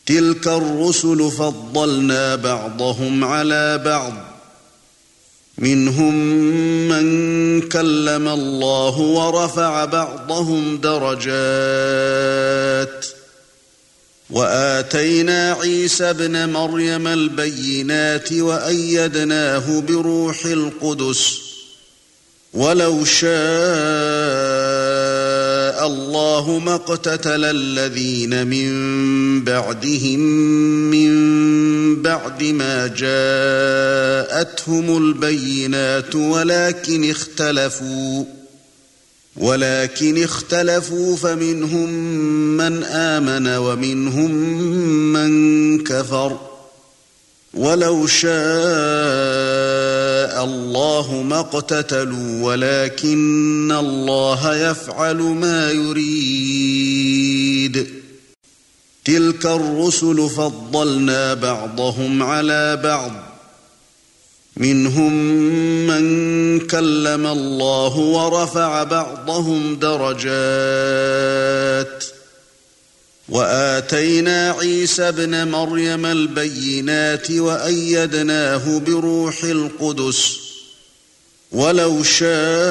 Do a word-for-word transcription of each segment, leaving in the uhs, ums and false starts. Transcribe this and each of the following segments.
تلك الرسل فضلنا بعضهم على بعض منهم من كلم الله ورفع بعضهم درجات وآتينا عيسى ابن مريم البينات وأيدناه بروح القدس ولو شاء الله ما اقتتل الذين من بعدهم من بعد ما جاءتهم البينات ولكن اختلفوا ولكن اختلفوا فمنهم من آمن ومنهم من كفر ولو شاء الله ما اقتتلوا ولكن الله يفعل ما يريد تلك الرسل فضلنا بعضهم على بعض منهم من كلم الله ورفع بعضهم درجات وآتينا عيسى ابن مريم البينات وأيدناه بروح القدس ولو شاء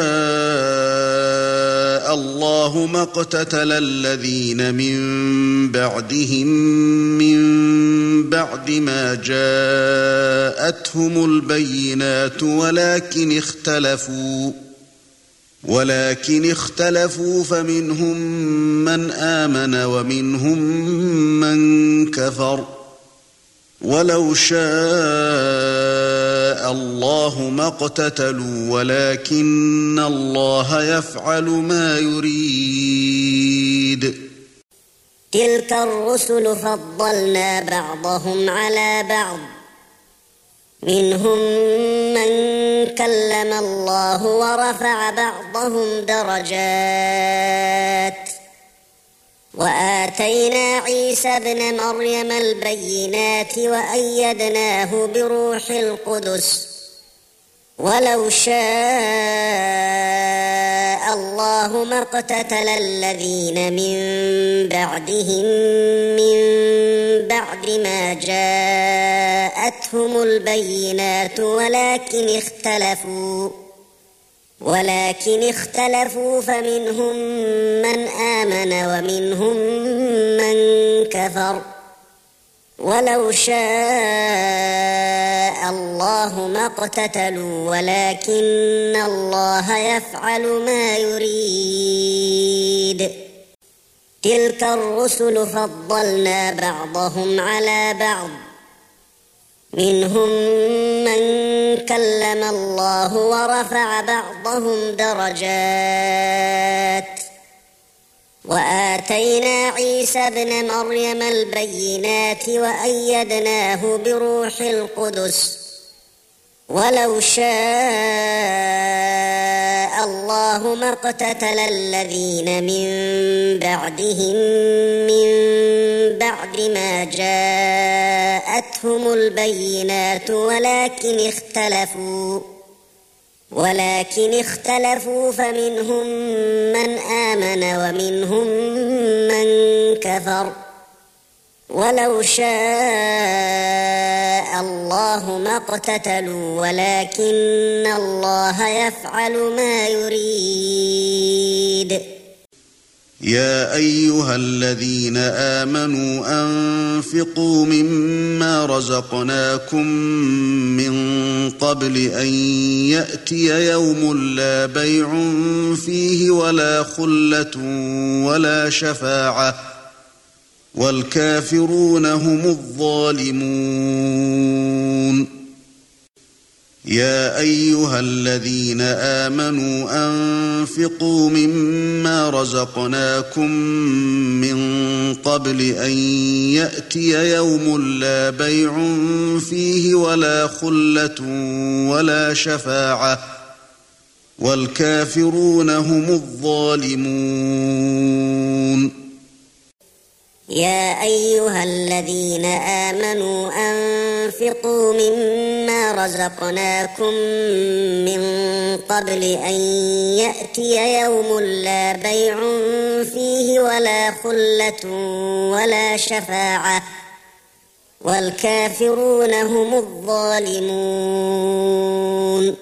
الله ما اقتتل الذين من بعدهم من بعد ما جاءتهم البينات ولكن اختلفوا ولكن اختلفوا فمنهم من آمن ومنهم من كفر ولو شاء الله ما اقتتلوا ولكن الله يفعل ما يريد تلك الرسل فضلنا بعضهم على بعض منهم من كلم الله ورفع بعضهم درجات وآتينا عيسى ابن مريم البينات وأيدناه بروح القدس ولو شاء الله ما اقتتل الذين من بعدهم من بعد ما جاءتهم البينات ولكن اختلفوا ولكن اختلفوا فمنهم من آمن ومنهم من كفر ولو شاء الله ما اقتتلوا ولكن الله يفعل ما يريد تلك الرسل فضلنا بعضهم على بعض منهم من كلم الله ورفع بعضهم درجات وآتينا عيسى ابن مريم البينات وأيدناه بروح القدس ولو شاء الله ما اقتتل الذين من بعدهم من بعد ما جاءتهم البينات ولكن اختلفوا ولكن اختلفوا فمنهم من آمن ومنهم من كفر ولو شاء الله ما اقتتلوا ولكن الله يفعل ما يريد يا أيها الذين آمنوا أنفقوا مما رزقناكم من قبل أن يأتي يوم لا بيع فيه ولا خلة ولا شفاعة والكافرون هم الظالمون يا أيها الذين آمنوا أنفقوا مما رزقناكم من قبل أن يأتي يوم لا بيع فيه ولا خلة ولا شفاعة والكافرون هم الظالمون يا أيها الذين آمنوا أنفقوا مما رزقناكم من قبل أن يأتي يوم لا بيع فيه ولا خلة ولا شفاعة والكافرون هم الظالمون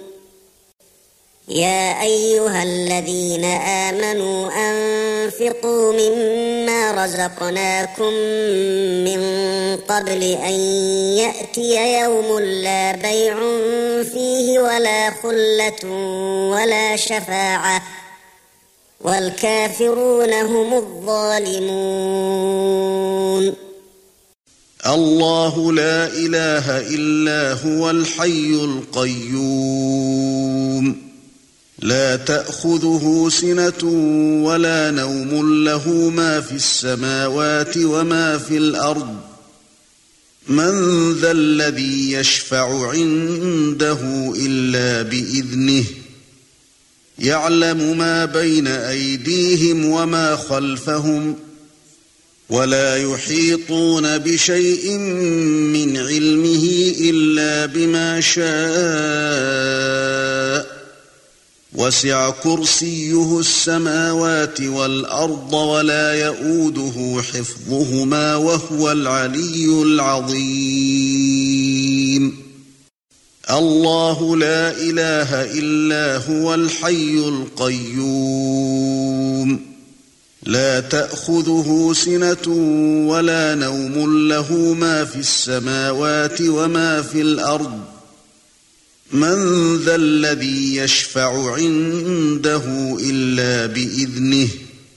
يا أيها الذين آمنوا أنفقوا مما رزقناكم من قبل أن يأتي يوم لا بيع فيه ولا خلة ولا شفاعة والكافرون هم الظالمون الله لا إله إلا هو الحي القيوم لا تأخذه سنة ولا نوم له ما في السماوات وما في الأرض من ذا الذي يشفع عنده إلا بإذنه يعلم ما بين أيديهم وما خلفهم ولا يحيطون بشيء من علمه إلا بما شاء وسع كرسيه السماوات والأرض ولا يؤوده حفظهما وهو العلي العظيم الله لا إله إلا هو الحي القيوم لا تأخذه سنة ولا نوم له ما في السماوات وما في الأرض من ذا الذي يشفع عنده إلا بإذنه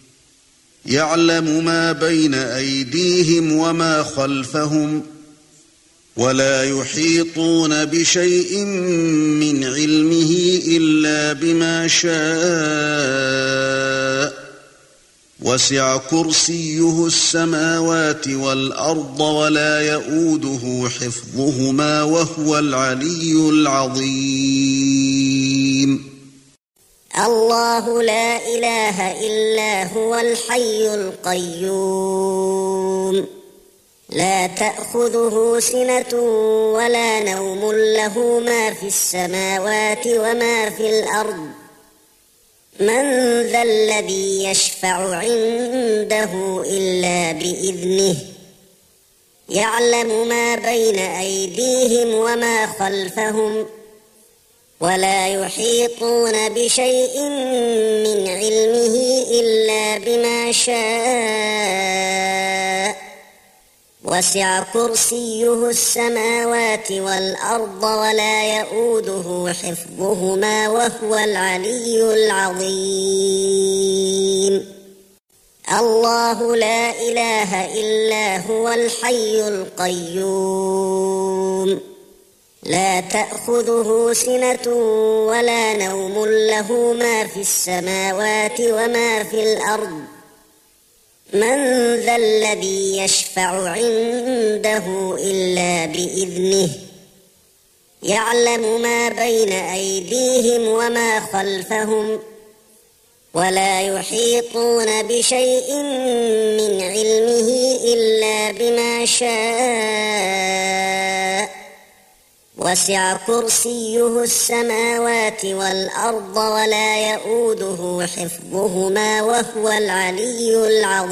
يعلم ما بين أيديهم وما خلفهم ولا يحيطون بشيء من علمه إلا بما شاء وسع كرسيه السماوات والأرض ولا يؤوده حفظهما وهو العلي العظيم الله لا إله إلا هو الحي القيوم لا تأخذه سنة ولا نوم له ما في السماوات وما في الأرض من ذا الذي يشفع عنده إلا بإذنه يعلم ما بين أيديهم وما خلفهم ولا يحيطون بشيء من علمه إلا بما شاء وسع كرسيه السماوات والأرض ولا يؤوده حفظهما وهو العلي العظيم الله لا إله إلا هو الحي القيوم لا تأخذه سنة ولا نوم له ما في السماوات وما في الأرض من ذا الذي يشفع عنده إلا بإذنه يعلم ما بين أيديهم وما خلفهم ولا يحيطون بشيء من علمه إلا بما شاء وسع كرسيه السماوات والأرض ولا يؤوده حفظهما وهو العلي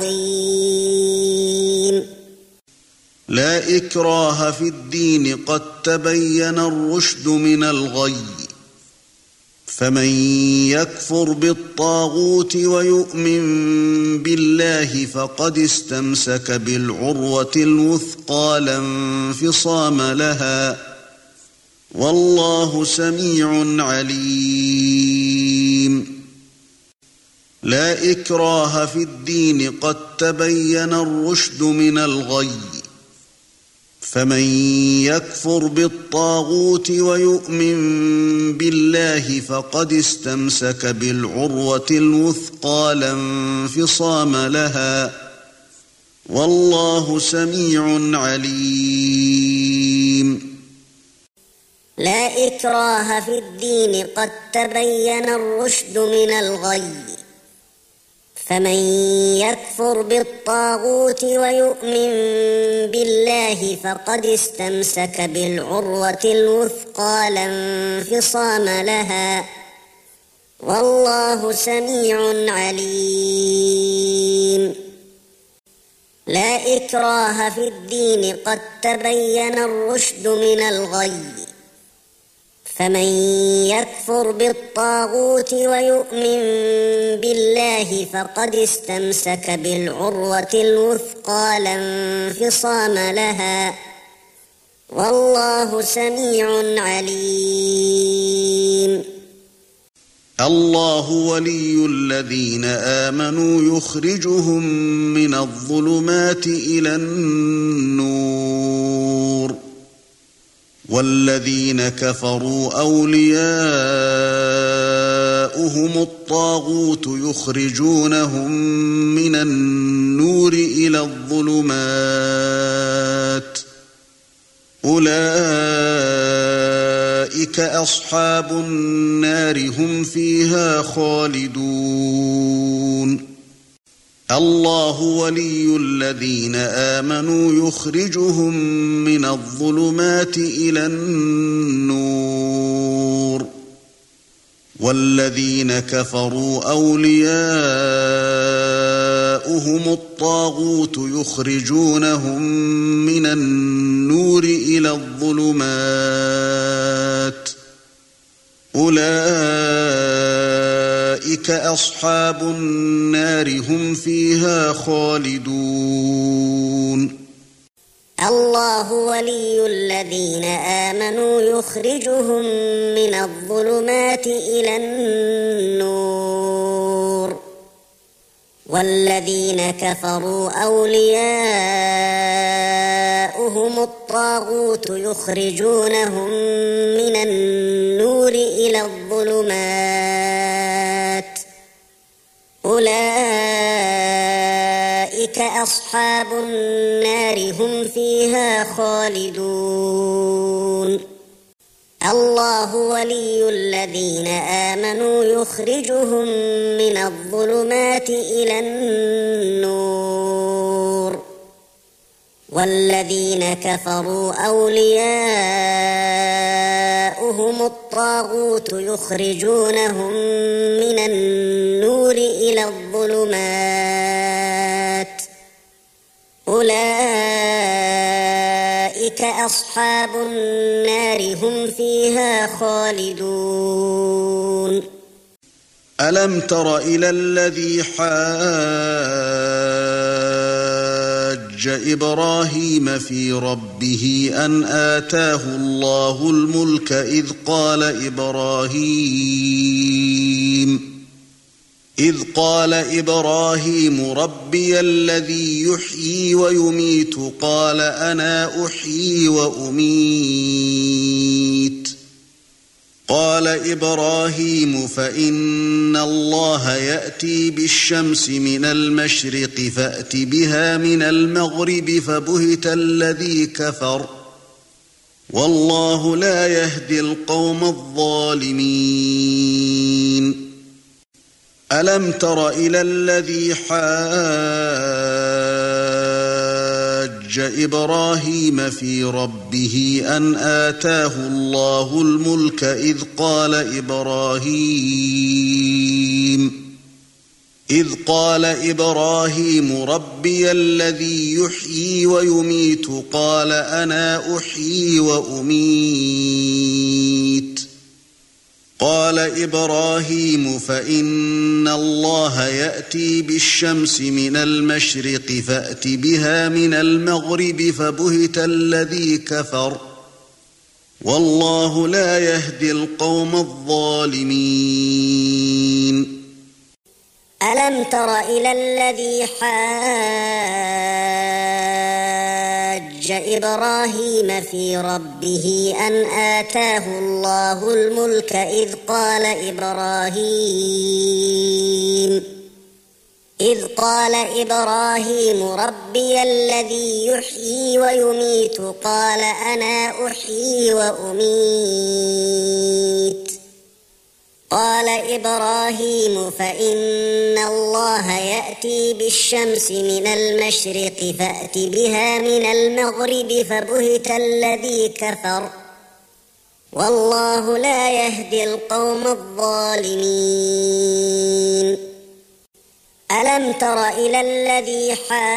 العظيم لا إكراه في الدين قد تبين الرشد من الغي فمن يكفر بالطاغوت ويؤمن بالله فقد استمسك بالعروة الوثقى لا انفصام لها والله سميع عليم لا إكراه في الدين قد تبين الرشد من الغي فمن يكفر بالطاغوت ويؤمن بالله فقد استمسك بالعروة الوثقى لا انفصام لها والله سميع عليم لا إكراه في الدين قد تبين الرشد من الغي فمن يكفر بالطاغوت ويؤمن بالله فقد استمسك بالعروة الوثقى لا انفصام لها والله سميع عليم لا إكراه في الدين قد تبين الرشد من الغي فمن يكفر بالطاغوت ويؤمن بالله فقد استمسك بالعروة الوثقى لا انفصام لها والله سميع عليم. الله ولي الذين آمنوا يخرجهم من الظلمات إلى النور والذين كفروا أولياؤهم الطاغوت يخرجونهم من النور إلى الظلمات أولئك أصحاب النار هم فيها خالدون. الله ولي الذين آمنوا يخرجهم من الظلمات إلى النور والذين كفروا أولياؤهم الطاغوت يخرجونهم من النور إلى الظلمات أولئك أصحاب النار هم فيها خالدون. الله ولي الذين آمنوا يخرجهم من الظلمات إلى النور والذين كفروا أولياؤهم الطاغوت يخرجونهم من النور إلى الظلمات أولئك أصحاب النار هم فيها خالدون. الله ولي الذين آمنوا يخرجهم من الظلمات إلى النور والذين كفروا أولياؤهم الطاغوت يخرجونهم من النور إلى الظلمات أولئك أصحاب النار هم فيها خالدون. ألم تر إلى الذي حاج إبراهيم في ربه أن آتاه الله الملك إذ قال إبراهيم إذ قال إبراهيم ربي الذي يحيي ويميت قال أنا أحيي وأميت قال إبراهيم فإن الله يأتي بالشمس من المشرق فأت بها من المغرب فبهت الذي كفر والله لا يهدي القوم الظالمين. ألم تر إلى الذي حاج إبراهيم في ربه أن آتاه الله الملك إذ قال إبراهيم إذ قال إبراهيم ربي الذي يحيي ويميت قال أنا أحيي وأميت قال إبراهيم فإن الله يأتي بالشمس من المشرق فأت بها من المغرب فبهت الذي كفر والله لا يهدي القوم الظالمين. ألم تر إلى الذي حاج إبراهيم في ربه أن آتاه الله الملك إذ قال إبراهيم إذ قال إبراهيم ربي الذي يحيي ويميت قال أنا أحيي وأميت قال إبراهيم فإن الله يأتي بالشمس من المشرق فأت بها من المغرب فبهت الذي كفر والله لا يهدي القوم الظالمين. ألم تر إلى الذي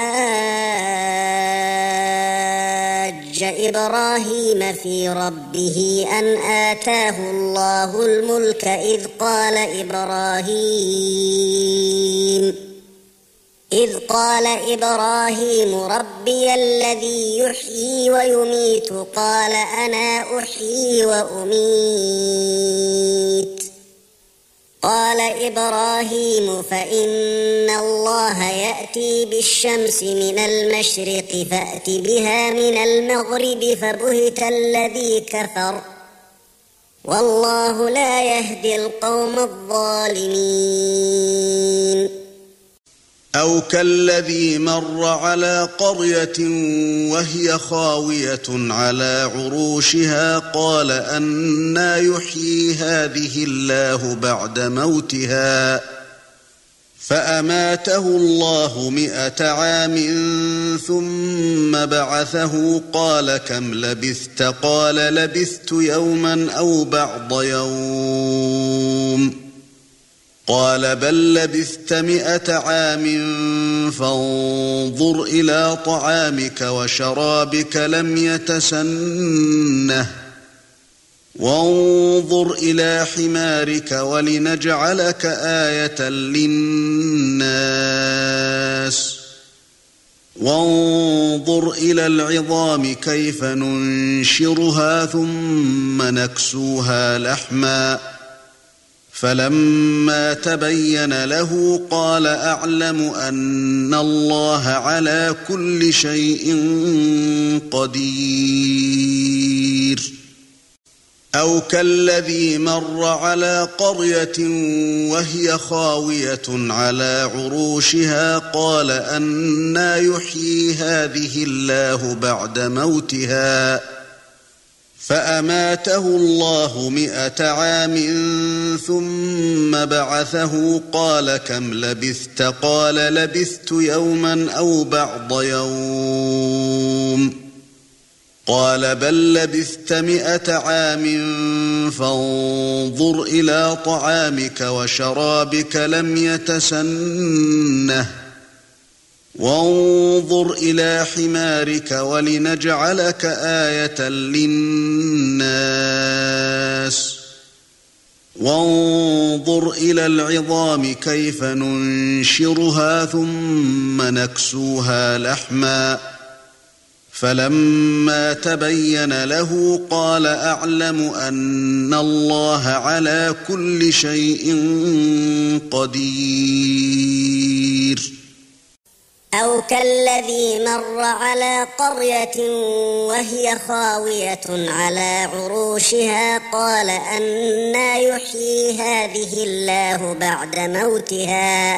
حاج إبراهيم في ربه أن آتاه الله الملك إذ قال إبراهيم إذ قال إبراهيم ربي الذي يحيي ويميت قال أنا أحيي وأميت قال إبراهيم فإن الله يأتي بالشمس من المشرق فأت بها من المغرب فبهت الذي كفر والله لا يهدي القوم الظالمين. أو كالذي مر على قرية وهي خاوية على عروشها قال أنى يحيي هذه الله بعد موتها فأماته الله مئة عام ثم بعثه قال كم لبثت قال لبثت يوما أو بعض يوم قال بل لبثت مئة عام فانظر إلى طعامك وشرابك لم يتسنه وانظر إلى حمارك ولنجعلك آية للناس وانظر إلى العظام كيف ننشرها ثم نكسوها لحما فلما تبين له قال أعلم أن الله على كل شيء قدير. أو كالذي مر على قرية وهي خاوية على عروشها قال أنى يحيي هذه الله بعد موتها فأماته الله مئة عام ثم بعثه قال كم لبثت قال لبثت يوما أو بعض يوم قال بل لبثت مئة عام فانظر إلى طعامك وشرابك لم يتسنه وانظر إلى حمارك ولنجعلك آية للناس وانظر إلى العظام كيف ننشرها ثم نكسوها لحما فلما تبين له قال أعلم أن الله على كل شيء قدير. أو كالذي مر على قرية وهي خاوية على عروشها قال أنى يحيي هذه الله بعد موتها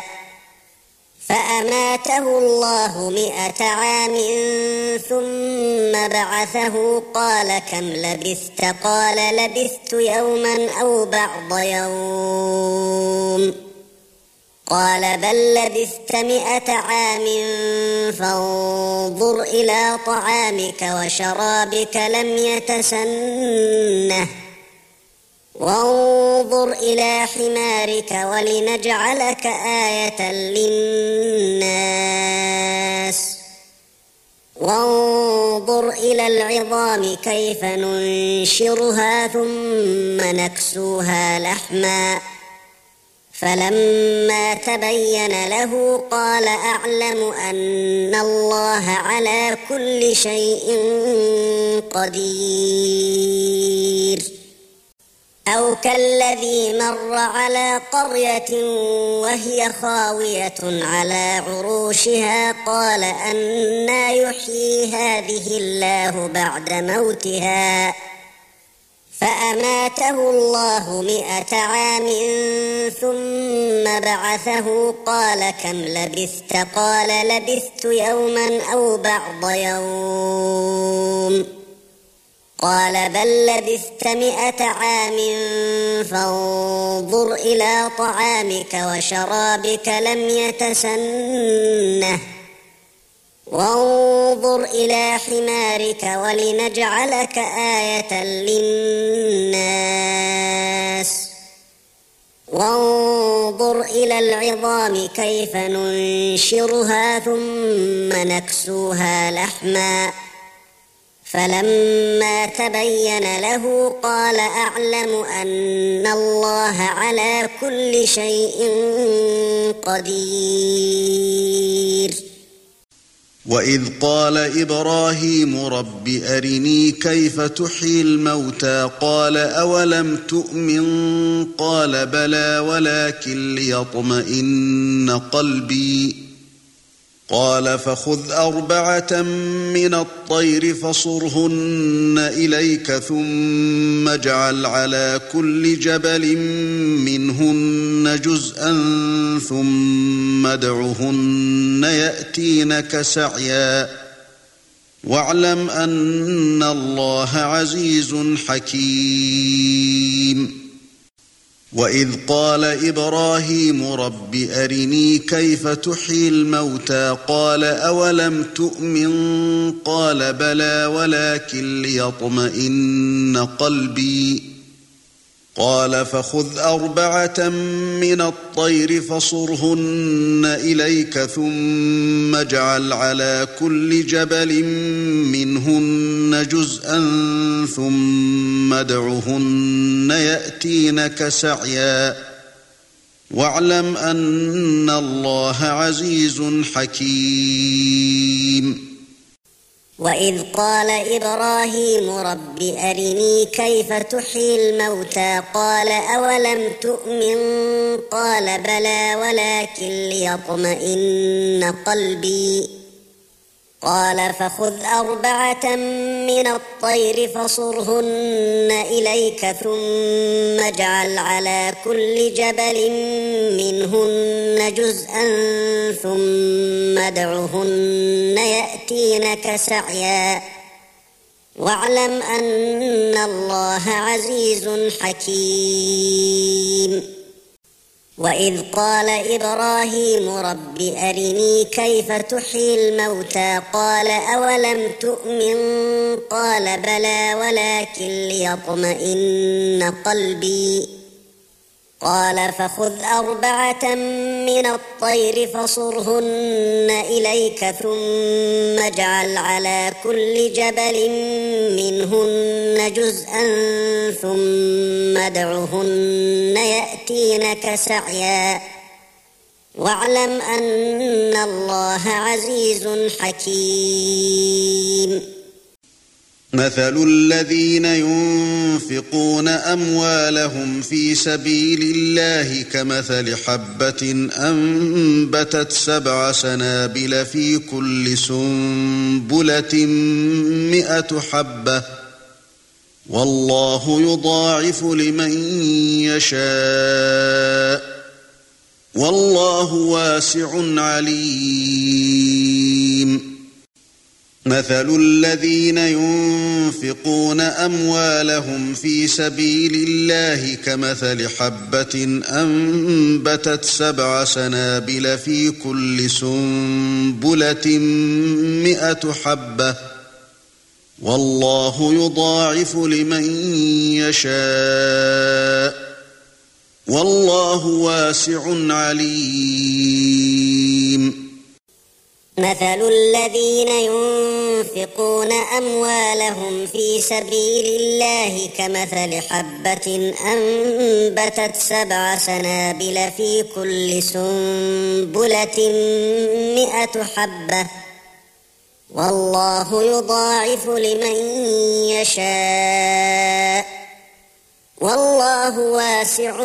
فأماته الله مئة عام ثم بعثه قال كم لبثت قال لبثت يوما أو بعض يوم قال بل لبثت مئة عام فانظر إلى طعامك وشرابك لم يتسنه وانظر إلى حمارك ولنجعلك آية للناس وانظر إلى العظام كيف ننشرها ثم نكسوها لحما فلما تبين له قال أعلم أن الله على كل شيء قدير. أو كالذي مر على قرية وهي خاوية على عروشها قال أنى يحيي هذه الله بعد موتها فأماته الله مئة عام ثم بعثه قال كم لبثت قال لبثت يوما أو بعض يوم قال بل لبثت مئة عام فانظر إلى طعامك وشرابك لم يتسنه وانظر إلى حمارك ولنجعلك آية للناس وانظر إلى العظام كيف ننشرها ثم نكسوها لحما فلما تبين له قال أعلم أن الله على كل شيء قدير. وإذ قال إبراهيم رب أرني كيف تحيي الموتى قال أولم تؤمن قال بلى ولكن ليطمئن قلبي قال فخذ أربعة من الطير فصرهن إليك ثم اجعل على كل جبل منهن جزءا ثم ادعهن يأتينك سعيا واعلم أن الله عزيز حكيم. وإذ قال إبراهيم رب أرني كيف تحيي الموتى قال أولم تؤمن قال بلى ولكن ليطمئن قلبي قال فخذ أربعة من الطير فصرهن إليك ثم اجعل على كل جبل منهن جزءا ثم ادعهن يأتينك سعيا واعلم أن الله عزيز حكيم. وإذ قال إبراهيم رب أرني كيف تحيي الموتى قال أولم تؤمن قال بلى ولكن ليطمئن قلبي قال فخذ أربعة من الطير فصرهن إليك ثم اجعل على كل جبل منهن جزءا ثم ادعهن يأتينك سعيا واعلم أن الله عزيز حكيم. وإذ قال إبراهيم رب أرني كيف تحيي الموتى قال أولم تؤمن قال بلى ولكن ليطمئن قلبي قال فخذ أربعة من الطير فصرهن إليك ثم اجعل على كل جبل منهن جزءا ثم ادعهن يأتينك سعيا واعلم أن الله عزيز حكيم. مثل الذين ينفقون أموالهم في سبيل الله كمثل حبة أنبتت سبع سنابل في كل سنبلة مئة حبة والله يضاعف لمن يشاء والله واسع عليم. مثل الذين ينفقون أموالهم في سبيل الله كمثل حبة أنبتت سبع سنابل في كل سنبلة مئة حبة والله يضاعف لمن يشاء والله واسع عليم. مثل الذين ينفقون أموالهم في سبيل الله كمثل حبة أنبتت سبع سنابل في كل سنبلة مئة حبة والله يضاعف لمن يشاء والله واسع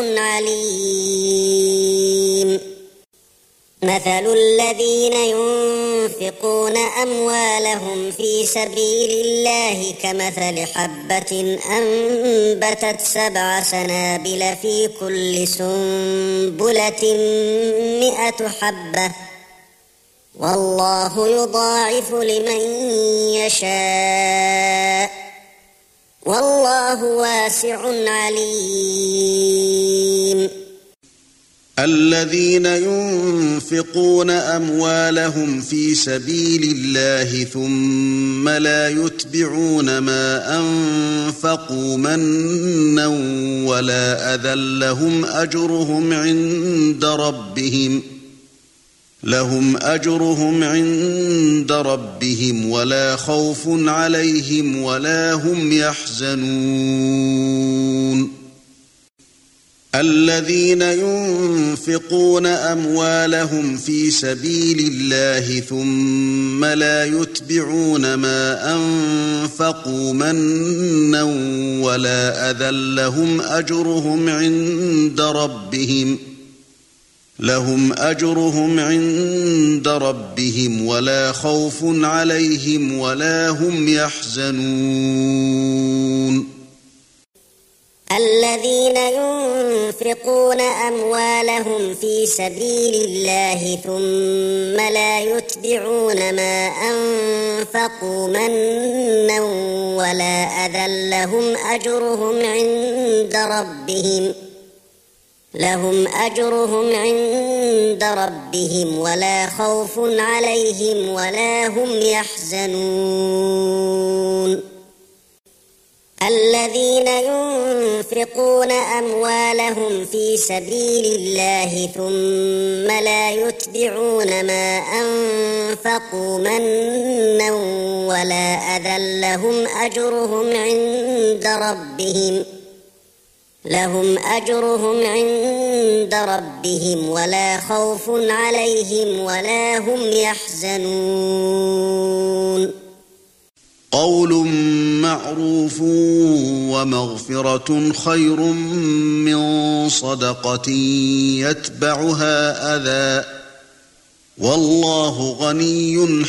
عليم. مثل الذين ينفقون أموالهم في سبيل الله كمثل حبة أنبتت سبع سنابل في كل سنبلة مئة حبة والله يضاعف لمن يشاء والله واسع عليم. الذين ينفقون أموالهم في سبيل الله ثم لا يتبعون ما أنفقوا منا ولا أذى لهم أجرهم عند ربهم لهم أجرهم عند ربهم ولا خوف عليهم ولا هم يحزنون الذين ينفقون أموالهم في سبيل الله ثم لا يتبعون ما أنفقوا منا ولا أذى لهم أجرهم عند ربهم لهم أجرهم عند ربهم ولا خوف عليهم ولا هم يحزنون الذين ينفقون أموالهم في سبيل الله ثم لا يتبعون ما أنفقوا منا ولا أذى لهم أجرهم عند ربهم لهم أجرهم عند ربهم ولا خوف عليهم ولا هم يحزنون الذين ينفقون أموالهم في سبيل الله ثم لا يتبعون ما أنفقوا منا ولا أذى لهم أجرهم عند ربهم لهم أجرهم عند ربهم ولا خوف عليهم ولا هم يحزنون قول معروف ومغفرة خير من صدقة يتبعها أذى والله غني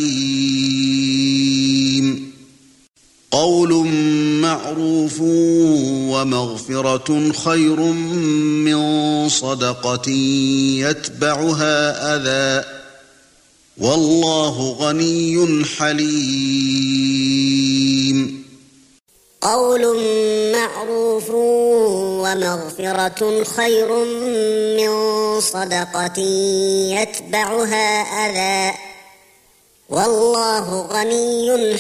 حليم قول معروف ومغفرة خير من صدقة يتبعها أذى والله غني حليم قول معروف ومغفرة خير من صدقة يتبعها أذى والله غني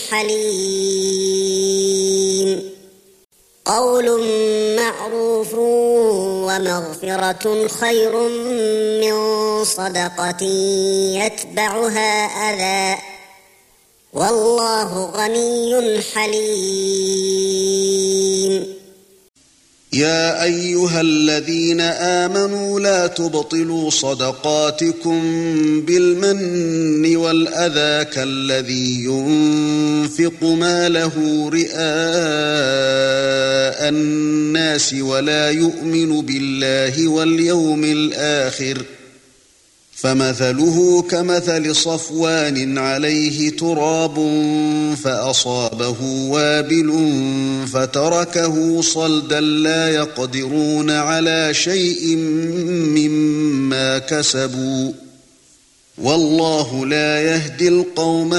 حليم قول معروف ومغفرة خير من صدقة يتبعها أذى والله غني حليم يا أيها الذين آمنوا لا تبطلوا صدقاتكم بالمن والأذى كالذي ينفق ماله رئاء الناس ولا يؤمن بالله واليوم الآخر فمثله كمثل صفوان عليه تراب فأصابه وابل فتركه صلدا لا يقدرون على شيء مما كسبوا والله لا يهدي القوم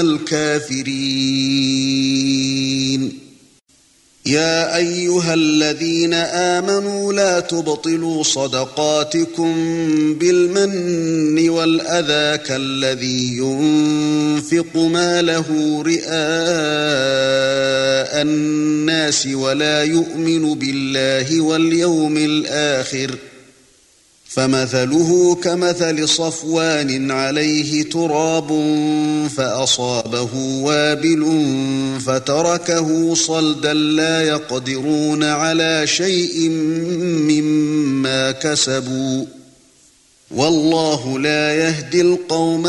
الكافرين يا أيها الذين آمنوا لا تبطلوا صدقاتكم بالمن والأذى كالذي ينفق ماله رئاء الناس ولا يؤمن بالله واليوم الآخر فمثله كمثل صفوان عليه تراب فأصابه وابل فتركه صلدا لا يقدرون على شيء مما كسبوا والله لا يهدي القوم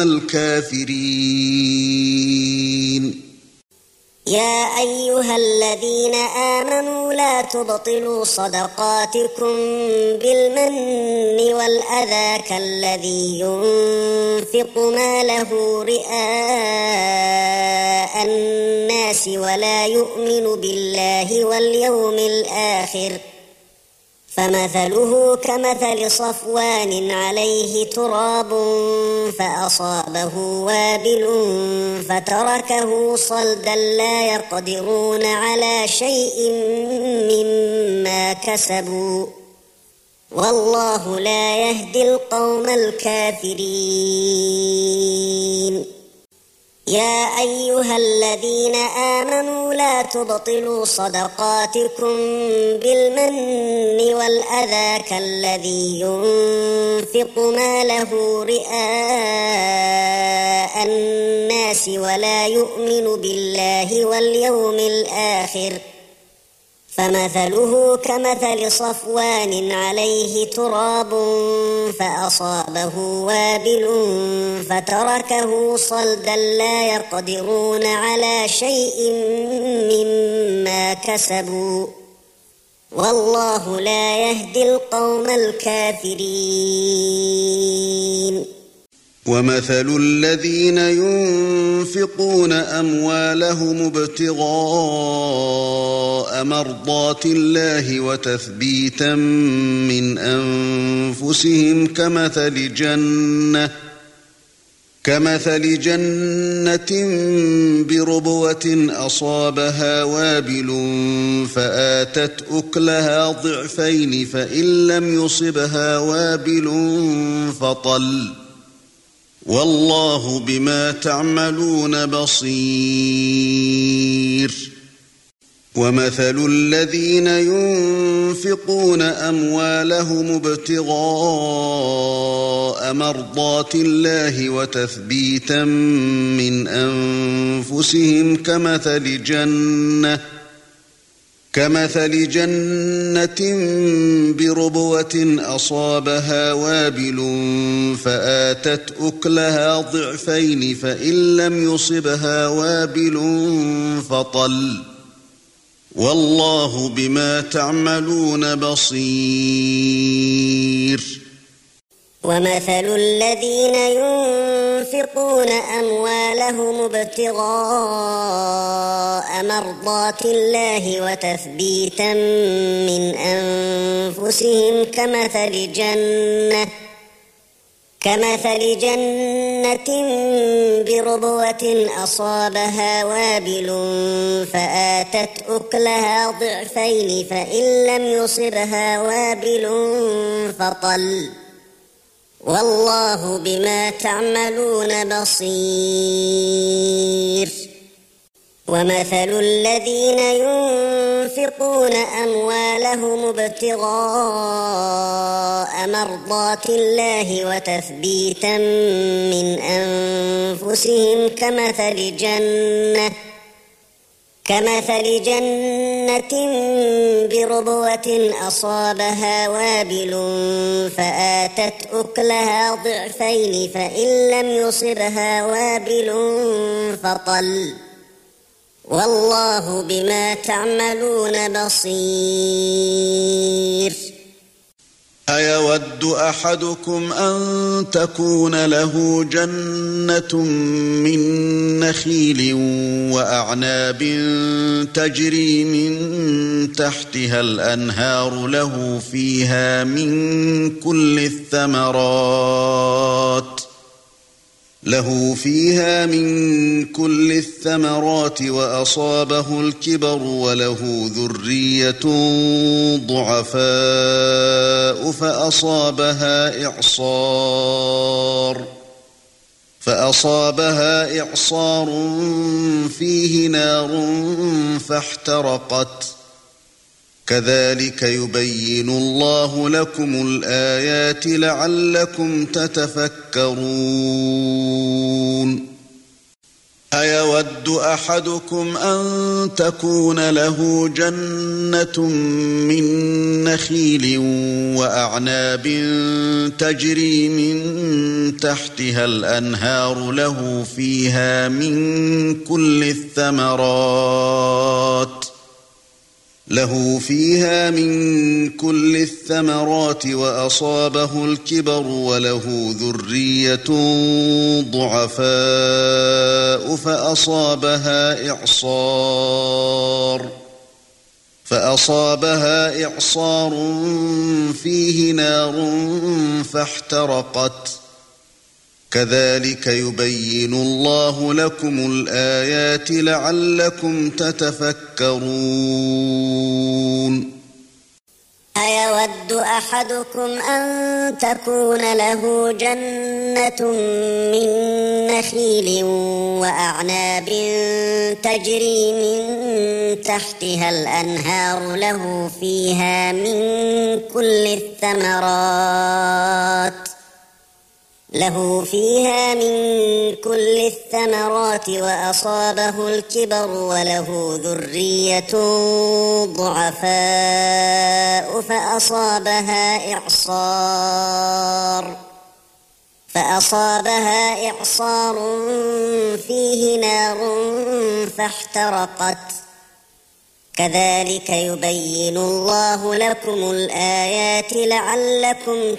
الكافرين يا أيها الذين آمنوا لا تبطلوا صدقاتكم بالمن والأذى كالذي ينفق ماله رئاء الناس ولا يؤمن بالله واليوم الآخر فمثله كمثل صفوان عليه تراب فأصابه وابل فتركه صلدا لا يقدرون على شيء مما كسبوا والله لا يهدي القوم الكافرين. يا أيها الذين آمنوا لا تبطلوا صدقاتكم بالمن والأذى كالذي ينفق ماله رئاء الناس ولا يؤمن بالله واليوم الآخر، فمثله كمثل صفوان عليه تراب فأصابه وابل فتركه صلدا لا يقدرون على شيء مما كسبوا، والله لا يهدي القوم الكافرين. ومثل الذين ينفقون أموالهم ابتغاء مرضات الله وتثبيتا من أنفسهم كمثل جنة كمثل جنة بربوة أصابها وابل فآتت أكلها ضعفين فإن لم يصبها وابل فطل، والله بما تعملون بصير. ومثل الذين ينفقون أموالهم ابتغاء مرضات الله وتثبيتا من أنفسهم كمثل جنة كمثل جنة بربوة أصابها وابل فآتت أكلها ضعفين فإن لم يصبها وابل فطل، والله بما تعملون بصير. ومثل الذين ينفقون أموالهم ابتغاء مرضات الله وتثبيتا من أنفسهم كمثل جنة كمثل جنة بربوة أصابها وابل فآتت أكلها ضعفين فإن لم يصبها وابل فطل، والله بما تعملون بصير. ومثل الذين ينفقون أموالهم ابتغاء مرضات الله وتثبيتا من أنفسهم كمثل جنة كمثل جنة بربوة أصابها وابل فآتت أكلها ضعفين فإن لم يصبها وابل فطل، والله بما تعملون بصير. أيود أحدكم أن تكون له جنة من نخيل وأعناب تجري من تحتها الأنهار له فيها من كل الثمرات له فيها من كل الثمرات وأصابه الكبر وله ذرية ضعفاء فأصابها إعصار فأصابها إعصار فيه نار فاحترقت، كذلك يبين الله لكم الآيات لعلكم تتفكرون. أيود أحدكم أن تكون له جنة من نخيل وأعناب تجري من تحتها الأنهار له فيها من كل الثمرات له فيها من كل الثمرات وأصابه الكبر وله ذرية ضعفاء فأصابها إعصار فأصابها إعصار فيه نار فاحترقت، كذلك يبين الله لكم الآيات لعلكم تتفكرون. أيود أحدكم أن تكون له جنة من نخيل وأعناب تجري من تحتها الأنهار له فيها من كل الثمرات له فيها من كل الثمرات وأصابه الكبر وله ذرية ضعفاء فأصابها إعصار فأصابها إعصار فيه نار فاحترقت كذلك يبين الله لكم الآيات لعلكم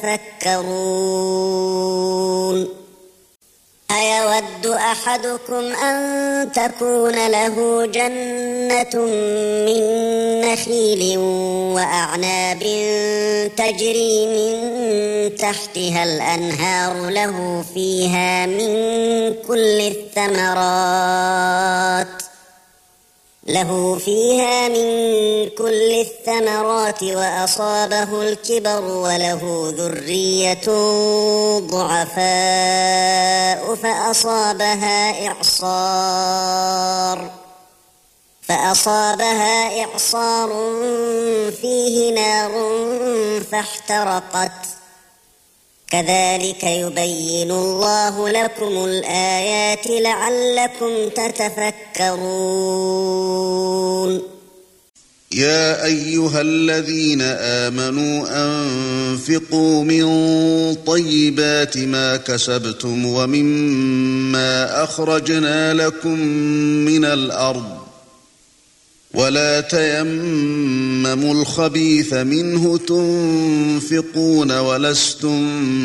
تتفكرون أيود أحدكم أن تكون له جنة من نخيل وأعناب تجري من تحتها الأنهار له فيها من كل الثمرات له فيها من كل الثمرات وأصابه الكبر وله ذرية ضعفاء فأصابها إعصار فأصابها إعصار فيه نار فاحترقت كذلك يبين الله لكم الآيات لعلكم تتفكرون يا أيها الذين آمنوا أنفقوا من طيبات ما كسبتم ومما أخرجنا لكم من الأرض ولا تيمموا الخبيث منه تنفقون ولستم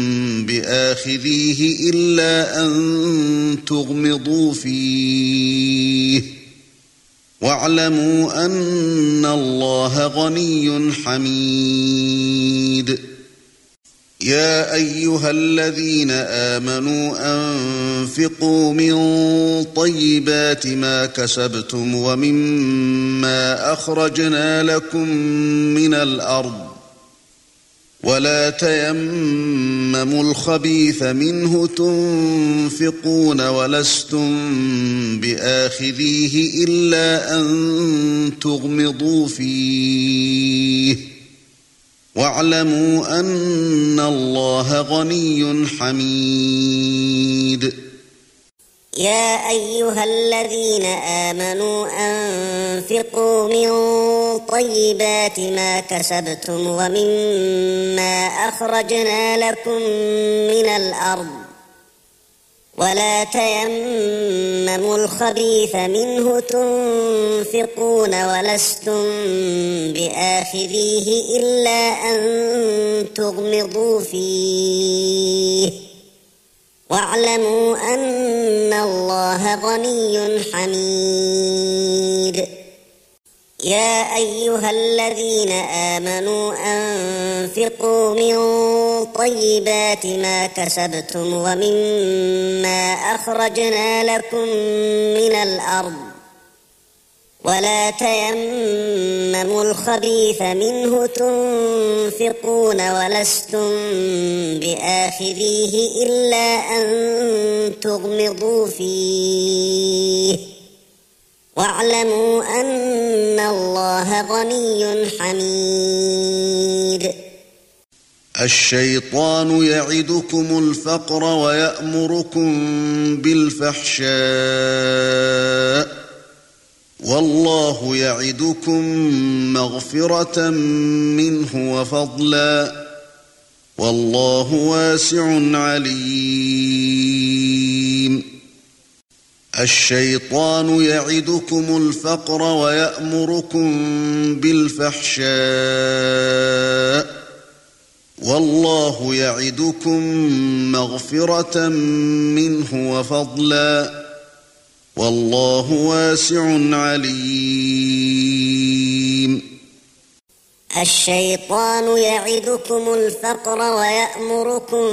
بآخذيه إلا أن تغمضوا فيه واعلموا أن الله غني حميد يا أيها الذين آمنوا أنفقوا من طيبات ما كسبتم ومما أخرجنا لكم من الأرض ولا تيمموا الخبيث منه تنفقون ولستم بآخذيه إلا أن تغمضوا فيه واعلموا أن الله غني حميد يا أيها الذين آمنوا أنفقوا من طيبات ما كسبتم ومما أخرجنا لكم من الأرض ولا تيمموا الخبيث منه تنفقون ولستم بآخذيه إلا أن تغمضوا فيه واعلموا أن الله غني حميد يا أيها الذين آمنوا أنفقوا من طيبات ما كسبتم ومما أخرجنا لكم من الأرض ولا تيمموا الخبيث منه تنفقون ولستم بآخذيه إلا أن تغمضوا فيه واعلموا أن الله غني حميد الشيطان يعدكم الفقر ويأمركم بالفحشاء والله يعدكم مغفرة منه وفضلا والله واسع عليم الشيطان يعدكم الفقر ويأمركم بالفحشاء والله يعدكم مغفرة منه وفضلا والله واسع عليم الشيطان يعدكم الفقر ويأمركم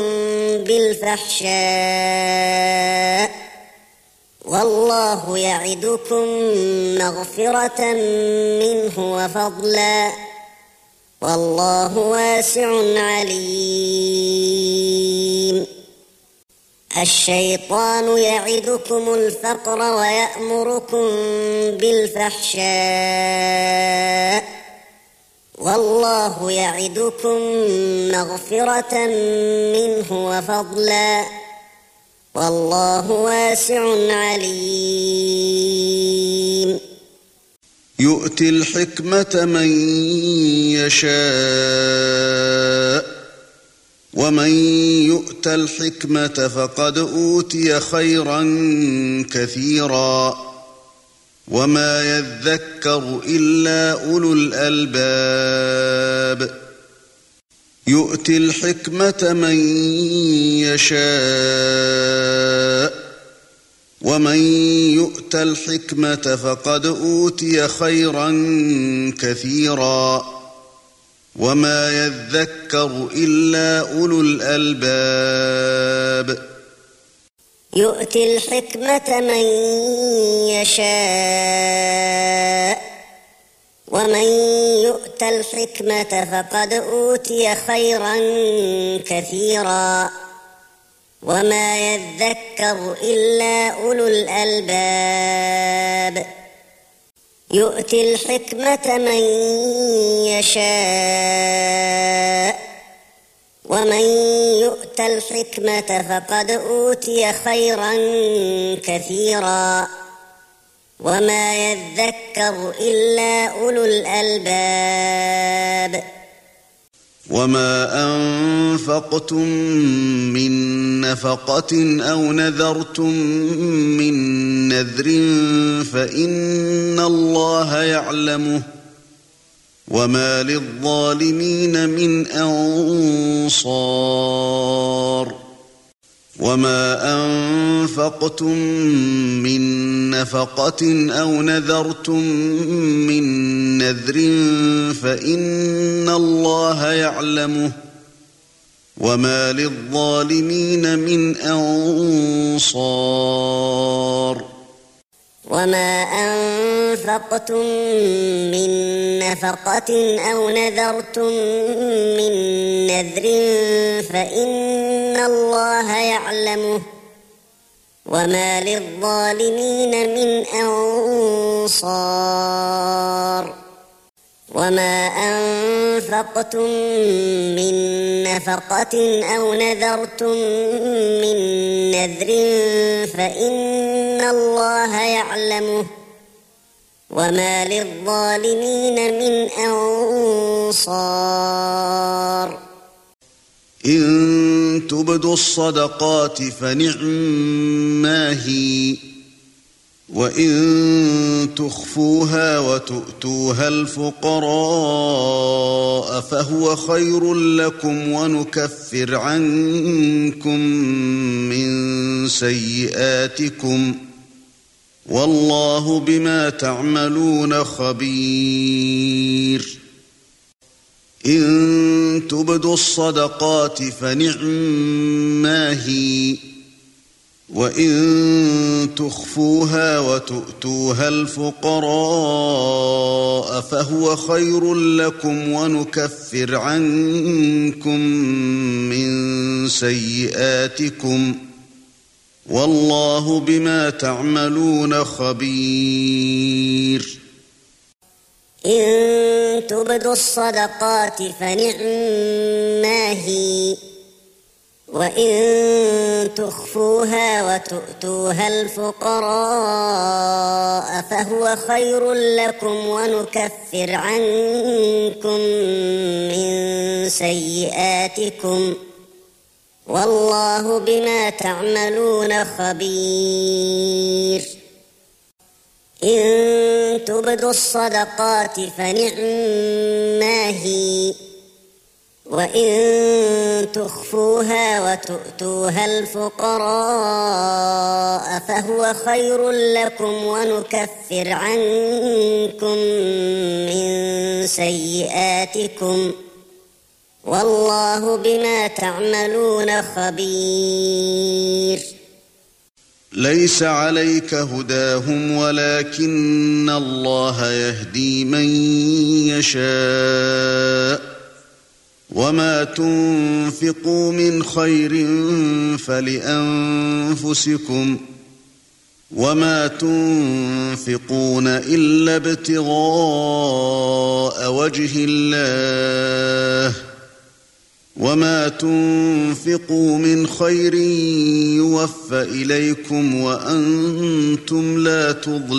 بالفحشاء والله يعدكم مغفرة منه وفضلا والله واسع عليم. الشيطان يعدكم الفقر ويأمركم بالفحشاء والله يعدكم مغفرة منه وفضلا والله واسع عليم. يؤتي الحكمة من يشاء ومن يؤت الحكمة فقد أوتي خيرا كثيرا وما يذكر إلا أولو الألباب. يؤتي الحكمة من يشاء ومن يؤت الحكمة فقد أوتي خيرا كثيرا وما يذكر إلا أولو الألباب. يؤتي الحكمة من يشاء ومن يؤت الحكمة فقد أوتي خيرا كثيرا وما يذكر إلا أولو الألباب. يؤتي الحكمة من يشاء ومن يؤت الحكمة فقد أوتي خيرا كثيرا وما يذكر إلا أولو الألباب. وما أنفقتم من نفقة أو نذرتم من نذر فإن الله يعلمه وما للظالمين من أنصار. وما أنفقتم من نفقة أو نذرتم من نذر فإن الله يعلمه وما للظالمين من أنصار. وما أنفقتم من نفقة أو نذرتم من نذر فإن الله يعلمه وما للظالمين من أنصار. وما أنفقتم من نفقة أو نذرتم من نذر فإن الله يعلمه وما للظالمين من أنصار. إن تبدوا الصدقات فنعما هي وإن تخفوها وتؤتوها الفقراء فهو خير لكم ونكفر عنكم من سيئاتكم والله بما تعملون خبير. إن تبدوا الصدقات فنعما هي وإن تخفوها وتؤتوها الفقراء فهو خير لكم ونكفر عنكم من سيئاتكم والله بما تعملون خبير. إن تبدوا الصدقات فنعما هي وإن تخفوها وتؤتوها الفقراء فهو خير لكم ونكفر عنكم من سيئاتكم والله بما تعملون خبير. إن تبدوا الصدقات فنعما هي وإن تخفوها وتؤتوها الفقراء فهو خير لكم ونكفر عنكم من سيئاتكم والله بما تعملون خبير. ليس عليك هداهم ولكن الله يهدي من يشاء وما تنفقوا من خير فلأنفسكم وما تنفقون إلا ابتغاء وجه الله وما تنفقوا من خير يوفى إليكم وأنتم لا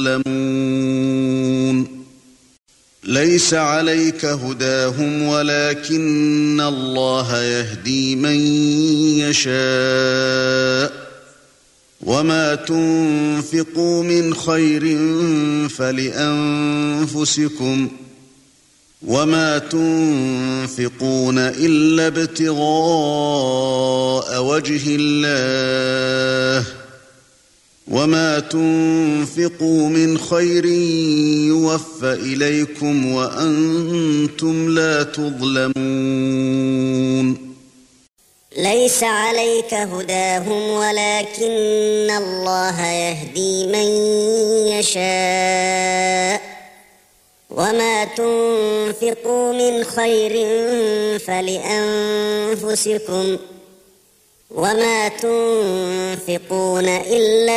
تظلمون ليس عليك هداهم ولكن الله يهدي من يشاء وما تنفقوا من خير فلأنفسكم وما تنفقون إلا ابتغاء وجه الله وما تنفقوا من خير يوفى إليكم وأنتم لا تظلمون ليس عليك هداهم ولكن الله يهدي من يشاء وما تنفقوا من خير فلأنفسكم وما تنفقون إلا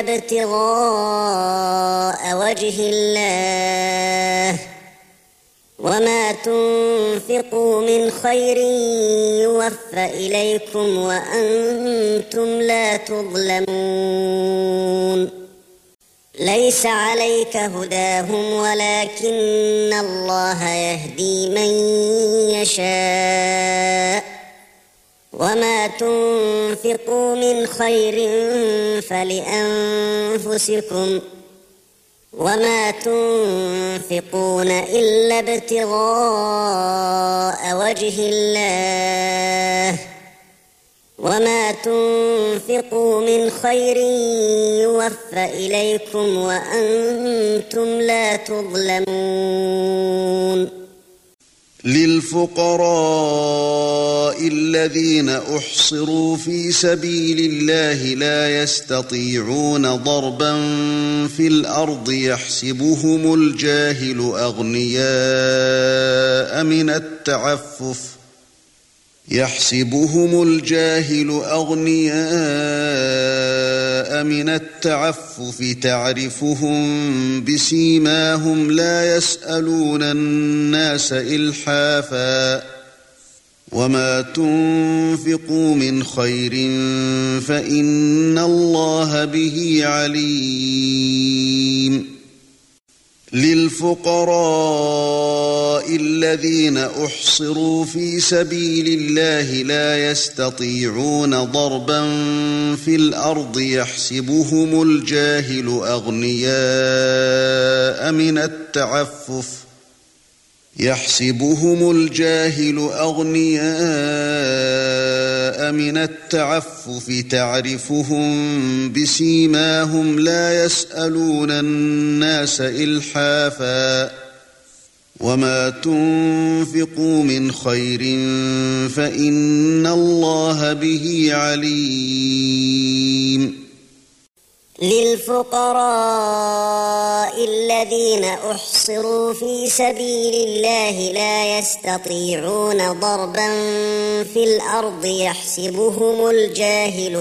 ابتغاء وجه الله وما تنفقوا من خير يوفى إليكم وأنتم لا تظلمون ليس عليك هداهم ولكن الله يهدي من يشاء وما تنفقوا من خير فلأنفسكم وما تنفقون إلا ابتغاء وجه الله وما تنفقوا من خير يوفى إليكم وأنتم لا تظلمون للفقراء الذين أحصروا في سبيل الله لا يستطيعون ضربا في الأرض يحسبهم الجاهل أغنياء من التعفف يحسبهم الجاهل أغنياء من التعفف تعرفهم بسيماهم لا يسألون الناس إلحافا وما تنفقوا من خير فإن الله به عليم للفقراء الذين أحصروا في سبيل الله لا يستطيعون ضربا في الأرض يحسبهم الجاهل أغنياء من التعفف يحسبهم الجاهل أغنياء من التعفف تعرفهم بسيماهم لا يسألون الناس إلحافا وما تنفقوا من خير فإن الله به عليم للفقراء الذين أحصروا في سبيل الله لا يستطيعون ضربا في الأرض يحسبهم الجاهل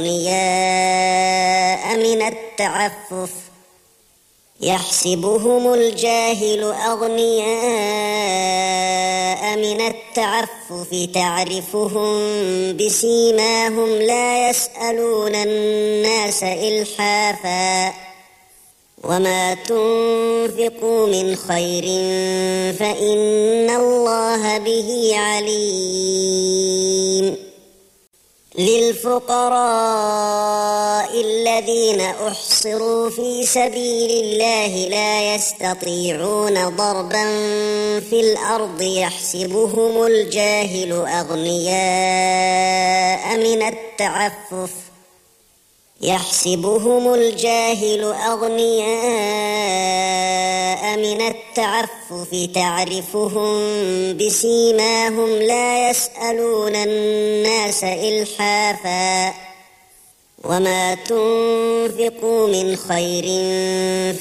أغنياء من التعفف يحسبهم الجاهل أغنياء من التعفف تعرفهم بسيماهم لا يسألون الناس إلحافا وما تنفقوا من خير فإن الله به عليم للفقراء الذين أحصروا في سبيل الله لا يستطيعون ضربا في الأرض يحسبهم الجاهل أغنياء من التعفف يحسبهم الجاهل أغنياء من التعفف تعرفهم بسيماهم لا يسألون الناس إلحافا وما تنفقوا من خير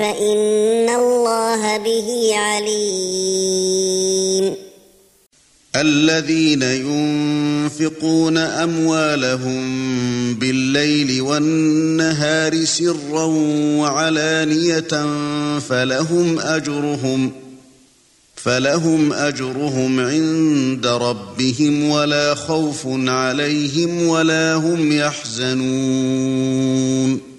فإن الله به عليم الذين ينفقون أموالهم بالليل والنهار سرا وعلانية فلهم أجرهم فلهم أجرهم عند ربهم ولا خوف عليهم ولا هم يحزنون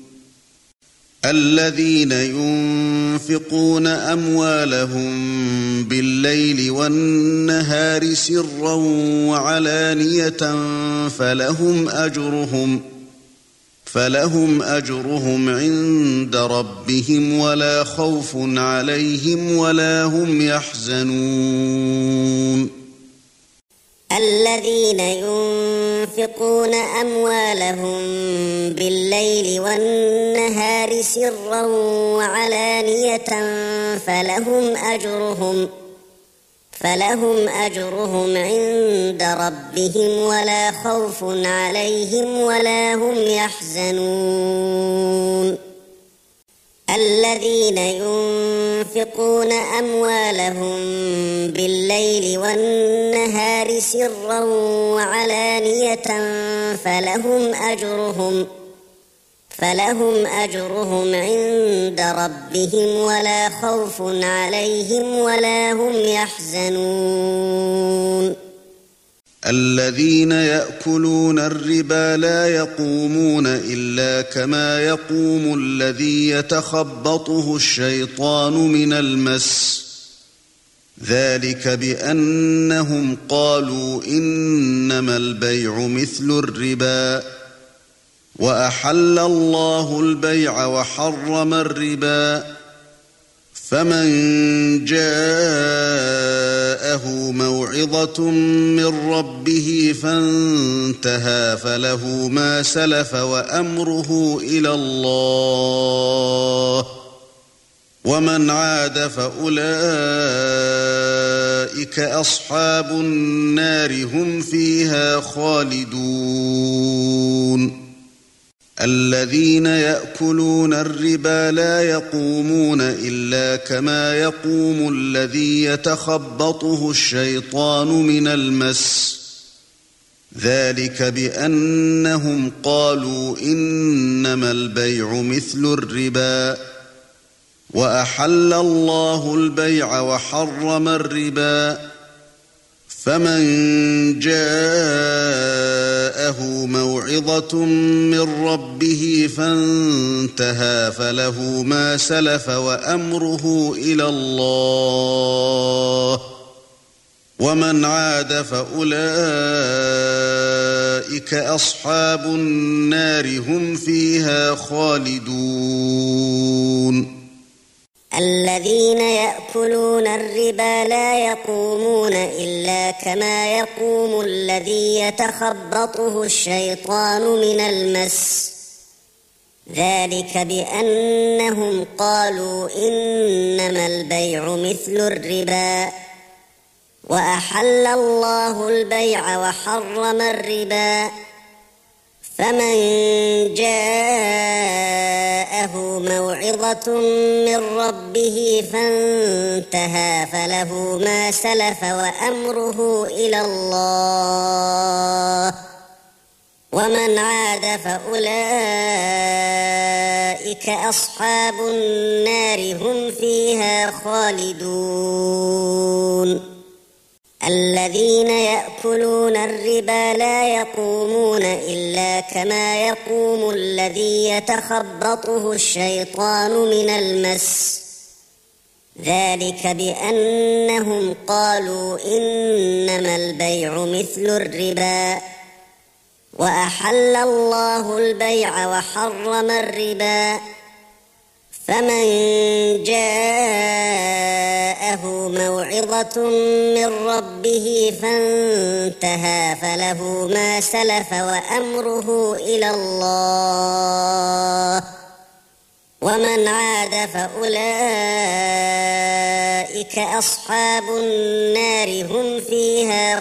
الذين ينفقون أموالهم بالليل والنهار سرا وعلانية فلهم أجرهم فلهم أجرهم عند ربهم ولا خوف عليهم ولا هم يحزنون الذين ينفقون أموالهم بالليل والنهار سرا وعلانية فلهم أجرهم فلهم أجرهم عند ربهم ولا خوف عليهم ولا هم يحزنون الذين ينفقون أموالهم بالليل والنهار سرا وعلانية فلهم أجرهم فلهم أجرهم عند ربهم ولا خوف عليهم ولا هم يحزنون الذين يأكلون الربا لا يقومون إلا كما يقوم الذي يتخبطه الشيطان من المس ذلك بأنهم قالوا إنما البيع مثل الربا وأحل الله البيع وحرم الربا فمن جاءه موعظة من ربه فانتهى فله ما سلف وأمره إلى الله ومن عاد فأولئك أصحاب النار هم فيها خالدون الذين يأكلون الربا لا يقومون إلا كما يقوم الذي يتخبطه الشيطان من المس ذلك بأنهم قالوا إنما البيع مثل الربا وأحل الله البيع وحرم الربا فمن جاءه موعظة من ربه فانتهى فله ما سلف وأمره إلى الله ومن عاد فأولئك أصحاب النار هم فيها خالدون الذين يأكلون الربا لا يقومون إلا كما يقوم الذي يتخبطه الشيطان من المس ذلك بأنهم قالوا إنما البيع مثل الربا وأحل الله البيع وحرم الربا فمن جاءه موعظة من ربه فانتهى فله ما سلف وأمره إلى الله ومن عاد فأولئك أصحاب النار هم فيها خالدون الذين يأكلون الربا لا يقومون إلا كما يقوم الذي يتخبطه الشيطان من المس ذلك بأنهم قالوا إنما البيع مثل الربا وأحل الله البيع وحرم الربا فمن جاءه موعظة من ربه فانتهى فله ما سلف وأمره إلى الله ومن عاد فأولئك أصحاب النار هم فيها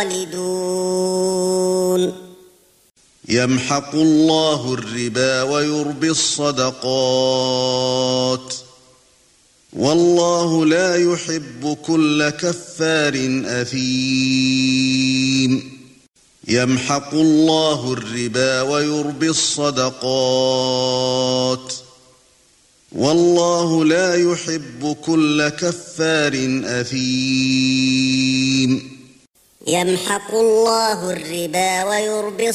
خالدون يمحق الله الربا ويربي الصدقات والله لا يحب كل كفار أثيم يمحق الله الربا ويربي الصدقات والله لا يحب كل كفار أثيم يمحق الله الربا ويربي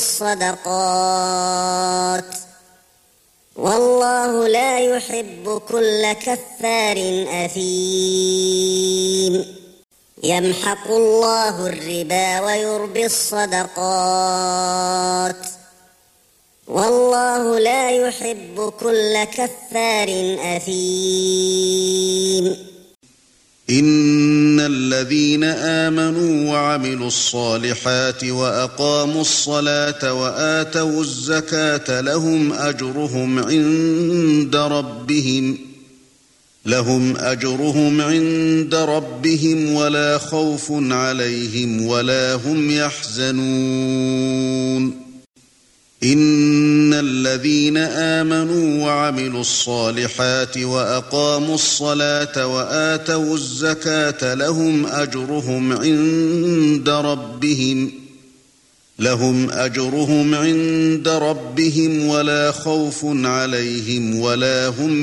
الصدقات والله لا يحب كل كفار أثيم يمحق الله الربا ويربي الصدقات والله لا يحب كل كفار أثيم إن الذين آمنوا وعملوا الصالحات وأقاموا الصلاة وآتوا الزكاة لهم أجرهم عند ربهم لهم أجرهم عند ربهم ولا خوف عليهم ولا هم يحزنون إن الذين آمنوا وعملوا الصالحات وأقاموا الصلاة وآتوا الزكاة لهم أجرهم عند ربهم لهم أجرهم عند ربهم ولا خوف عليهم ولا هم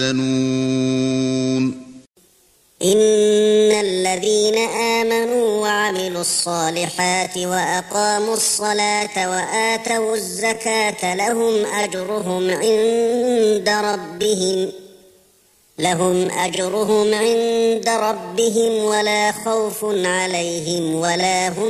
يحزنون إن الذين آمنوا وعملوا الصالحات وأقاموا الصلاة وآتوا الزكاة لهم أجرهم عند ربهم لهم أجرهم عند ربهم ولا خوف عليهم ولا هم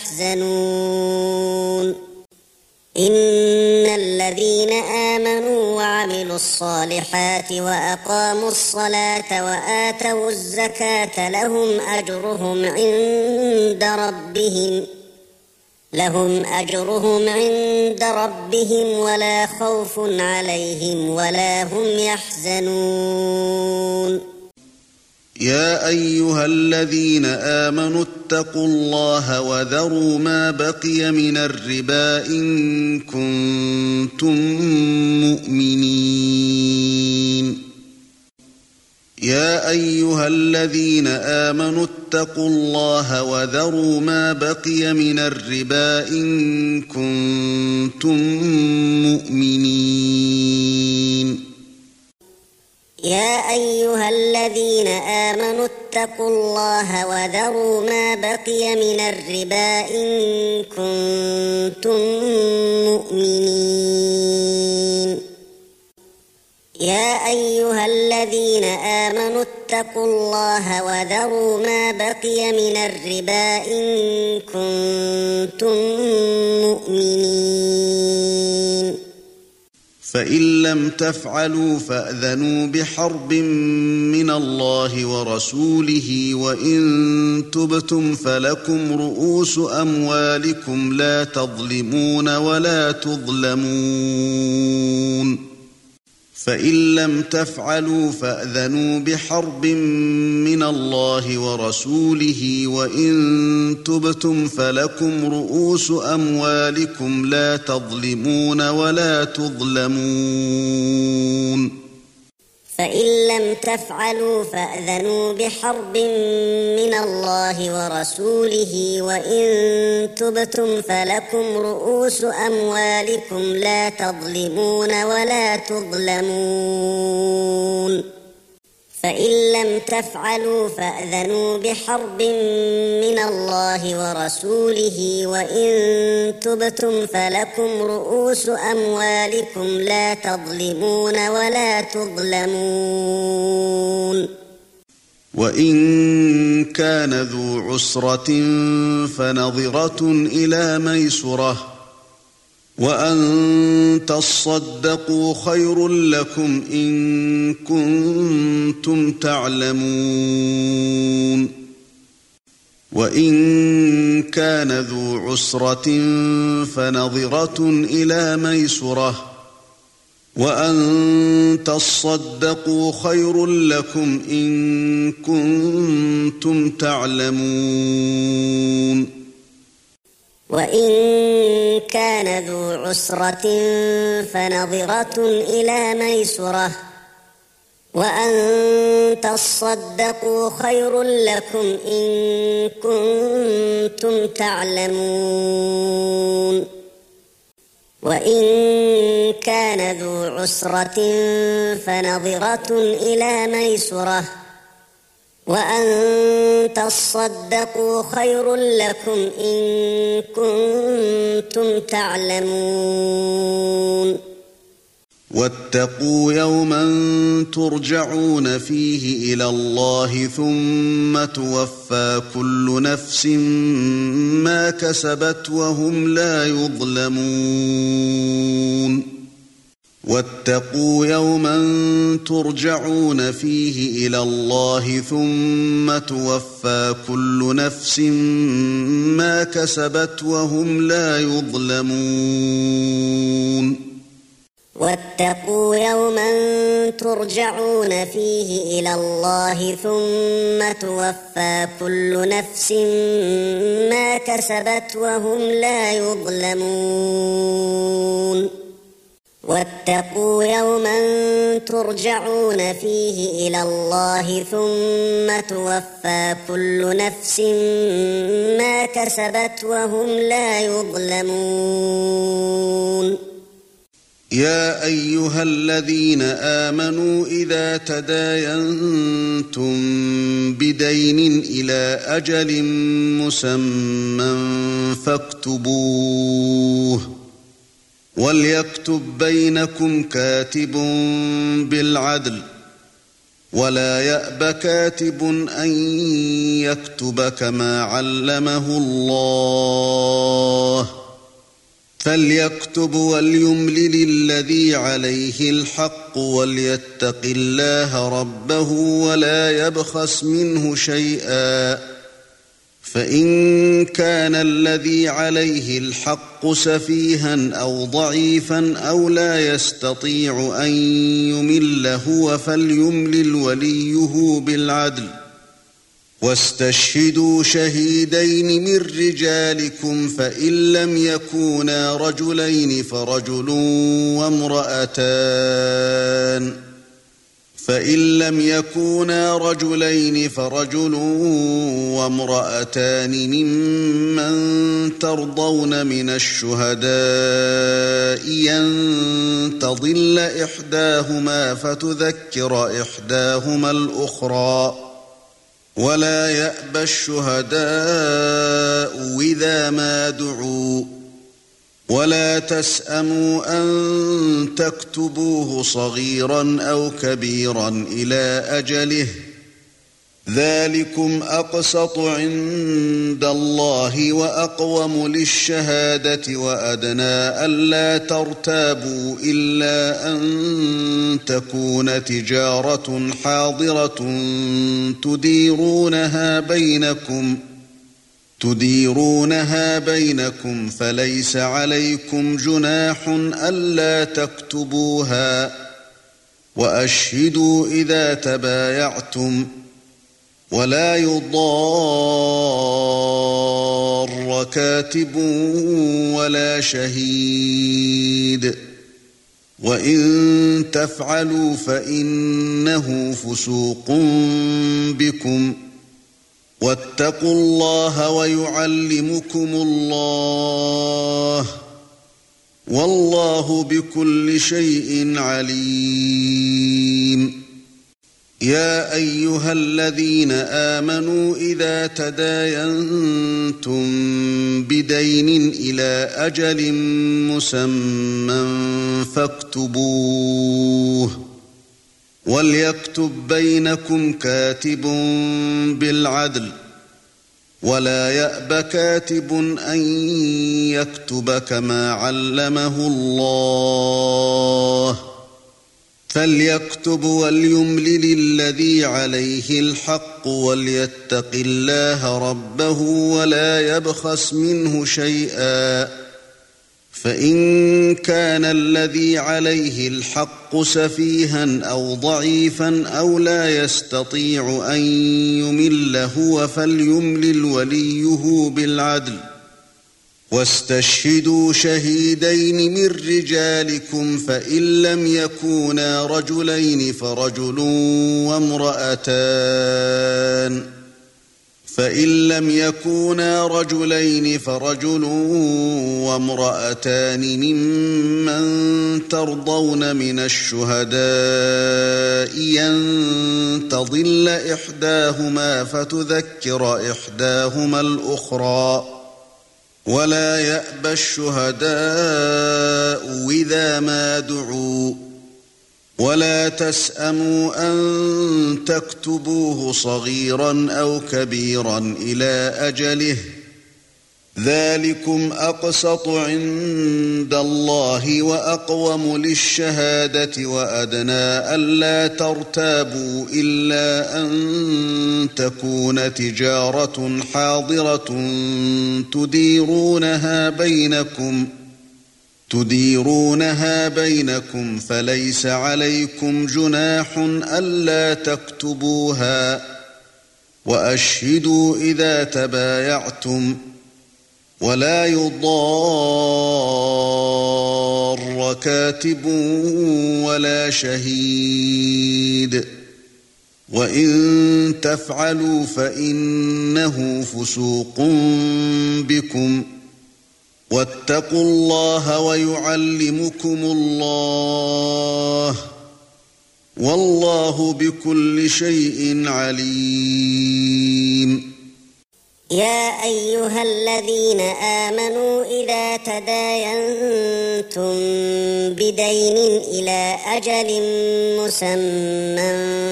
يحزنون إن الذين آمنوا وعملوا الصالحات وأقاموا الصلاة وآتوا الزكاة لهم أجرهم عند ربهم لهم أجرهم عند ربهم ولا خوف عليهم ولا هم يحزنون يا أيها الذين آمنوا اتقوا الله وذروا ما بقي من الربا إن كنتم مؤمنين يا أيها الذين آمنوا اتقوا الله وذروا ما بقي من الربا إن كنتم مؤمنين يا أيها الذين آمنوا اتقوا الله وذروا ما بقي من الربا إن كنتم مؤمنين يا أيها الذين آمنوا اتقوا الله وذروا ما بقي من الربا إن كنتم مؤمنين فإن لم تفعلوا فأذنوا بحرب من الله ورسوله وإن تبتم فلكم رؤوس أموالكم لا تظلمون ولا تظلمون فإن لم تفعلوا فأذنوا بحرب من الله ورسوله وإن تبتم فلكم رؤوس أموالكم لا تظلمون ولا تظلمون فإن لم تفعلوا فأذنوا بحرب من الله ورسوله وإن تبتم فلكم رؤوس أموالكم لا تظلمون ولا تظلمون فإن لم تفعلوا فأذنوا بحرب من الله ورسوله وإن تبتم فلكم رؤوس أموالكم لا تظلمون ولا تظلمون وإن كان ذو عسرة فنظرة إلى ميسرة وأن تصدقوا خير لكم إن كنتم تعلمون وإن كان ذو عسرة فنظرة إلى ميسرة وأن تصدقوا خير لكم إن كنتم تعلمون وإن كان ذو عسرة فنظرة إلى ميسرة وأن تصدقوا خير لكم إن كنتم تعلمون وإن كان ذو عسرة فنظرة إلى ميسرة وأن تصدقوا خير لكم إن كنتم تعلمون واتقوا يوما ترجعون فيه إلى الله ثم توفى كل نفس ما كسبت وهم لا يظلمون واتقوا يوما ترجعون فيه إلى الله ثم توفى كل نفس ما كسبت وهم لا يظلمون واتقوا يوما ترجعون فيه إلى الله ثم توفى كل نفس ما كسبت وهم لا يظلمون واتقوا يوما ترجعون فيه إلى الله ثم توفى كل نفس ما كسبت وهم لا يظلمون يا أيها الذين آمنوا إذا تداينتم بدين إلى أجل مسمى فاكتبوه وليكتب بينكم كاتب بالعدل ولا يأب كاتب أن يكتب كما علمه الله فليكتب وليملل الذي عليه الحق وليتق الله ربه ولا يبخس منه شيئا فإن كان الذي عليه الحق سفيها أو ضعيفا أو لا يستطيع أن يمل هو فليملل وليه بالعدل واستشهدوا شهيدين من رجالكم فإن لم يكونا رجلين فرجل وامرأتان فإن لم يكونا رجلين فرجل وامرأتان ممن ترضون من الشهداء أن تضل إحداهما فتذكر إحداهما الأخرى ولا يأبى الشهداء إذا ما دعوا ولا تسأموا أن تكتبوه صغيرا أو كبيرا إلى أجله ذلكم أقسط عند الله وأقوم للشهادة وأدنى ألا ترتابوا إلا أن تكون تجارة حاضرة تديرونها بينكم تديرونها بينكم فليس عليكم جناح ألا تكتبوها وأشهدوا إذا تبايعتم ولا يضار كاتب ولا شهيد وإن تفعلوا فإنه فسوق بكم واتقوا الله ويعلمكم الله والله بكل شيء عليم يا أيها الذين آمنوا إذا تداينتم بدين إلى أجل مسمى فاكتبوه وليكتب بينكم كاتب بالعدل ولا يأب كاتب أن يكتب كما علمه الله فليكتب وليملل الذي عليه الحق وليتق الله ربه ولا يبخس منه شيئا فإن كان الذي عليه الحق سفيها أو ضعيفا أو لا يستطيع أن يمل هو فليملل وليه بالعدل واستشهدوا شهيدين من رجالكم فإن لم يكونا رجلين فرجل وامرأتان فإن لم يكونا رجلين فرجل وامرأتان ممن ترضون من الشهداء أن تضل إحداهما فتذكر إحداهما الأخرى ولا يأبى الشهداء إذا ما دعوا ولا تسأموا أن تكتبوه صغيرا أو كبيرا إلى أجله ذلكم أقسط عند الله وأقوم للشهادة وأدنى ألا ترتابوا إلا أن تكون تجارة حاضرة تديرونها بينكم تديرونها بينكم فليس عليكم جناح ألا تكتبوها وأشهدوا إذا تبايعتم ولا يضار كاتب ولا شهيد وإن تفعلوا فإنه فسوق بكم واتقوا الله ويعلمكم الله والله بكل شيء عليم. يا أيها الذين آمنوا إذا تداينتم بدين إلى أجل مسمى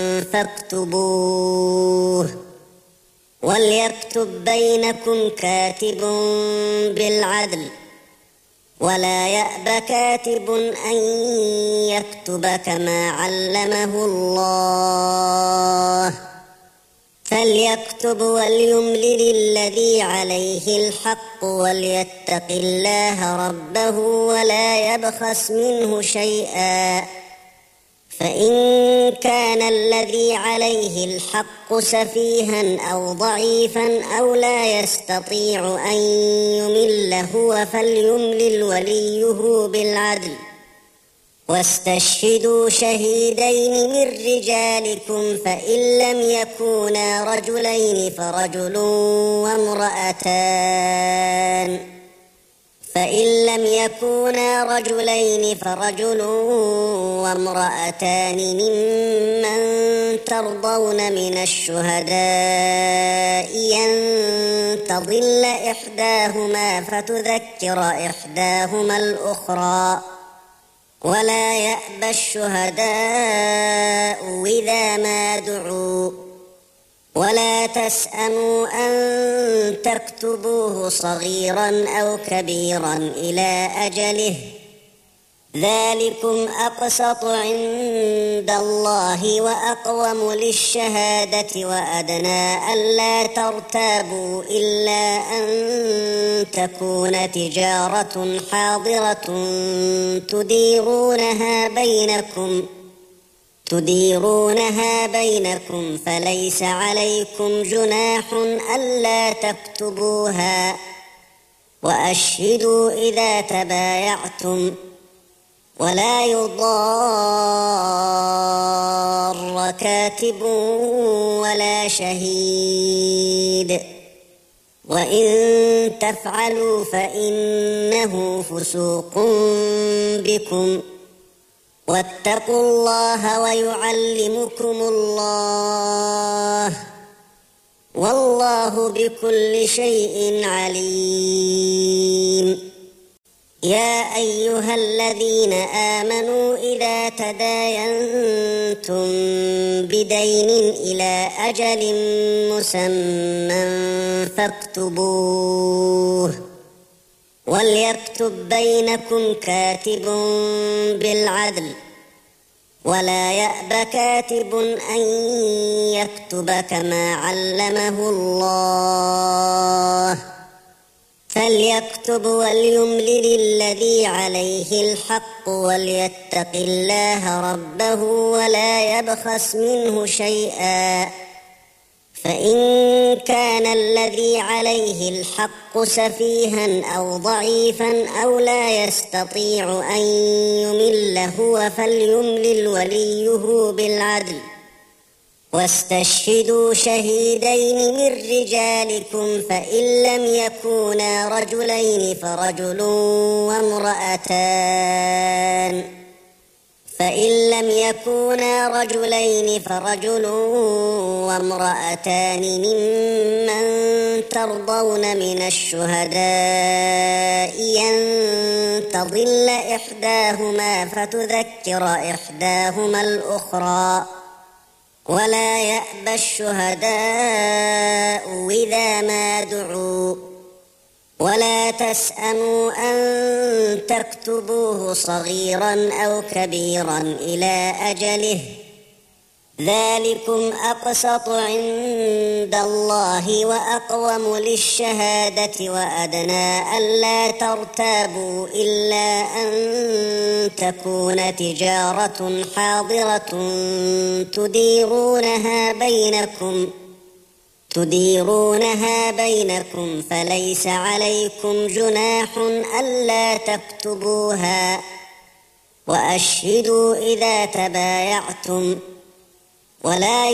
فاكتبوه وليكتب بينكم كاتب بالعدل ولا يأب كاتب أن يكتب كما علمه الله فليكتب وليملل الذي عليه الحق وليتق الله ربه ولا يبخس منه شيئا فإن كان الذي عليه الحق سفيها أو ضعيفا أو لا يستطيع أن يمل هو فليملل وليه بالعدل واستشهدوا شهيدين من رجالكم فإن لم يكونا رجلين فرجل وامرأتان فإن لم يكونا رجلين فرجل وامرأتان ممن ترضون من الشهداء أن تضل إحداهما فتذكر إحداهما الأخرى ولا يأبى الشهداء إذا ما دعوا ولا تسأموا أن تكتبوه صغيرا أو كبيرا إلى أجله ذلكم أقسط عند الله وأقوم للشهادة وأدنى ألا ترتابوا إلا أن تكون تجارة حاضرة تديرونها بينكم تديرونها بينكم فليس عليكم جناح ألا تكتبوها وأشهدوا إذا تبايعتم ولا يضار كاتب ولا شهيد وإن تفعلوا فإنه فسوق بكم واتقوا الله ويعلمكم الله والله بكل شيء عليم. يا أيها الذين آمنوا إذا تداينتم بدين إلى أجل مسمى فاكتبوه وليكتب بينكم كاتب بالعدل ولا يأب كاتب أن يكتب كما علمه الله فليكتب وليملل الذي عليه الحق وليتق الله ربه ولا يبخس منه شيئا فإن كان الذي عليه الحق سفيها أو ضعيفا أو لا يستطيع أن يمل هو فليملل وليه بالعدل واستشهدوا شهيدين من رجالكم فإن لم يكونا رجلين فرجل وامرأتان فإن لم يكونا رجلين فرجل وامرأتان ممن ترضون من الشهداء أن تضل إحداهما فتذكر إحداهما الأخرى ولا يأبى الشهداء إذا ما دعوا ولا تسأموا أن تكتبوه صغيرا أو كبيرا إلى أجله ذلكم أقسط عند الله وأقوم للشهادة وأدنى ألا ترتابوا إلا أن تكون تجارة حاضرة تديرونها بينكم تديرونها بينكم فليس عليكم جناح ألا تكتبوها وأشهدوا إذا تبايعتم ولا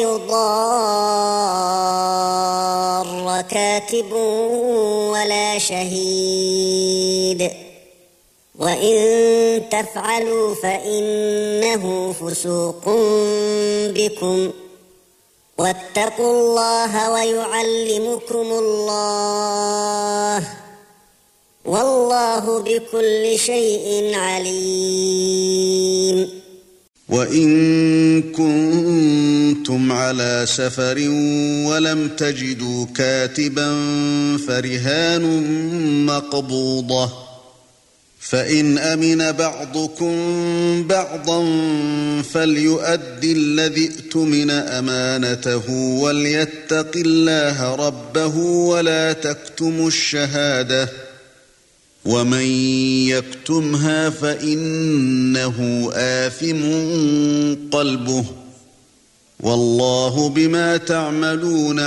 يضار كاتب ولا شهيد وإن تفعلوا فإنه فسوق بكم واتقوا الله ويعلمكم الله والله بكل شيء عليم. وإن كنتم على سفر ولم تجدوا كاتبا فرهان مقبوضة فإن أمن بعضكم بعضا فليؤدي الذي ائتمن أمانته وليتق الله ربه ولا تكتموا الشهادة ومن يكتمها فإنه آثم قلبه والله بما تعملون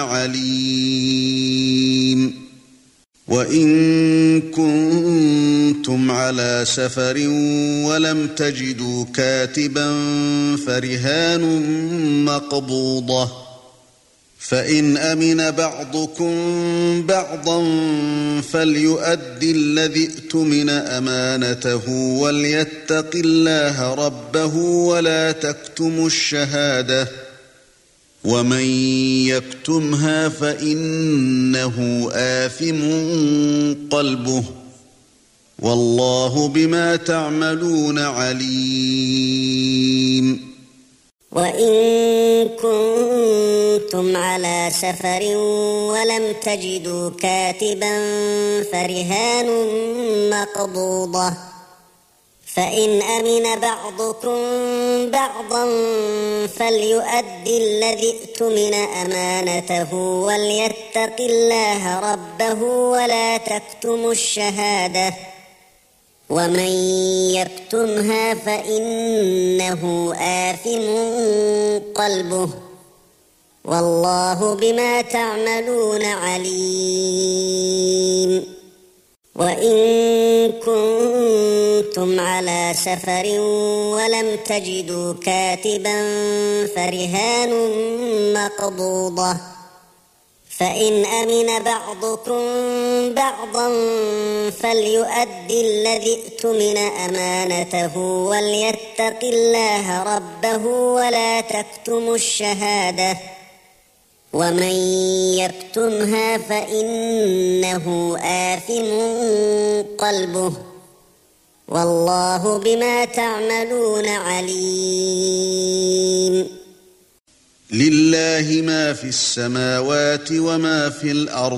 عليم. وإن كنتم على سفر ولم تجدوا كاتبا فرهان مقبوضة فإن أمن بعضكم بعضا فليؤدي الذي ائتمن أمانته وليتق الله ربه ولا تكتموا الشهادة ومن يكتمها فإنه آثم قلبه والله بما تعملون عليم. وإن كنتم على سفر ولم تجدوا كاتبا فرهان مقبوضة فإن أمن بعضكم بعضا فليؤدي الذي ائتمن أمانته وليتق الله ربه ولا تكتموا الشهادة ومن يكتمها فإنه آثم قلبه والله بما تعملون عليم. وإن كنتم على سفر ولم تجدوا كاتبا فرهان مقبوضة فإن أمن بعضكم بعضا فليؤدي الذي ائتمن أمانته وليتق الله ربه ولا تكتموا الشهادة ومن يكتمها فإنه آثم قلبه والله بما تعملون عليم. لله ما في السماوات وما في الأرض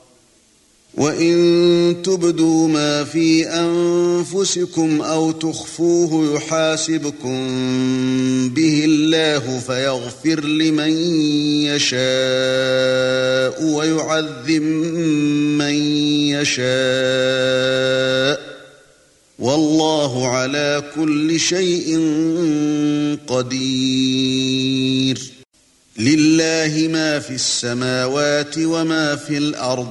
وإن تبدوا ما في أنفسكم أو تخفوه يحاسبكم به الله فيغفر لمن يشاء ويعذب من يشاء والله على كل شيء قدير. لله ما في السماوات وما في الأرض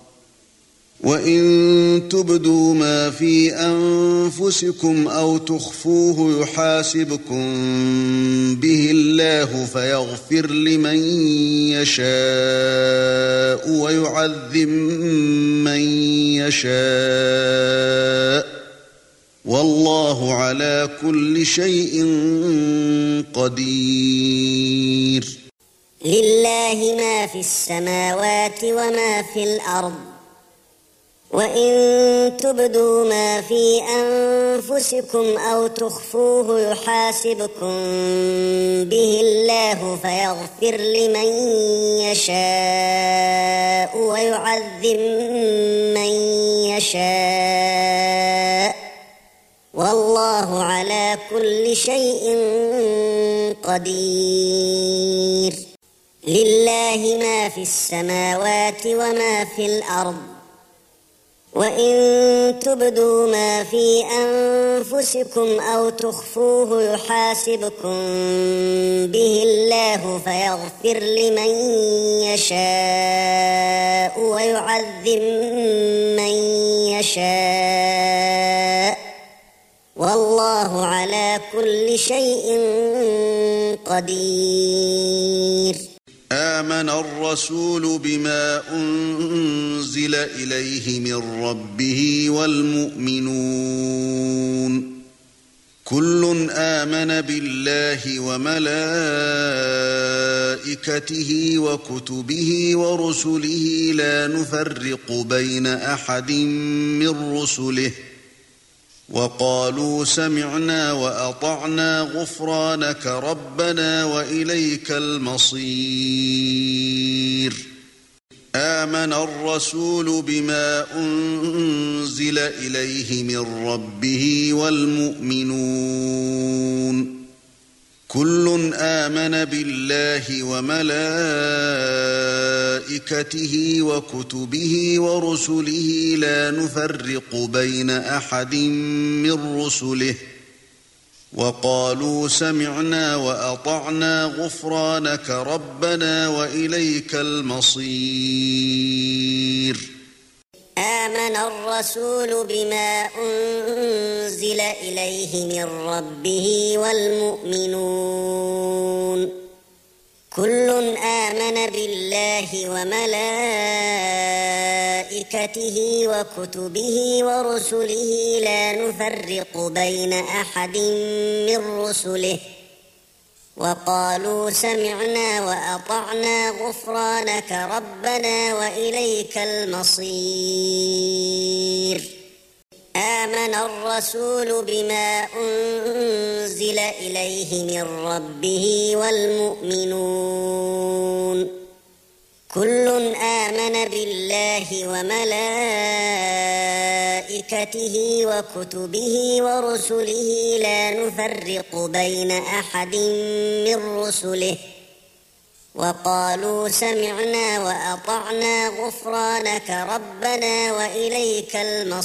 وإن تبدوا ما في أنفسكم أو تخفوه يحاسبكم به الله فيغفر لمن يشاء ويعذب من يشاء والله على كل شيء قدير لله ما في السماوات وما في الأرض وإن تبدوا ما في أنفسكم أو تخفوه يحاسبكم به الله فيغفر لمن يشاء ويعذب من يشاء والله على كل شيء قدير لله ما في السماوات وما في الأرض وإن تبدوا ما في أنفسكم أو تخفوه يحاسبكم به الله فيغفر لمن يشاء ويعذب من يشاء والله على كل شيء قدير آمن الرسول بما أنزل إليه من ربه والمؤمنون كل آمن بالله وملائكته وكتبه ورسله لا نفرق بين أحد من رسله وقالوا سمعنا وأطعنا غفرانك ربنا وإليك المصير آمن الرسول بما أنزل إليه من ربه والمؤمنون كل آمن بالله وملائكته وكتبه ورسله لا نفرق بين أحد من رسله وقالوا سمعنا وأطعنا غفرانك ربنا وإليك المصير آمن الرسول بما أنزل إليه من ربه والمؤمنون كل آمن بالله وملائكته وكتبه ورسله لا نفرق بين أحد من رسله وقالوا سمعنا وأطعنا غفرانك ربنا وإليك المصير آمن الرسول بما أنزل إليه من ربه والمؤمنون كل آمن بالله وملائكته وكتبه ورسله لا نفرق بين أحد من رسله وقالوا سمعنا وأطعنا غفرانك ربنا وإليك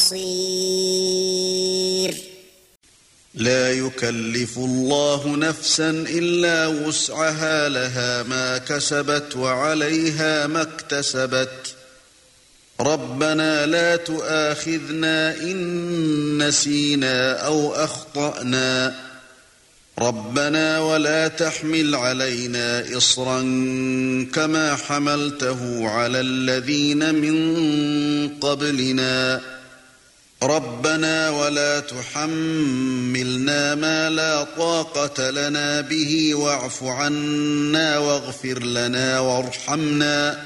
المصير لا يكلف الله نفسا إلا وسعها لها ما كسبت وعليها ما اكتسبت ربنا لا تؤاخذنا إن نسينا أو أخطأنا ربنا ولا تحمل علينا إصرا كما حملته على الذين من قبلنا ربنا ولا تحملنا ما لا طاقة لنا به واعف عنا واغفر لنا وارحمنا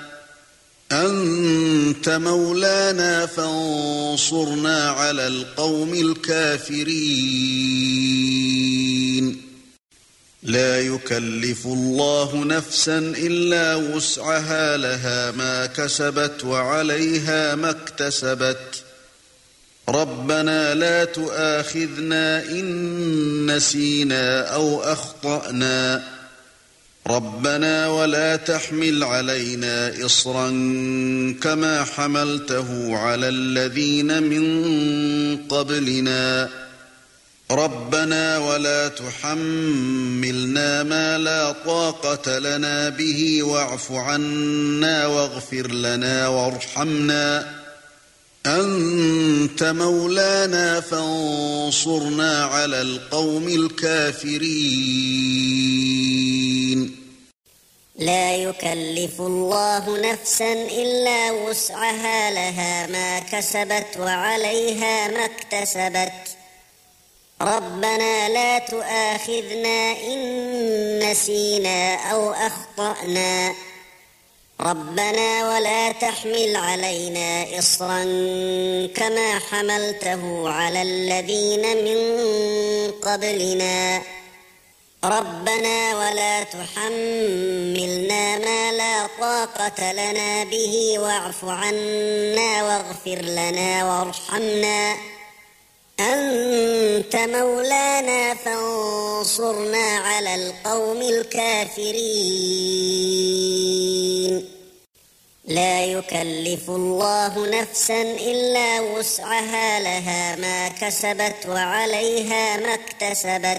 أنت مولانا فانصرنا على القوم الكافرين لا يكلف الله نفسا إلا وسعها لها ما كسبت وعليها ما اكتسبت ربنا لا تؤاخذنا إن نسينا أو أخطأنا ربنا ولا تحمل علينا إصرا كما حملته على الذين من قبلنا ربنا ولا تحملنا ما لا طاقة لنا به واعف عنا واغفر لنا وارحمنا أنت مولانا فانصرنا على القوم الكافرين. لا يكلف الله نفسا إلا وسعها لها ما كسبت وعليها ما اكتسبت ربنا لا تؤاخذنا إن نسينا أو أخطأنا ربنا ولا تحمل علينا إصرا كما حملته على الذين من قبلنا ربنا ولا تحملنا ما لا طاقة لنا به واعف عنا واغفر لنا وارحمنا أنت مولانا فانصرنا على القوم الكافرين. لا يكلف الله نفسا إلا وسعها لها ما كسبت وعليها ما اكتسبت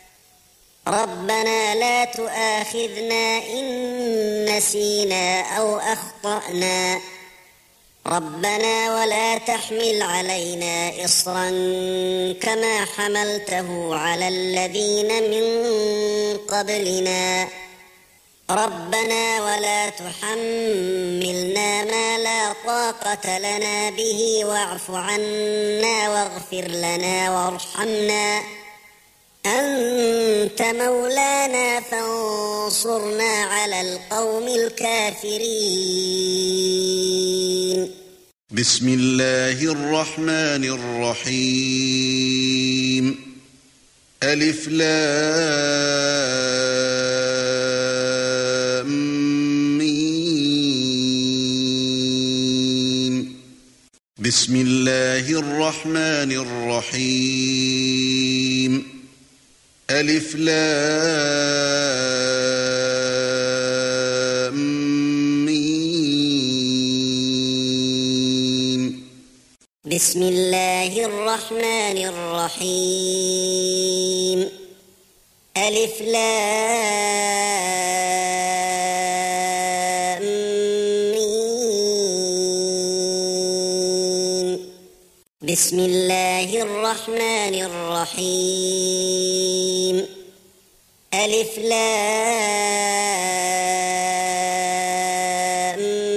ربنا لا تؤاخذنا إن نسينا أو أخطأنا ربنا ولا تحمل علينا إصرا كما حملته على الذين من قبلنا ربنا ولا تحملنا ما لا طاقة لنا به واعف عنا واغفر لنا وارحمنا أنت مولانا فانصرنا على القوم الكافرين. بسم الله الرحمن الرحيم. ألف لام ميم. بسم الله الرحمن الرحيم. ألف لام ميم. بسم الله الرحمن الرحيم. ألف لام ميم. بسم الله الرحمن الرحيم. ألف لام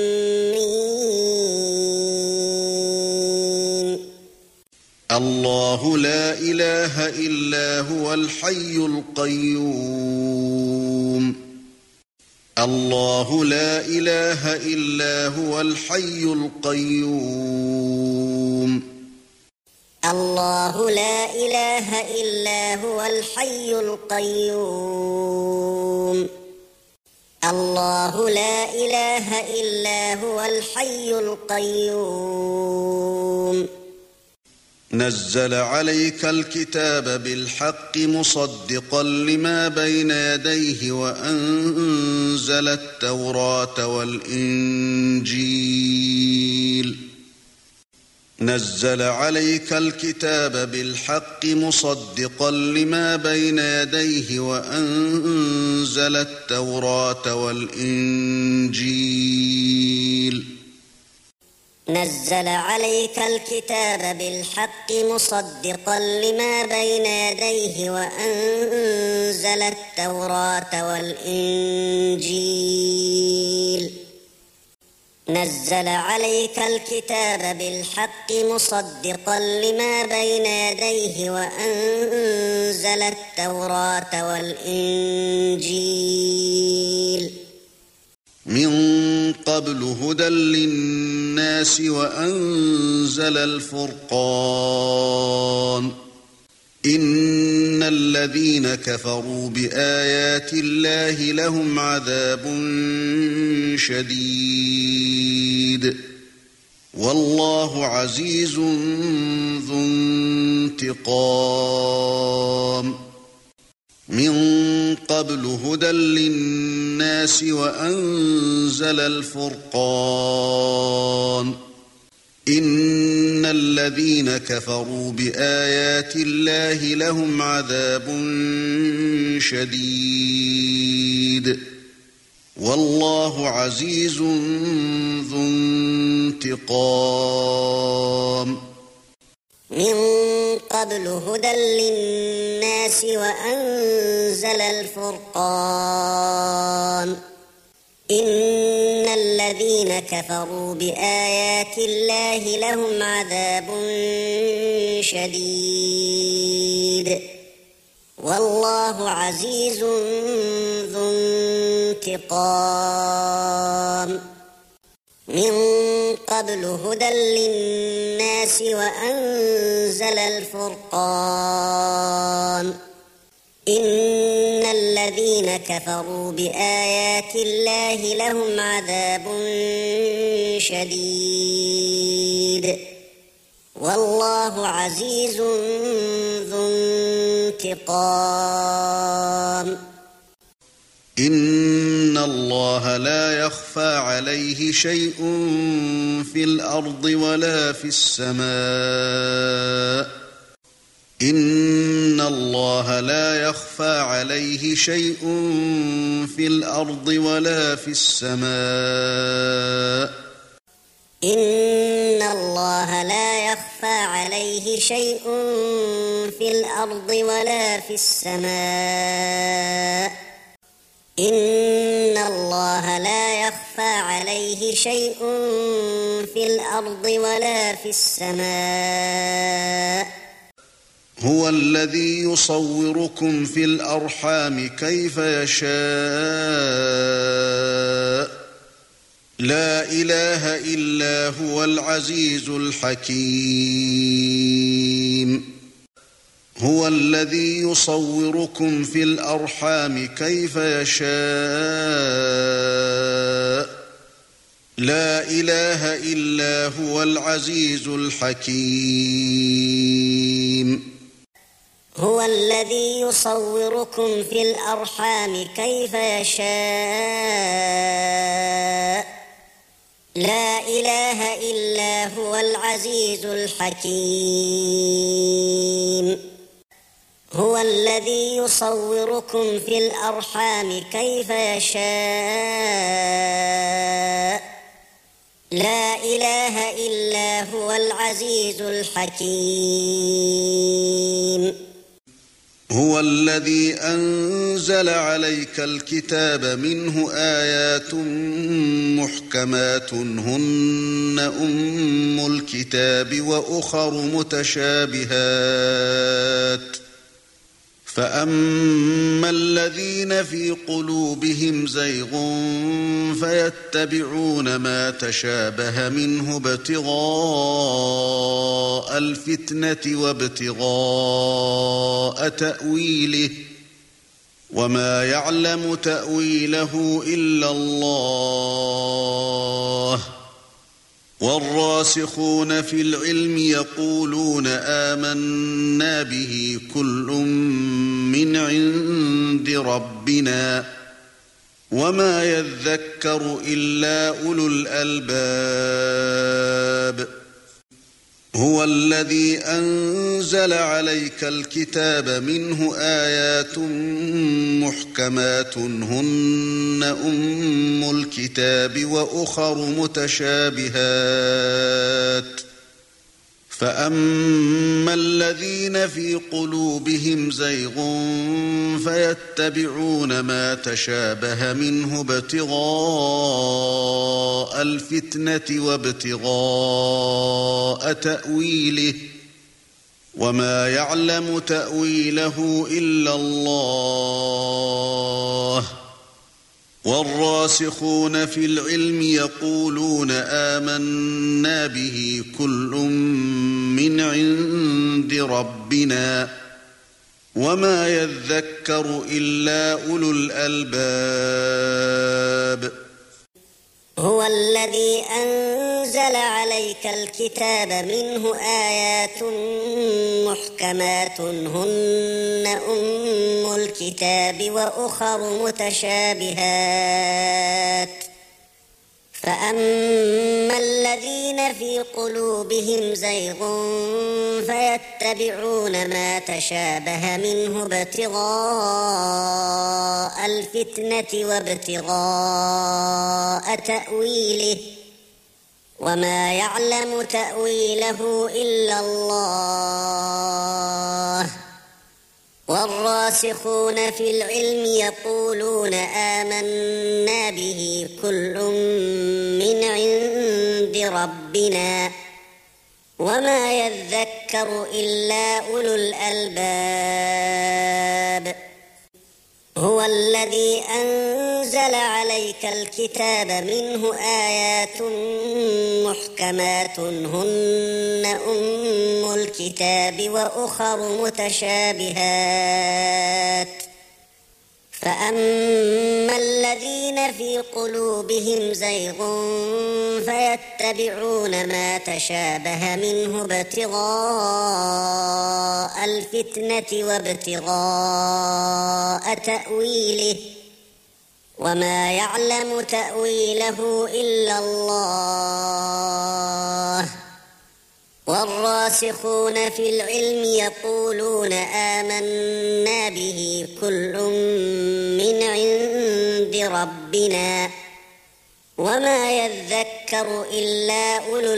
ميم. الله لا إله إلا هو الحي القيوم. الله لا إله إلا هو الحي القيوم. الله لا إله إلا هو الحي القيوم. الله لا إله إلا هو الحي القيوم. نزل عليك الكتاب بالحق مصدقا لما بين يديه وأنزل التوراة والإنجيل. نزل عليك الكتاب بالحق مصدقا لما بين يديه وأنزل التوراة والإنجيل. نزل عليك الكتاب بالحق مصدقا لما بين يديه وأنزل التوراة والإنجيل. نزل عليك الكتاب بالحق مصدقا لما بين يديه وأنزل التوراة والإنجيل. من قبل هدى للناس وأنزل الفرقان. إن الذين كفروا بآيات الله لهم عذاب شديد والله عزيز ذو انتقام. من قبل هدى للناس وأنزل الفرقان. إن الذين كفروا بآيات الله لهم عذاب شديد والله عزيز ذو انتقام. من قبل هدى للناس وأنزل الفرقان إن الذين كفروا بآيات الله لهم عذاب شديد والله عزيز ذو انتقام. من قبل هدى للناس وأنزل الفرقان إن الذين كفروا بآيات الله لهم عذاب شديد والله عزيز ذو انتقام. إن الله لا يخفى عليه شيء في الأرض ولا في السماء إن الله لا يخفى عليه شيء في الأرض ولا في السماء إن الله لا يخفى عليه شيء في الأرض ولا في السماء إن الله لا يخفى عليه شيء في الأرض ولا في السماء هو الذي يصوركم في الأرحام كيف يشاء لا إله إلا هو العزيز الحكيم. هو الذي يصوركم في الأرحام كيف يشاء لا إله إلا هو العزيز الحكيم. هو الذي يصوركم في الأرحام كيف يشاء لا إله إلا هو العزيز الحكيم. هو الذي يصوركم في الأرحام كيف يشاء لا إله إلا هو العزيز الحكيم. هو الذي أنزل عليك الكتاب منه آيات محكمات هن أم الكتاب وأخر متشابهات فأما الذين في قلوبهم زيغ فيتبعون ما تشابه منه ابتغاء الفتنة وابتغاء تأويله وما يعلم تأويله إلا الله والراسخون في العلم يقولون آمنا به كل من عند ربنا وما يذكر إلا أولو الألباب. هو الذي أنزل عليك الكتاب منه آيات محكمات هن أم الكتاب وأخر متشابهات فأما الذين في قلوبهم زيغ فيتبعون ما تشابه منه ابتغاء الفتنة وابتغاء تأويله وما يعلم تأويله إلا الله والراسخون في العلم يقولون آمنا به كل من عند ربنا وما يذكر إلا أولو الألباب. هو الذي أنزل عليك الكتاب منه آيات محكمات هن أم الكتاب وأخر متشابهات فأما الذين في قلوبهم زيغ فيتبعون ما تشابه منه ابتغاء الفتنة وابتغاء تأويله وما يعلم تأويله إلا الله والراسخون في العلم يقولون آمنا به كل من عند ربنا وما يذكر إلا أولو الألباب هو الذي أنزل عليك الكتاب منه آيات محكمات هن أم الكتاب وأخر متشابهات فأما الذين في قلوبهم زيغ فيتبعون ما تشابه منه ابتغاء الفتنة وابتغاء تأويله وما يعلم تأويله إلا الله والراسخون في العلم يقولون آمنا به كل من عند ربنا وما يذكر إلا أولو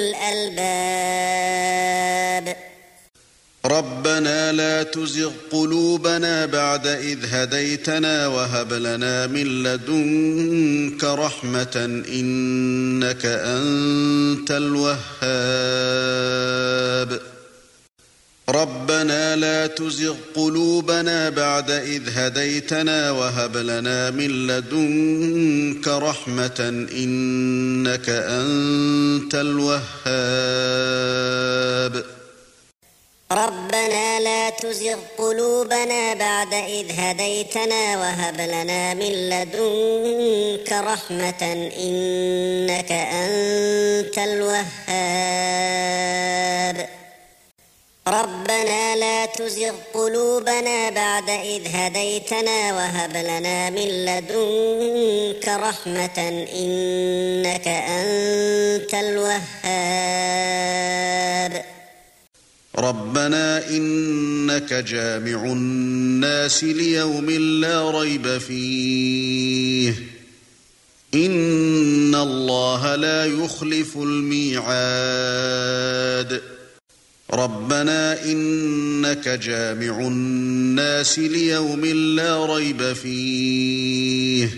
الألباب ربنا لا تزغ قلوبنا بعد إذ هديتنا وهب لنا من لدنك رحمة إنك أنت الوهاب ربنا لا تزغ قلوبنا بعد إذ هديتنا وهب لنا من لدنك رحمة إنك أنت الوهاب ربنا لا تزغ قلوبنا بعد إذ هديتنا وهب لنا من لدنك رحمة إنك أنت الوهاب ربنا لا تزغ قلوبنا بعد إذ هديتنا وهب لنا من لدنك رحمة إنك أنت الوهاب ربنا إنك جامع الناس ليوم لا ريب فيه إن الله لا يخلف الميعاد ربنا إنك جامع الناس ليوم لا ريب فيه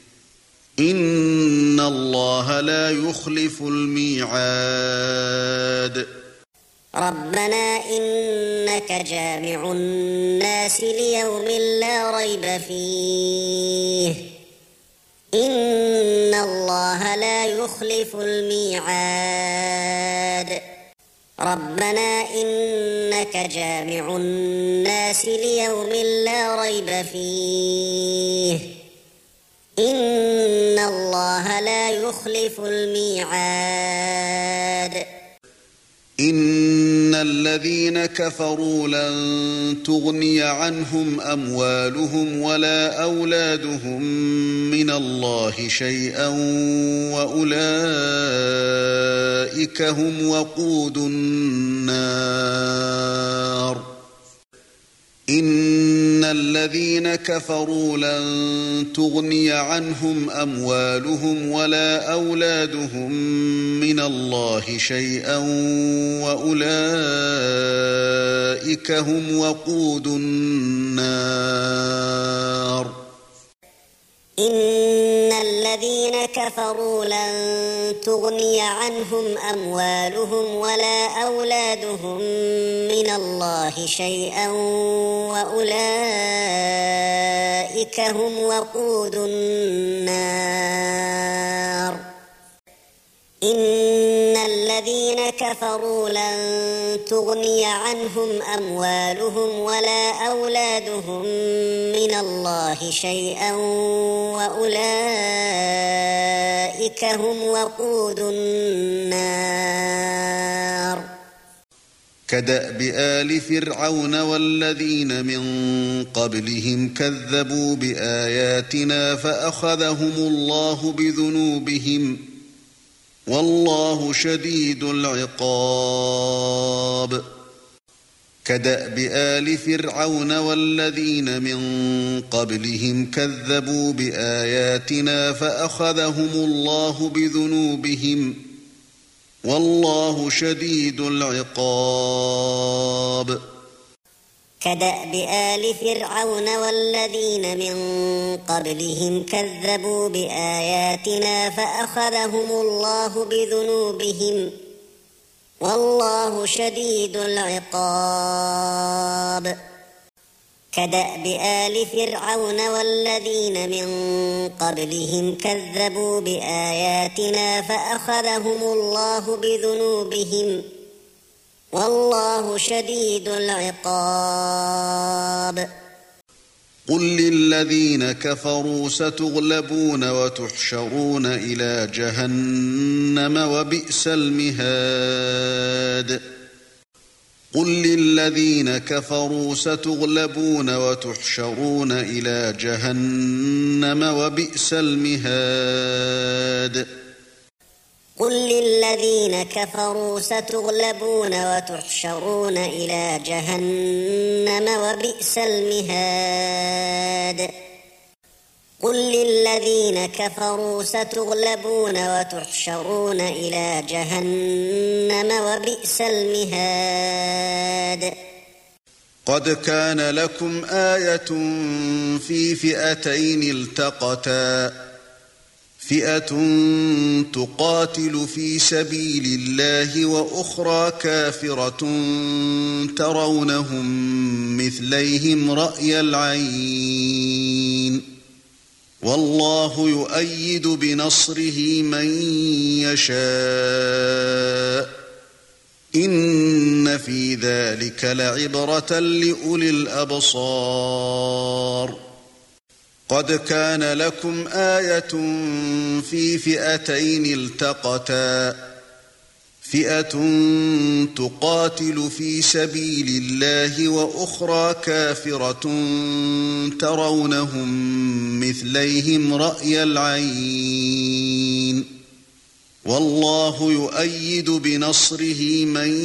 إن الله لا يخلف الميعاد ربنا إنك جامع الناس ليوم لا ريب فيه إن الله لا يخلف الميعاد ربنا إنك جامع الناس ليوم لا ريب فيه إن الله لا يخلف الميعاد إن الذين كفروا لن تغني عنهم أموالهم ولا أولادهم من الله شيئا وأولئك هم وقود النار إن الذين كفروا لن تغني عنهم أموالهم ولا أولادهم من الله شيئا وأولئك هم وقود النار إن الذين كفروا لن تغني عنهم أموالهم ولا أولادهم من الله شيئا وأولئك هم وقود النار إن الذين كفروا لن تغني عنهم أموالهم ولا أولادهم من الله شيئا وأولئك هم وقود النار كدأب آل فرعون والذين من قبلهم كذبوا بآياتنا فأخذهم الله بذنوبهم والله شديد العقاب كدأب آل فرعون والذين من قبلهم كذبوا بآياتنا فأخذهم الله بذنوبهم والله شديد العقاب كدأب آل فرعون والذين من قبلهم كذبوا بآياتنا فأخذهم الله بذنوبهم والله شديد العقاب كدأب آل فرعون والذين من قبلهم كذبوا بآياتنا فأخذهم الله بذنوبهم والله شديد العقاب قل للذين كفروا ستغلبون وتحشرون إلى جهنم وبئس المهاد قل للذين كفروا ستغلبون وتحشرون إلى جهنم وبئس المهاد قل للذين كفروا ستغلبون وتحشرون إلى جهنم وبئس المهاد قل للذين كفروا ستغلبون وتحشرون إلى جهنم وبئس المهاد قد كان لكم آية في فئتين التقتا فئة تقاتل في سبيل الله وأخرى كافرة ترونهم مثليهم رأي العين والله يؤيد بنصره من يشاء إن في ذلك لعبرة لأولي الأبصار قد كان لكم آية في فئتين التقتا فئة تقاتل في سبيل الله وأخرى كافرة ترونهم مثليهم رأي العين والله يؤيد بنصره من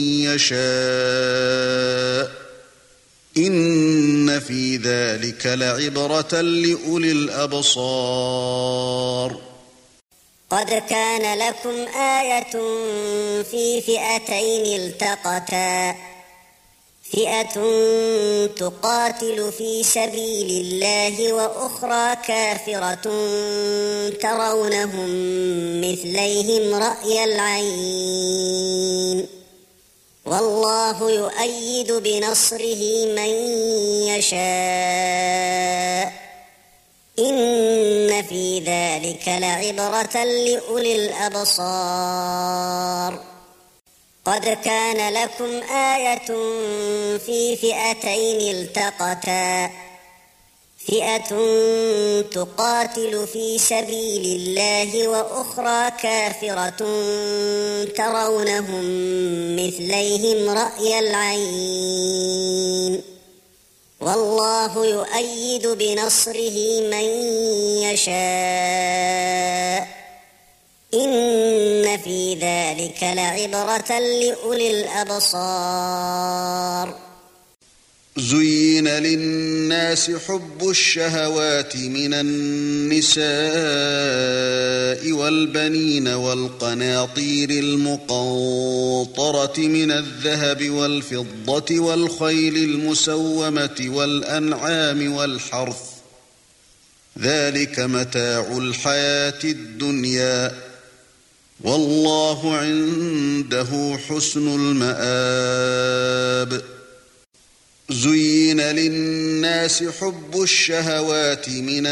يشاء إن في ذلك لعبرة لأولي الأبصار قد كان لكم آية في فئتين التقتا فئة تقاتل في سبيل الله وأخرى كافرة ترونهم مثليهم رأي العين والله يؤيد بنصره من يشاء إن في ذلك لعبرة لأولي الأبصار قد كان لكم آية في فئتين التقتا فئة تقاتل في سبيل الله وأخرى كافرة ترونهم مثليهم رأي العين والله يؤيد بنصره من يشاء إن في ذلك لعبرة لأولي الأبصار زين للناس حب الشهوات من النساء والبنين والقناطير المقنطرة من الذهب والفضة والخيل المسومة والأنعام والحرث ذلك متاع الحياة الدنيا والله عنده حسن المآب زين للناس حب الشهوات من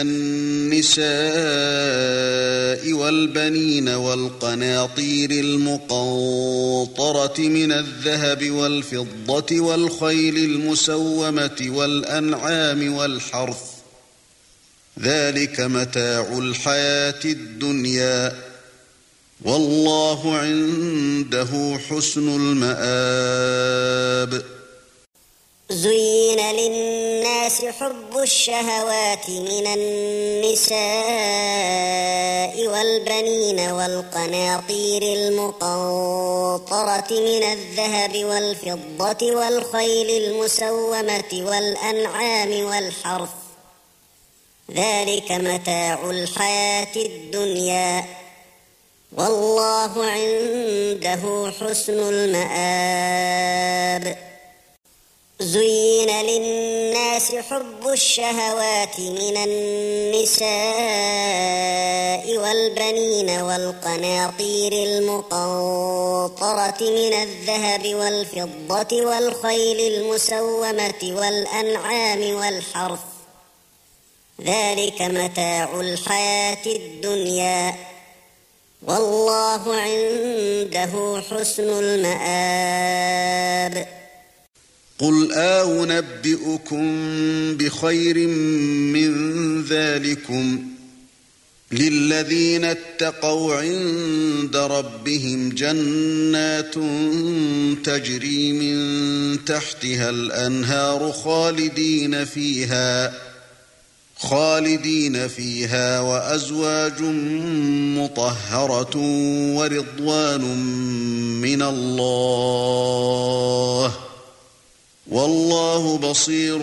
النساء والبنين والقناطير المقنطرة من الذهب والفضة والخيل المسومة والأنعام والحرث ذلك متاع الحياة الدنيا والله عنده حسن المآب زين للناس حب الشهوات من النساء والبنين والقناطير المقنطرة من الذهب والفضة والخيل المسومة والأنعام والحرث ذلك متاع الحياة الدنيا والله عنده حسن المآب زين للناس حب الشهوات من النساء والبنين والقناطير المقنطرة من الذهب والفضة والخيل المسومة والأنعام والحرث ذلك متاع الحياة الدنيا والله عنده حسن المآب قل أنبئكم بخير من ذلكم للذين اتقوا عند ربهم جنات تجري من تحتها الأنهار خالدين فيها خالدين فيها وأزواج مطهرة ورضوان من الله والله بصير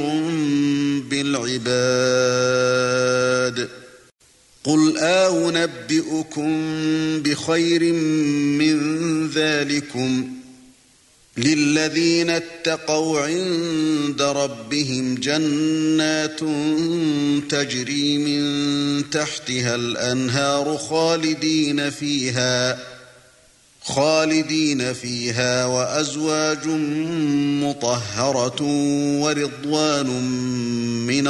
بالعباد قل أنبئكم بخير من ذلكم للذين اتقوا عند ربهم جنات تجري من تحتها الأنهار خالدين فيها خالدين فيها وأزواج مطهرة ورضوان من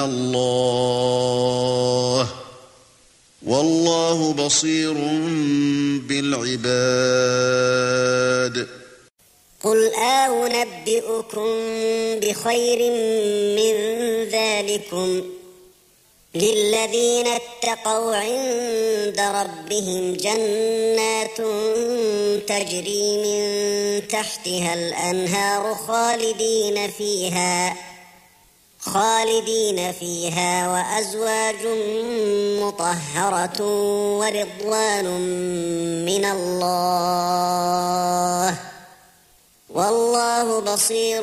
الله والله بصير بالعباد قل أنبئكم بخير من ذلكم للذين اتقوا عند ربهم جنات تجري من تحتها الأنهار خالدين فيها خالدين فيها وأزواج مطهرة ورضوان من الله والله بصير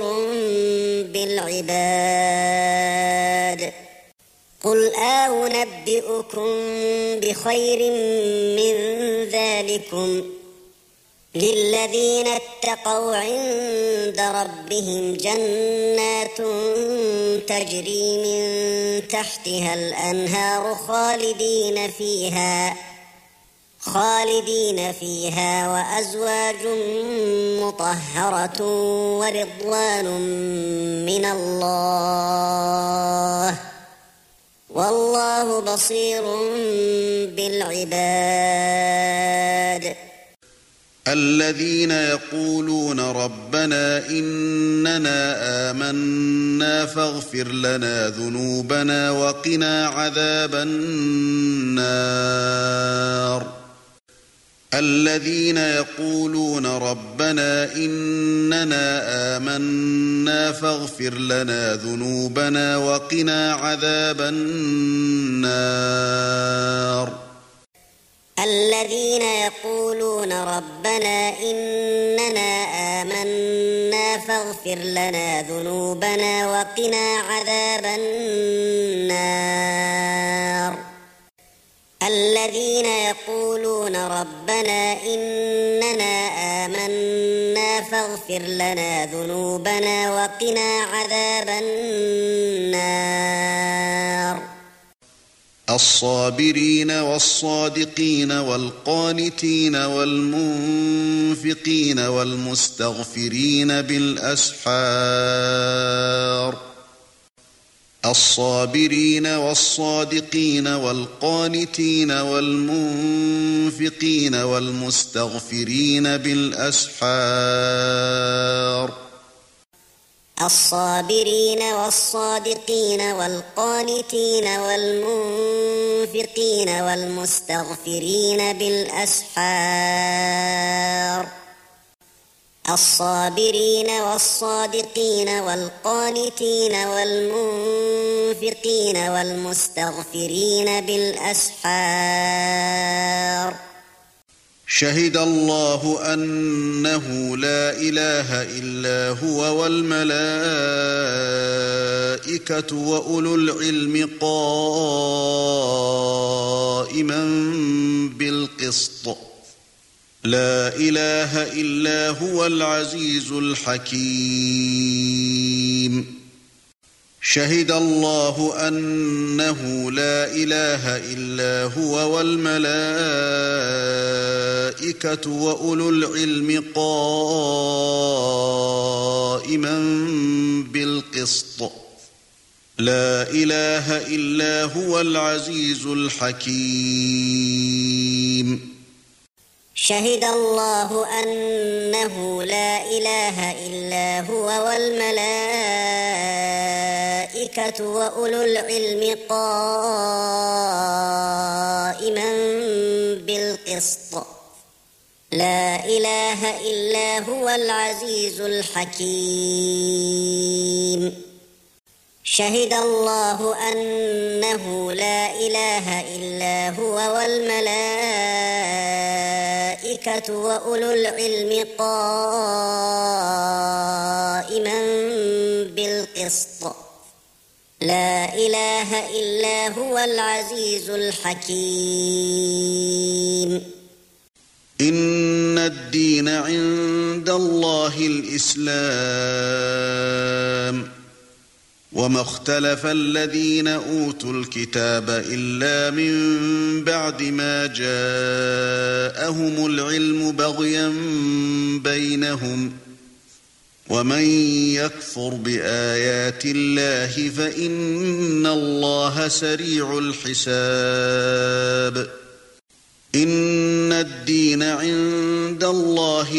بالعباد قل أنبئكم بخير من ذلكم للذين اتقوا عند ربهم جنات تجري من تحتها الأنهار خالدين فيها خالدين فيها وأزواج مطهرة ورضوان من الله والله بصير بالعباد الذين يقولون ربنا إننا آمنا فاغفر لنا ذنوبنا وقنا عذاب النار الذين يقولون ربنا إننا آمنا فاغفر لنا ذنوبنا وقنا عذاب النار الذين يقولون ربنا إننا آمنا فاغفر لنا ذنوبنا وقنا عذاب النار الذين يقولون ربنا إننا آمنا فاغفر لنا ذنوبنا وقنا عذاب النار الصابرين والصادقين والقانتين والمنفقين والمستغفرين بالأسحار الصابرين والصادقين والقانتين والمنفقين والمستغفرين بالأسحار الصابرين والصادقين والقانتين والمنفقين والمستغفرين بالأسحار الصابرين والصادقين والقانتين والمنفقين والمستغفرين بالأسحار شهد الله أنه لا إله إلا هو والملائكة وأولو العلم قائما بالقسط لا إله إلا هو العزيز الحكيم شهد الله أنه لا إله إلا هو والملائكة وأولو العلم قائما بالقسط لا إله إلا هو العزيز الحكيم شهد الله أنه لا إله إلا هو والملائكة وأولو العلم قائما بالقسط لا إله إلا هو العزيز الحكيم شهد الله أنه لا إله إلا هو والملائكة وأولو العلم قائما بالقسط لا إله إلا هو العزيز الحكيم إن الدين عند الله الإسلام وما اختلف الذين أوتوا الكتاب إلا من بعد ما جاءهم العلم بغيا بينهم ومن يكفر بآيات الله فإن الله سريع الحساب إن الدين عند الله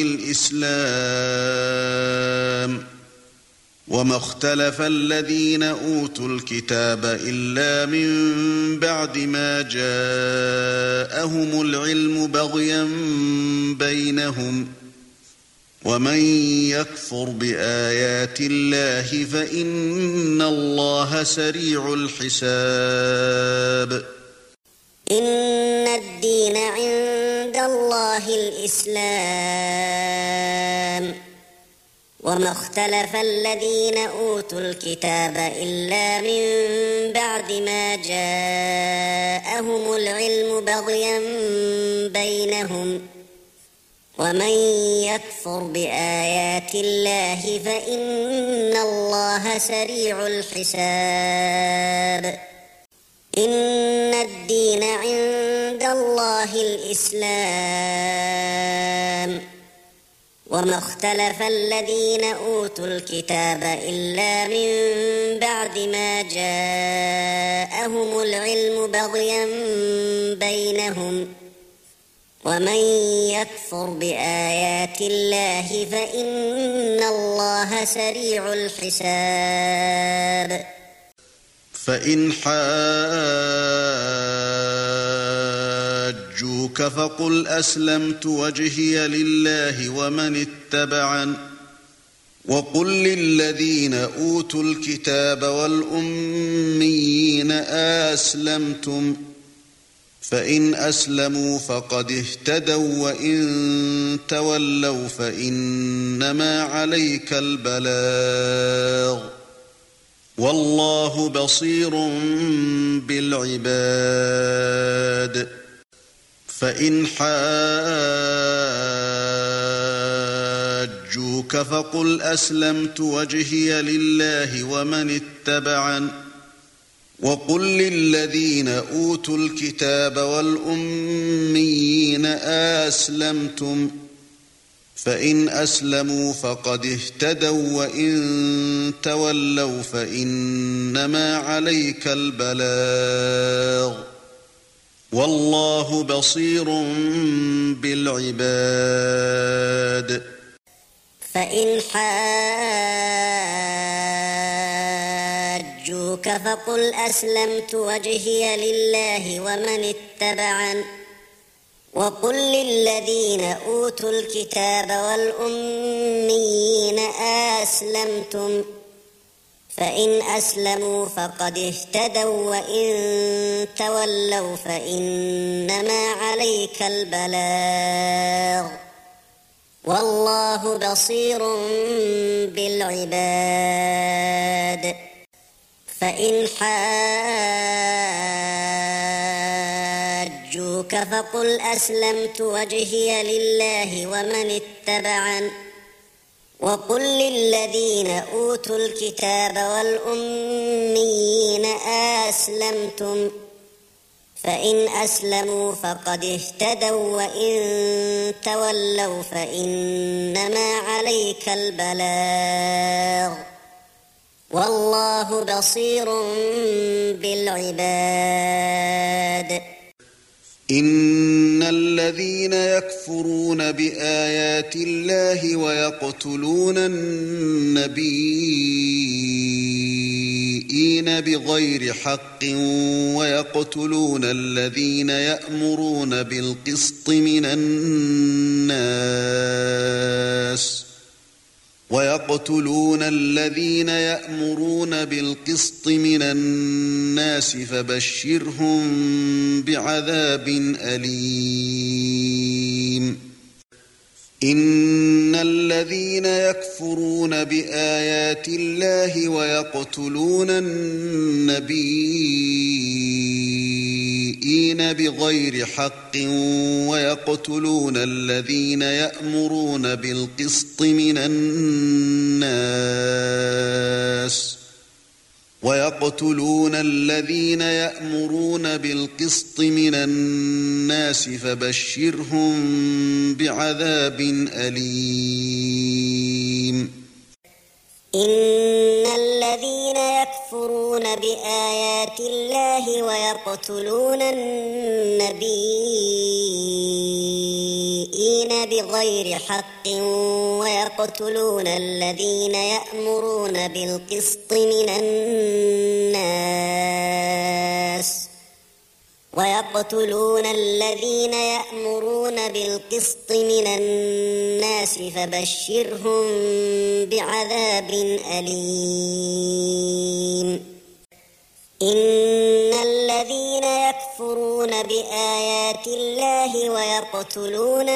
الإسلام وما اختلف الذين أوتوا الكتاب إلا من بعد ما جاءهم العلم بغيا بينهم ومن يكفر بآيات الله فإن الله سريع الحساب إن الدين عند الله الإسلام وما اختلف الذين أوتوا الكتاب إلا من بعد ما جاءهم العلم بغيا بينهم ومن يكفر بآيات الله فإن الله سريع الحساب إن الدين عند الله الإسلام وما اختلف الذين أوتوا الكتاب إلا من بعد ما جاءهم العلم بغيا بينهم ومن يكفر بآيات الله فإن الله سريع الحساب فإن حاجوك فقل أسلمت وجهي لله ومن اتبعن وقل للذين أوتوا الكتاب والأميين أسلمتم فإن أسلموا فقد اهتدوا وإن تولوا فإنما عليك البلاغ والله بصير بالعباد فإن حاجوك فقل أسلمت وجهي لله ومن اتبعن وقل للذين أوتوا الكتاب والأميين أسلمتم فإن أسلموا فقد اهتدوا وإن تولوا فإنما عليك البلاغ والله بصير بالعباد فإن حاجوك فقل أسلمت وجهي لله ومن اتبعن وقل للذين أوتوا الكتاب والأميين أسلمتم فإن أسلموا فقد اهتدوا وإن تولوا فإنما عليك البلاغ والله بصير بالعباد فإن حاجوك فقل أسلمت وجهي لله ومن اتبعن وقل للذين أوتوا الكتاب والأميين أسلمتم فإن أسلموا فقد اهتدوا وإن تولوا فإنما عليك البلاغ والله بصير بالعباد إن الذين يكفرون بآيات الله ويقتلون النبيين بغير حق ويقتلون الذين يأمرون بالقسط من الناس ويقتلون الذين يأمرون بالقسط من الناس فبشرهم بعذاب أليم إن الذين يكفرون بآيات الله ويقتلون النبيين بغير حق ويقتلون الذين يأمرون بالقسط من الناس ويقتلون الذين يأمرون بالقسط من الناس فبشرهم بعذاب أليم إن الذين يكفرون بآيات الله ويقتلون النبيين بغير حق ويقتلون الذين يأمرون بالقسط من الناس ويقتلون الذين يأمرون بالقسط من الناس فبشرهم بعذاب أليم إن الذين يكفرون بآيات الله ويقتلون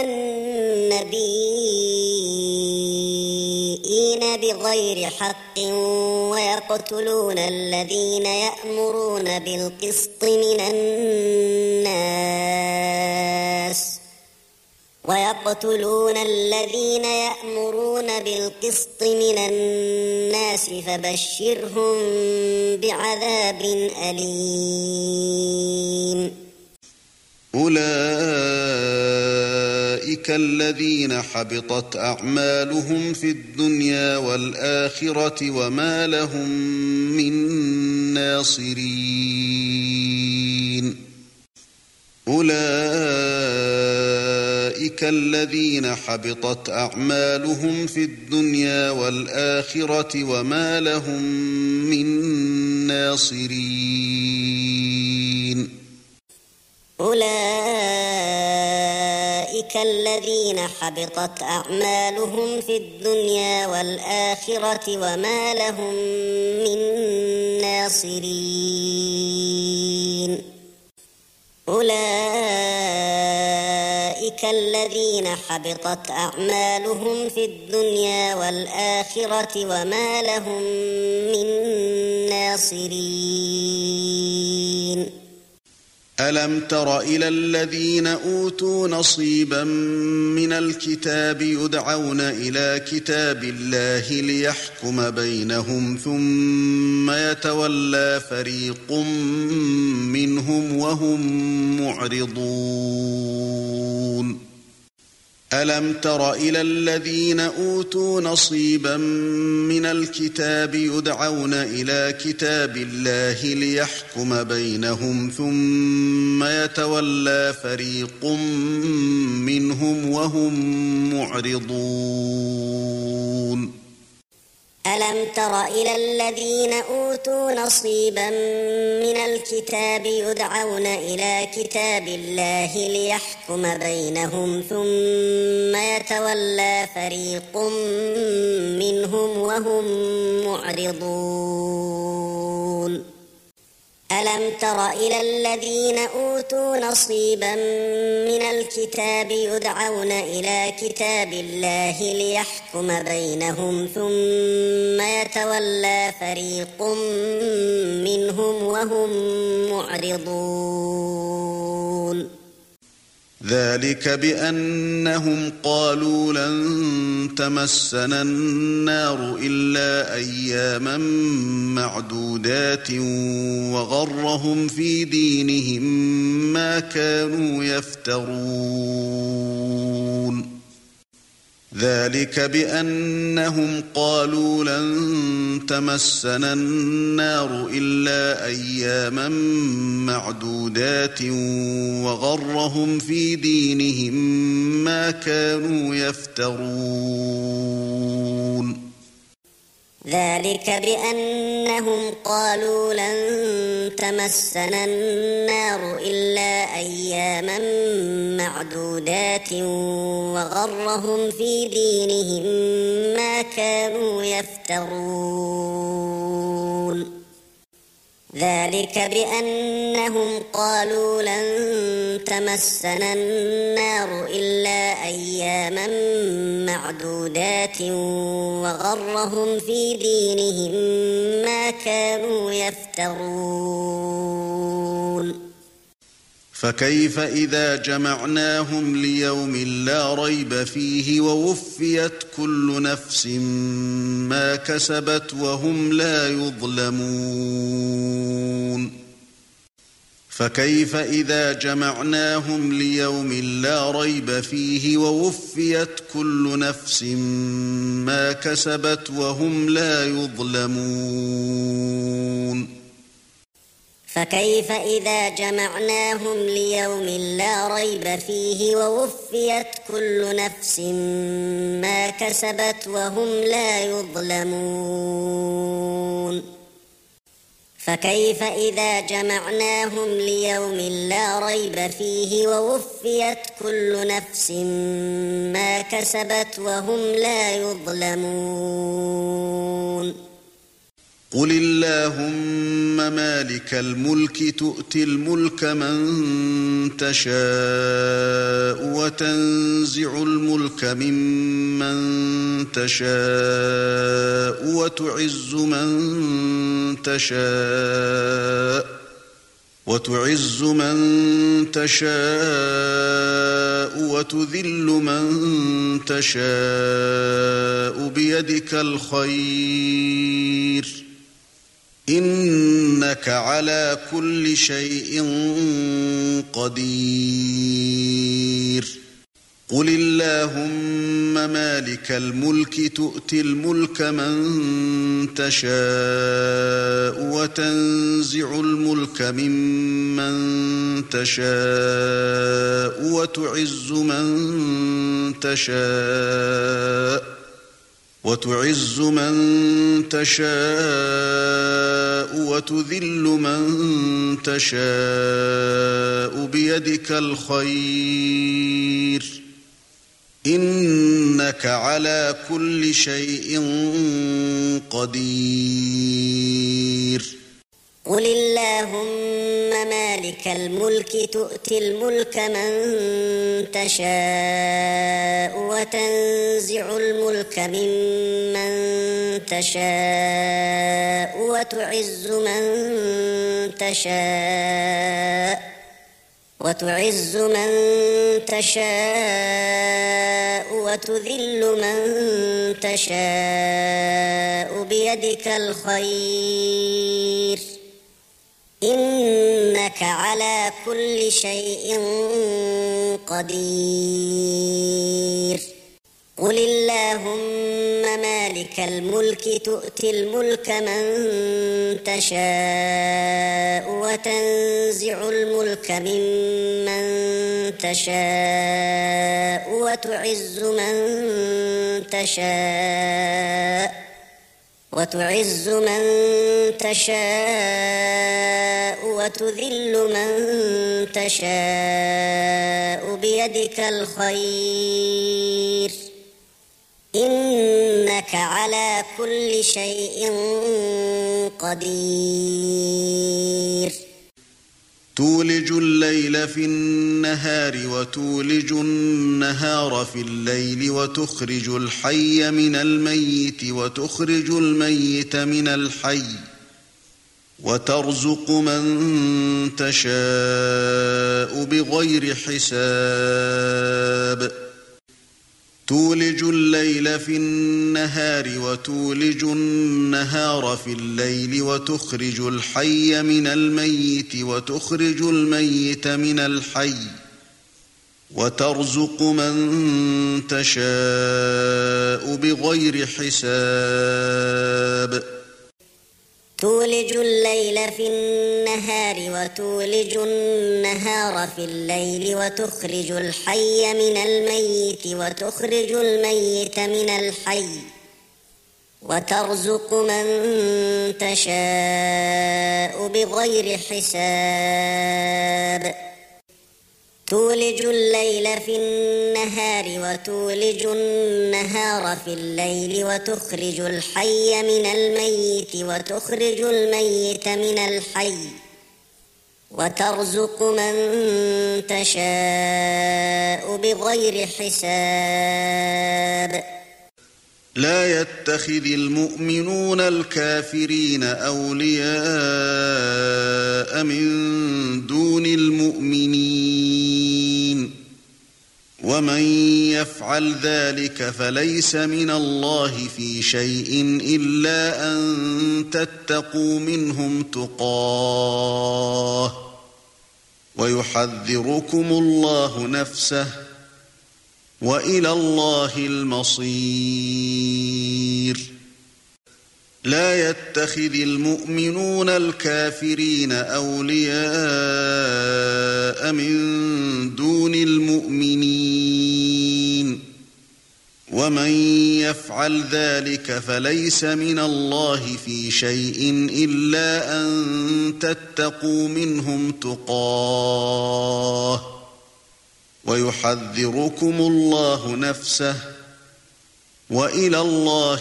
النبيين بغير حق ويقتلون الذين يأمرون بالقسط من الناس ويقتلون الذين يأمرون بالقسط من الناس فبشرهم بعذاب أليم أولئك الذين حبطت أعمالهم في الدنيا والآخرة وما لهم من ناصرين أولئك الذين حبطت أعمالهم في الدنيا والآخرة وما لهم من ناصرين أولئك الذين حبطت أعمالهم في الدنيا والآخرة وما لهم من ناصرين أولئك الذين حبطت أعمالهم في الدنيا والآخرة وما لهم من ناصرين ألم تر إلى الذين أوتوا نصيبا من الكتاب يدعون إلى كتاب الله ليحكم بينهم ثم يتولى فريق منهم وهم معرضون ألم تر إلى الذين أوتوا نصيبا من الكتاب يدعون إلى كتاب الله ليحكم بينهم ثم يتولى فريق منهم وهم معرضون ألم تر إلى الذين أوتوا نصيبا من الكتاب يدعون إلى كتاب الله ليحكم بينهم ثم يتولى فريق منهم وهم معرضون ألم تر إلى الذين أوتوا نصيبا من الكتاب يدعون إلى كتاب الله ليحكم بينهم ثم يتولى فريق منهم وهم معرضون ذلك بأنهم قالوا لن تمسنا النار إلا أياما معدودات وغرهم في دينهم ما كانوا يفترون ذلك بأنهم قالوا لن تمسنا النار إلا أياما معدودات وغرهم في دينهم ما كانوا يفترون ذلك بأنهم قالوا لن تمسنا النار إلا أياما معدودات وغرهم في دينهم ما كانوا يفترون ذلك بأنهم قالوا لن تمسنا النار إلا أياما معدودات وغرهم في دينهم ما كانوا يفترون فكيف إذا جمعناهم ليوم لا ريب فيه ووفيت كل نفس ما كسبت وهم لا يظلمون فكيف إذا جمعناهم ليوم لا ريب فيه ووفيت كل نفس ما كسبت وهم لا يظلمون فكيف إذا جمعناهم ليوم لا ريب فيه ووفيت كل نفس ما كسبت وهم لا يظلمون فكيف إذا جمعناهم ليوم لا ريب فيه ووفيت كل نفس ما كسبت وهم لا يظلمون قل اللهم مالك الملك تؤتي الملك من تشاء وتنزع الملك ممن تشاء وتعز من تشاء وتعز من تشاء وتذل من تشاء بيدك الخير إنك على كل شيء قدير قل اللهم مالك الملك تؤتي الملك من تشاء وتنزع الملك ممن تشاء وتعز من تشاء وتعز من تشاء وتذل من تشاء بيدك الخير إنك على كل شيء قدير قل اللهم مالك الملك تؤتي الملك من تشاء وتنزع الملك ممن تشاء وتعز من تشاء وتعز من تشاء وتذل من تشاء بيدك الخير إنك على كل شيء قدير قل اللهم مالك الملك تؤتي الملك من تشاء وتنزع الملك ممن تشاء وتعز من تشاء وتعز من تشاء وتذل من تشاء بيدك الخير إنك على كل شيء قدير. تولج الليل في النهار وتولج النهار في الليل وتخرج الحي من الميت وتخرج الميت من الحي وترزق من تشاء بغير حساب. تولج الليل في النهار وتولج النهار في الليل وتخرج الحي من الميت وتخرج الميت من الحي وترزق من تشاء بغير حساب. تولج الليل في النهار وتولج النهار في الليل وتخرج الحي من الميت وتخرج الميت من الحي وترزق من تشاء بغير حساب. تولج الليل في النهار وتولج النهار في الليل وتخرج الحي من الميت وتخرج الميت من الحي وترزق من تشاء بغير حساب. لا يتخذ المؤمنون الكافرين أولياء من دون المؤمنين ومن يفعل ذلك فليس من الله في شيء إلا أن تتقوا منهم تقاه ويحذركم الله نفسه وإلى الله المصير. لا يتخذ المؤمنون الكافرين أولياء من دون المؤمنين ومن يفعل ذلك فليس من الله في شيء إلا أن تتقوا منهم تقاه ويحذركم الله نفسه وإلى الله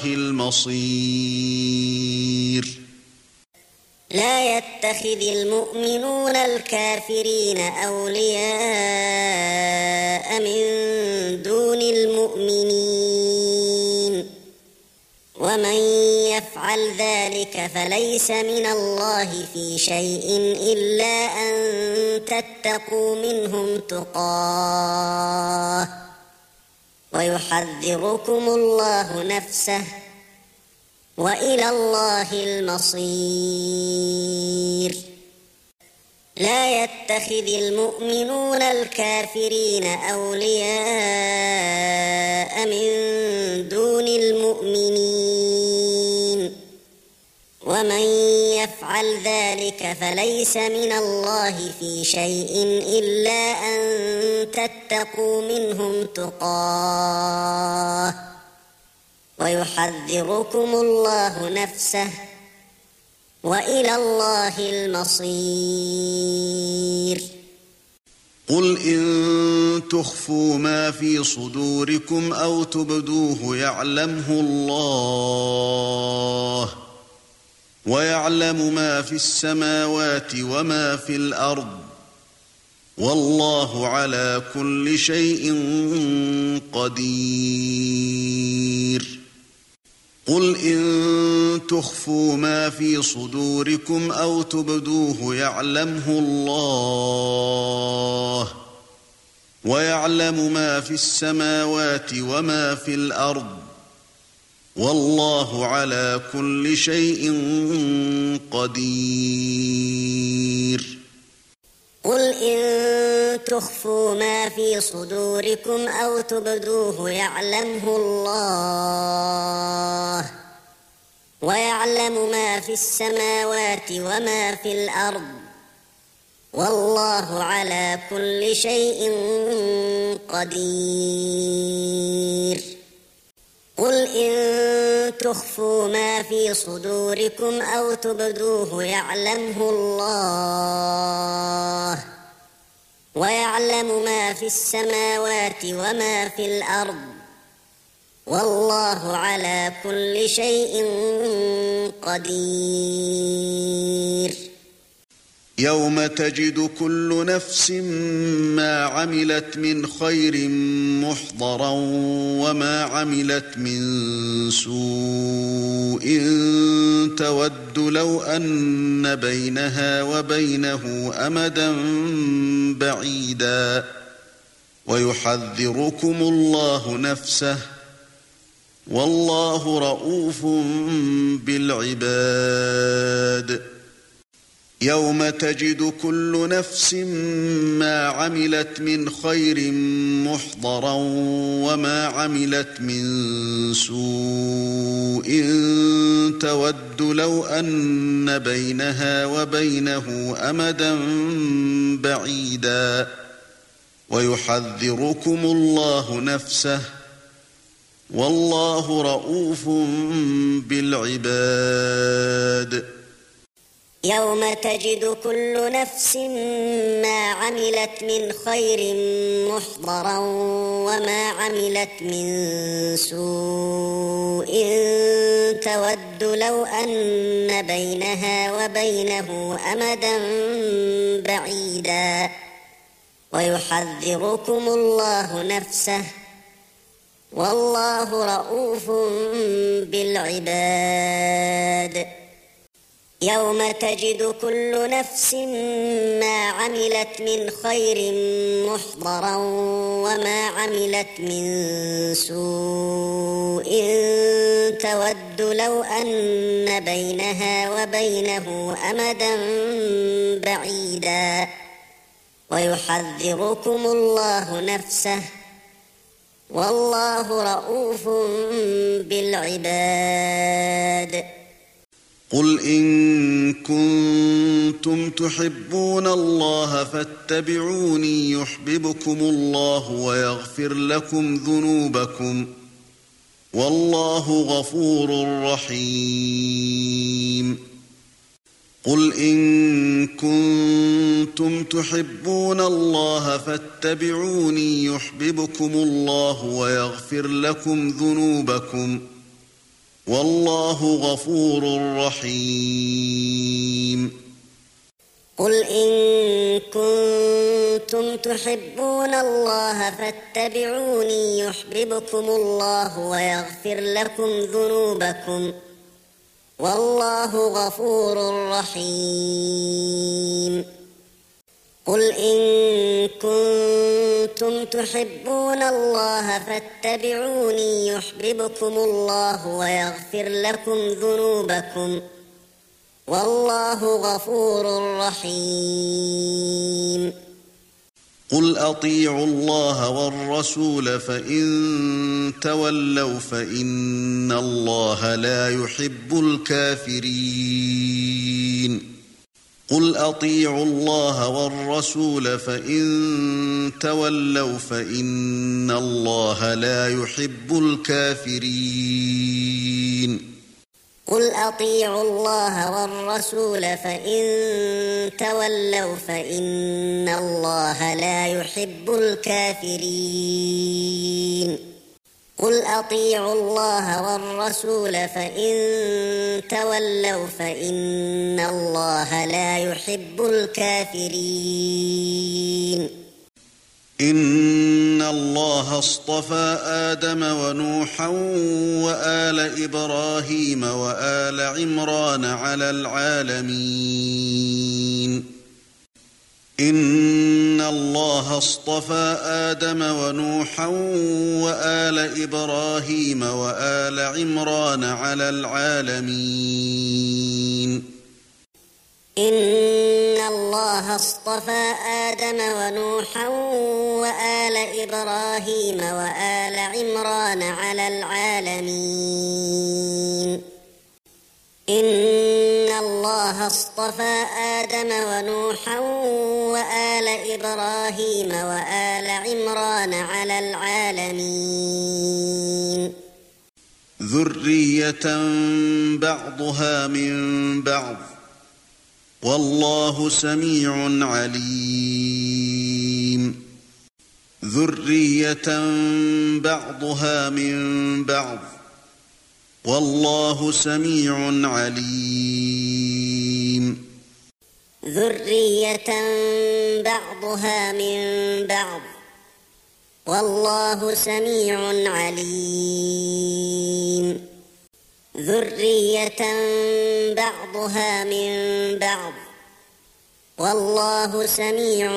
المصير. لا يتخذ المؤمنون الكافرين أولياء من دون المؤمنين ومن يفعل ذلك فليس من الله في شيء إلا أن تتقوا منهم تقاه ويحذركم الله نفسه وإلى الله المصير. لا يتخذ المؤمنون الكافرين أولياء من دون المؤمنين ومن يفعل ذلك فليس من الله في شيء إلا أن تتقوا منهم تقاه ويحذركم الله نفسه وإلى الله المصير. قل إن تخفوا ما في صدوركم أو تبدوه يعلمه الله ويعلم ما في السماوات وما في الأرض والله على كل شيء قدير. قل إن تخفوا ما في صدوركم أو تبدوه يعلمه الله ويعلم ما في السماوات وما في الأرض والله على كل شيء قدير. قل إن تخفوا ما في صدوركم أو تبدوه يعلمه الله ويعلم ما في السماوات وما في الأرض والله على كل شيء قدير. قل إن تخفوا ما في صدوركم أو تبدوه يعلمه الله ويعلم ما في السماوات وما في الأرض والله على كل شيء قدير. يوم تجد كل نفس ما عملت من خير محضرا وما عملت من سوء تود لو أن بينها وبينه أمدا بعيدا ويحذركم الله نفسه والله رؤوف بالعباد. يوم تجد كل نفس ما عملت من خير محضرا وما عملت من سوء تود لو أن بينها وبينه أمدا بعيدا ويحذركم الله نفسه والله رؤوف بالعباد. يوم تجد كل نفس ما عملت من خير محضرا وما عملت من سوء تود لو أن بينها وبينه أمدا بعيدا ويحذركم الله نفسه والله رؤوف بالعباد. يوم تجد كل نفس ما عملت من خير محضرا وما عملت من سوء تود لو أن بينها وبينه أمدا بعيدا ويحذركم الله نفسه والله رؤوف بالعباد. قل إن كنتم تحبون الله فاتبعوني يحببكم الله ويغفر لكم ذنوبكم والله غفور رحيم. قل إن كنتم تحبون الله فاتبعوني يحببكم الله ويغفر لكم ذنوبكم والله غفور رحيم. قل إن كنتم تحبون الله فاتبعوني يحببكم الله ويغفر لكم ذنوبكم والله غفور رحيم. قل إن كنتم تحبون الله فاتبعوني يحببكم الله ويغفر لكم ذنوبكم والله غفور رحيم. قل أطيعوا الله والرسول فإن تولوا فإن الله لا يحب الكافرين. قل أطيعوا الله والرسول فإن تولوا فإن الله لا يحب الكافرين. قل أطيعوا الله والرسول فإن تولوا فإن الله لا يحب الكافرين. قل أطيعوا الله والرسول فإن تولوا فإن الله لا يحب الكافرين. إن الله اصطفى آدم ونوحا وآل إبراهيم وآل عمران على العالمين. إن الله اصطفى آدم ونوحا وآل إبراهيم وآل عمران على العالمين. إن الله اصطفى آدم ونوحا وآل إبراهيم وآل عمران على العالمين. إن الله اصطفى آدم ونوحا وآل إبراهيم وآل عمران على العالمين. ذرية بعضها من بعض والله سميع عليم ذرية بعضها من بعض والله سميع عليم ذرية بعضها من بعض والله سميع عليم ذرية بعضها من بعض والله سميع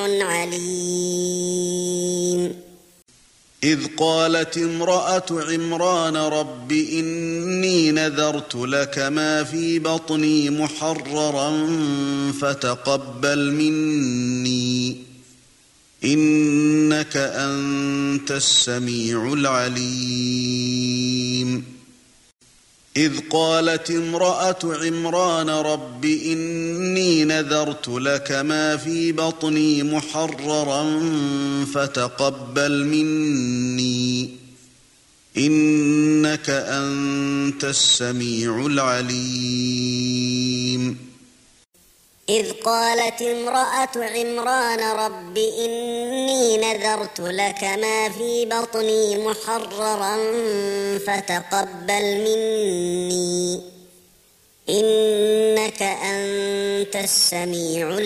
عليم إذ قالت امرأة عمران رب إني نذرت لك ما في بطني محررا فتقبل مني إنك أنت السميع العليم إذ قالت امرأة عمران رب إني نذرت لك ما في بطني محررا فتقبل مني إنك أنت السميع العليم إذ قالت امرأة عمران رب إني نذرت لك ما في بطني محررا فتقبل مني إنك أنت السميع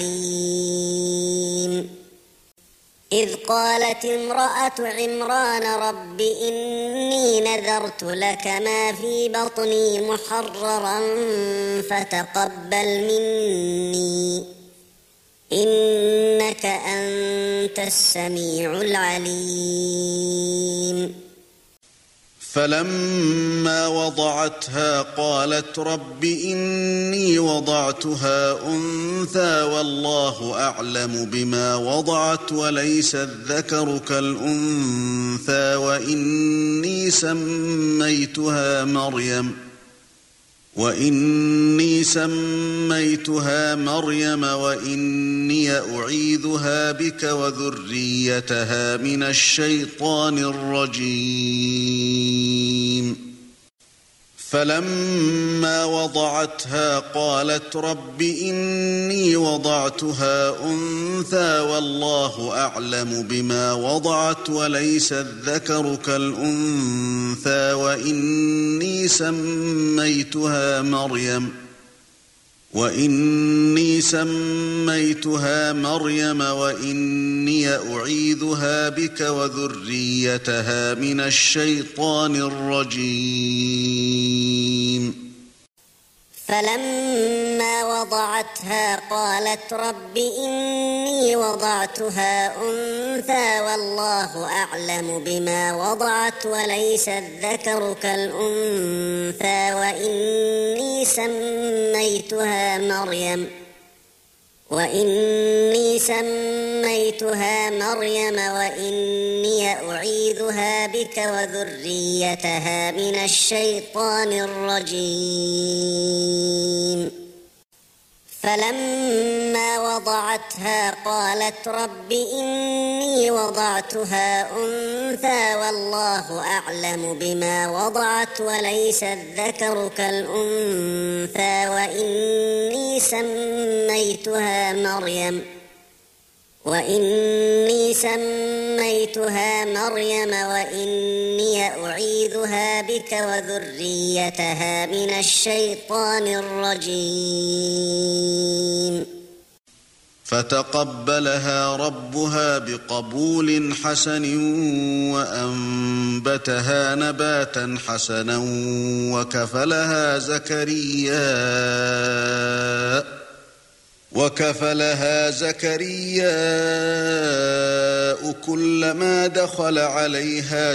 العليم إذ قالت امرأة عمران رب إني نذرت لك ما في بطني محررا فتقبل مني إنك أنت السميع العليم فلما وضعتها قالت رب إني وضعتها أنثى والله أعلم بما وضعت وليس الذكر كالأنثى وإني سميتها مريم وإني سميتها مريم وإني أعيذها بك وذريتها من الشيطان الرجيم فلما وضعتها قالت رب إني وضعتها أنثى والله أعلم بما وضعت وليس الذكر كالأنثى وإني سميتها مريم وإني سميتها مريم وإني أعيذها بك وذريتها من الشيطان الرجيم فلما وضعتها قالت رب إني وضعتها أنثى والله أعلم بما وضعت وليس الذكر كالأنثى وإني سميتها مريم وإني سميتها مريم وإني أعيذها بك وذريتها من الشيطان الرجيم فلما وضعتها قالت رب إني وضعتها أنثى والله أعلم بما وضعت وليس الذكر كالأنثى وإني سميتها مريم وإني سميتها مريم وإني أعيذها بك وذريتها من الشيطان الرجيم فتقبلها ربها بقبول حسن وأنبتها نباتا حسنا وكفلها زكريا وكفلها زكرياء كلما دخل عليها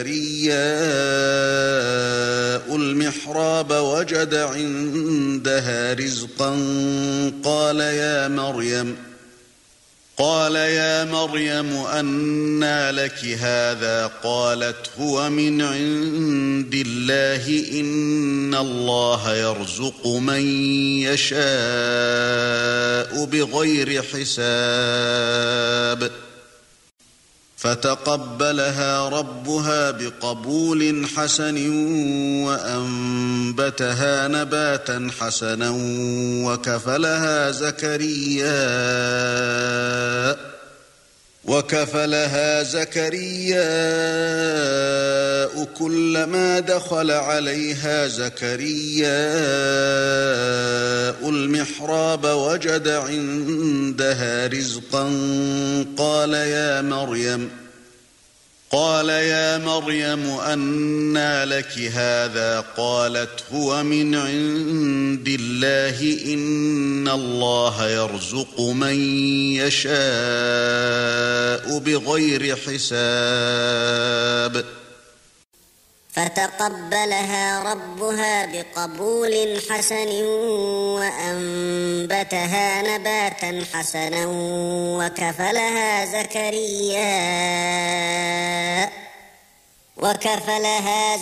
زكرياء المحراب وجد عندها رزقا قال يا مريم قال يا مريم أنى لك هذا قالت هو من عند الله إن الله يرزق من يشاء بغير حساب فتقبلها ربها بقبول حسن وأنبتها نباتا حسنا وكفلها زكريا وكفلها زكرياء كلما دخل عليها زكرياء المحراب وجد عندها رزقا قال يا مريم قال يا مريم أنى لك هذا قالت هو من عند الله إن الله يرزق من يشاء بغير حساب فتقبلها ربها بقبول حسن وأنبتها نباتا حسنا وكفلها زكريا وكفلها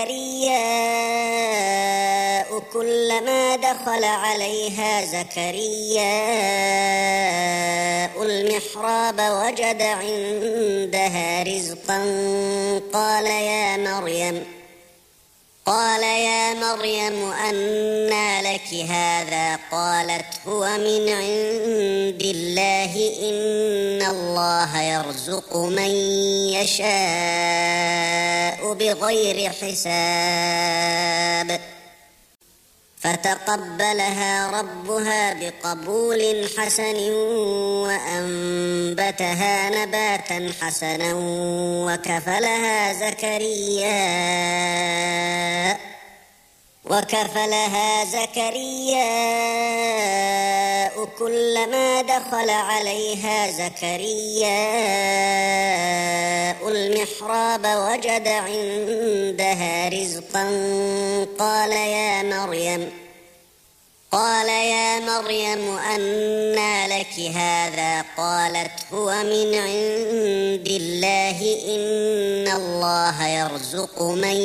زكرياء كلما دخل عليها زكرياء المحراب وجد عندها رزقا قال يا مريم قال يا مريم أنى لك هذا قالت هو من عند الله إن الله يرزق من يشاء بغير حساب فتقبلها ربها بقبول حسن وأنبتها نباتا حسنا وكفلها زكريا وكفلها زكرياء كلما دخل عليها زكرياء المحراب وجد عندها رزقا قال يا مريم قال يا مريم أنى لك هذا قالت هو من عند الله إن الله يرزق من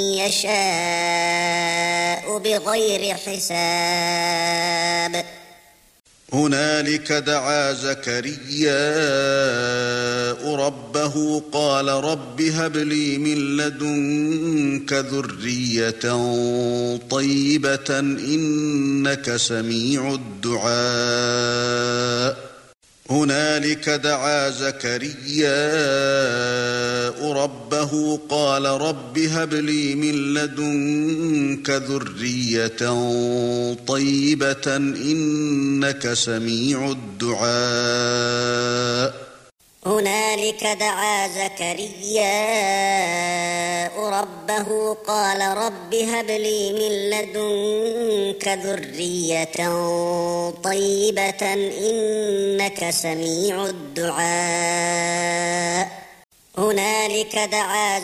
يشاء بغير حساب هنالك دعا زكرياء ربه قال رب هب لي من لدنك ذرية طيبة إنك سميع الدعاء هنالك دعا زكرياء ربه قال رب هب لي من لدنك ذرية طيبة إنك سميع الدعاء هنالك دعا زكرياء ربه قال رب هب لي من لدنك ذرية طيبة إنك سميع الدعاء هنالك دعا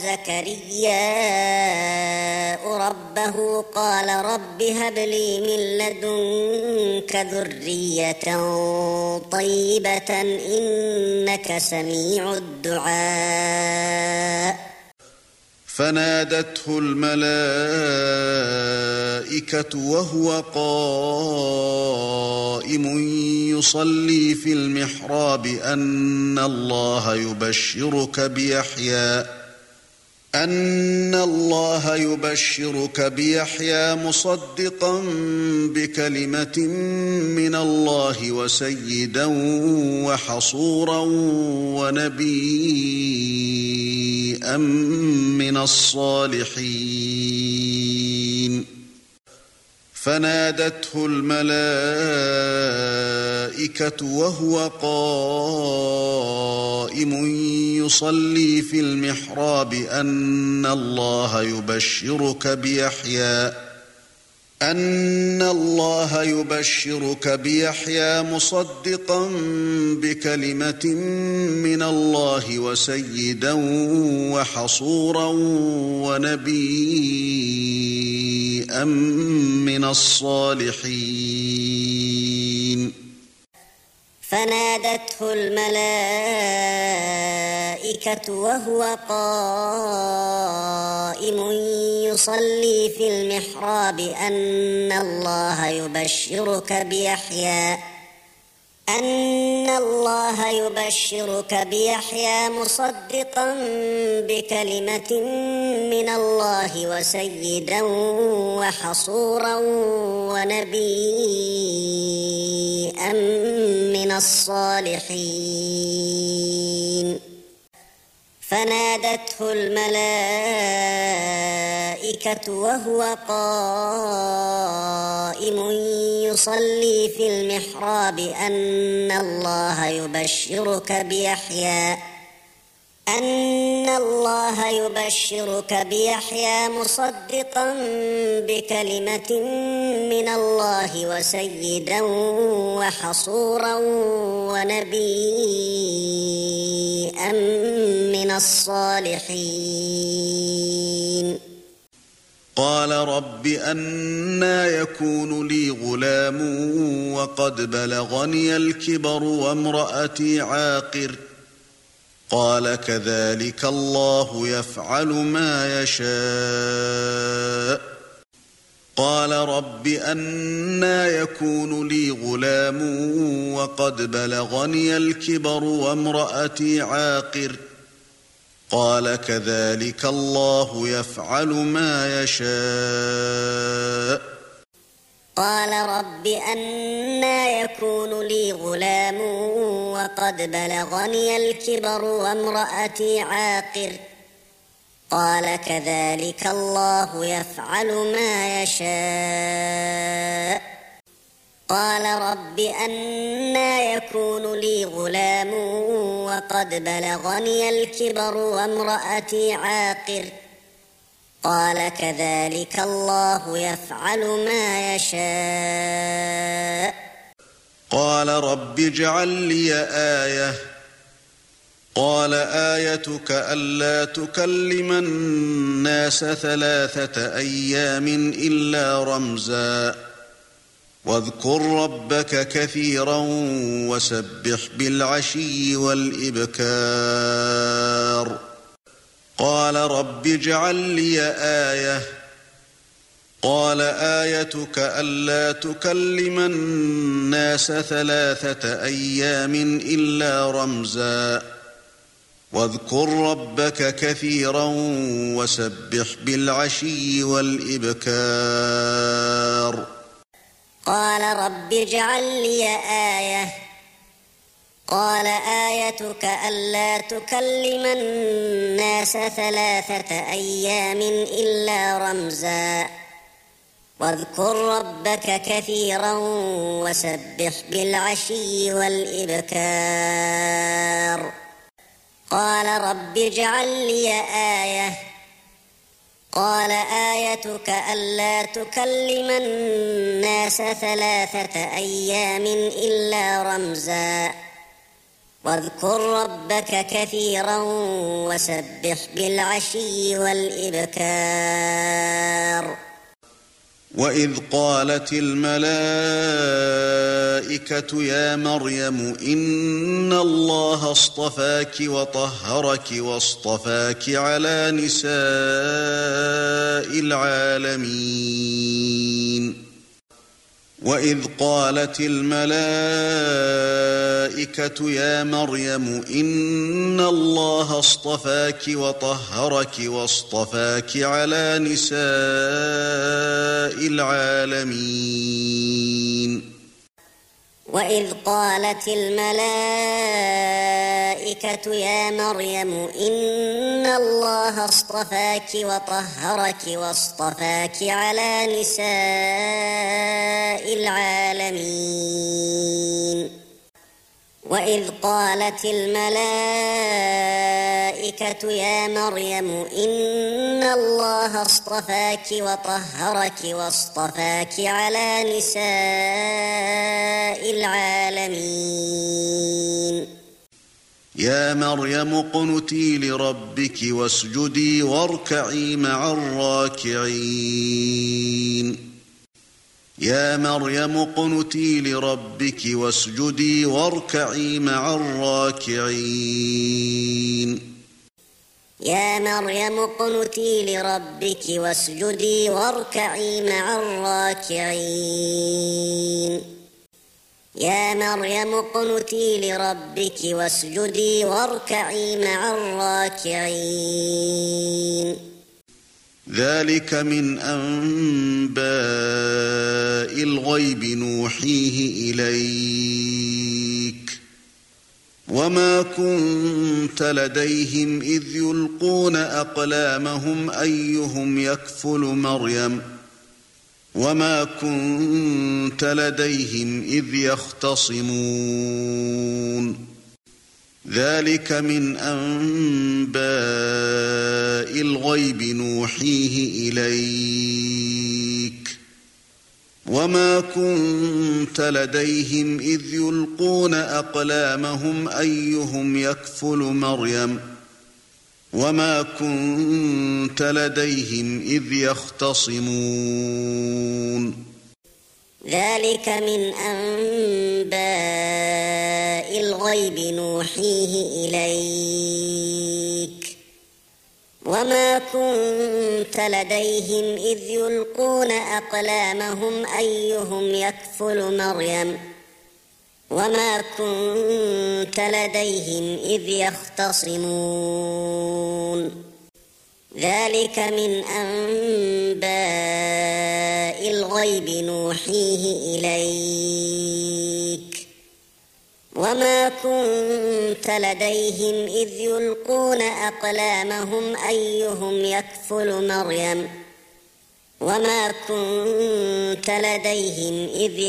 زكرياء ربه قال رب هب لي من لدنك ذرية طيبة إنك سميع الدعاء فنادته الملائكة وهو قائم يصلي في المحراب أن الله يبشرك بيحيى أن الله يبشرك بيحيى مصدقا بكلمة من الله وسيدا وحصورا ونبيا من الصالحين فنادته الملائكة وهو قائم يصلي في المحراب أن الله يبشرك بيحيى أن الله يبشرك بيحيى مصدقا بكلمة من الله وسيدا وحصورا ونبيا من الصالحين فنادته الملائكة وهو قائم يصلي في المحراب أن الله يبشرك بيحيى أن الله يبشرك بيحيى مصدقا بكلمة من الله وسيدا وحصورا ونبيا من الصالحين. فنادته الملائكة وهو قائم يصلي في المحراب أن الله يبشرك بيحيى أن الله يبشرك بيحيى مصدقا بكلمة من الله وسيدا وحصورا ونبيا من الصالحين. قال رب أنى يكون لي غلام وقد بلغني الكبر وامرأتي عاقر؟ قال كذلك الله يفعل ما يشاء. قال رب أنى يكون لي غلام وقد بلغني الكبر وامرأتي عاقر؟ قال كذلك الله يفعل ما يشاء. قال رب أنى يكون لي غلام وقد بلغني الكبر وامرأتي عاقر؟ قال كذلك الله يفعل ما يشاء. قال رب أنى يكون لي غلام وقد بلغني الكبر وامرأتي عاقر؟ قال كذلك الله يفعل ما يشاء. قال رب اجعل لي آية. قال آيتك ألا تكلم الناس ثلاثة أيام إلا رمزا واذكر ربك كثيرا وسبح بالعشي والإبكار. قال رب اجعل لي آية. قال آيتك ألا تكلم الناس ثلاثة أيام إلا رمزا واذكر ربك كثيرا وسبح بالعشي والإبكار. قال رب اجعل لي آية. قال آيتك ألا تكلم الناس ثلاثة أيام إلا رمزا واذكر ربك كثيرا وسبح بالعشي والإبكار. قال رب اجعل لي آية. قال آيتك ألا تكلم الناس ثلاثة أيام إلا رمزا واذكر ربك كثيرا وسبح بالعشي والإبكار. وإذ قالت الملائكة يا مريم إن الله اصطفاك وطهرك واصطفاك على نساء العالمين. وإذ قالت الملائكة يا مريم إن الله اصطفاك وطهرك واصطفاك على نساء العالمين. وإذ قالت الملائكة يا مريم إن الله اصطفاك وطهرك واصطفاك على نساء العالمين. وإذ قالت الملائكة يا مريم إن الله اصطفاك وطهرك واصطفاك على نساء العالمين. يا مريم اقنتي لربك واسجدي واركعي مع الراكعين. يا مريم اقنتي لربك واسجدي واركعي مع الراكعين. يا مريم اقنتي لربك واسجدي واركعي مع الراكعين. يا مريم اقنتي لربك واسجدي واركعي مع الراكعين. ذلك من أنباء الغيب نوحيه إليك وما كنت لديهم إذ يلقون أقلامهم أيهم يكفل مريم وما كنت لديهم إذ يختصمون. ذلك من أنباء الغيب نوحيه إليك وما كنت لديهم إذ يلقون أقلامهم أيهم يكفل مريم وما كنت لديهم إذ يختصمون. ذلك من أنباء الغيب نوحيه إليك وما كنت لديهم إذ يلقون أقلامهم أيهم يكفل مريم وما كنت لديهم إذ يختصمون. ذلك من أنباء الغيب نوحيه إليك وما كنت لديهم إذ يلقون أقلامهم أيهم يكفل مريم وما كنت لديهم إذ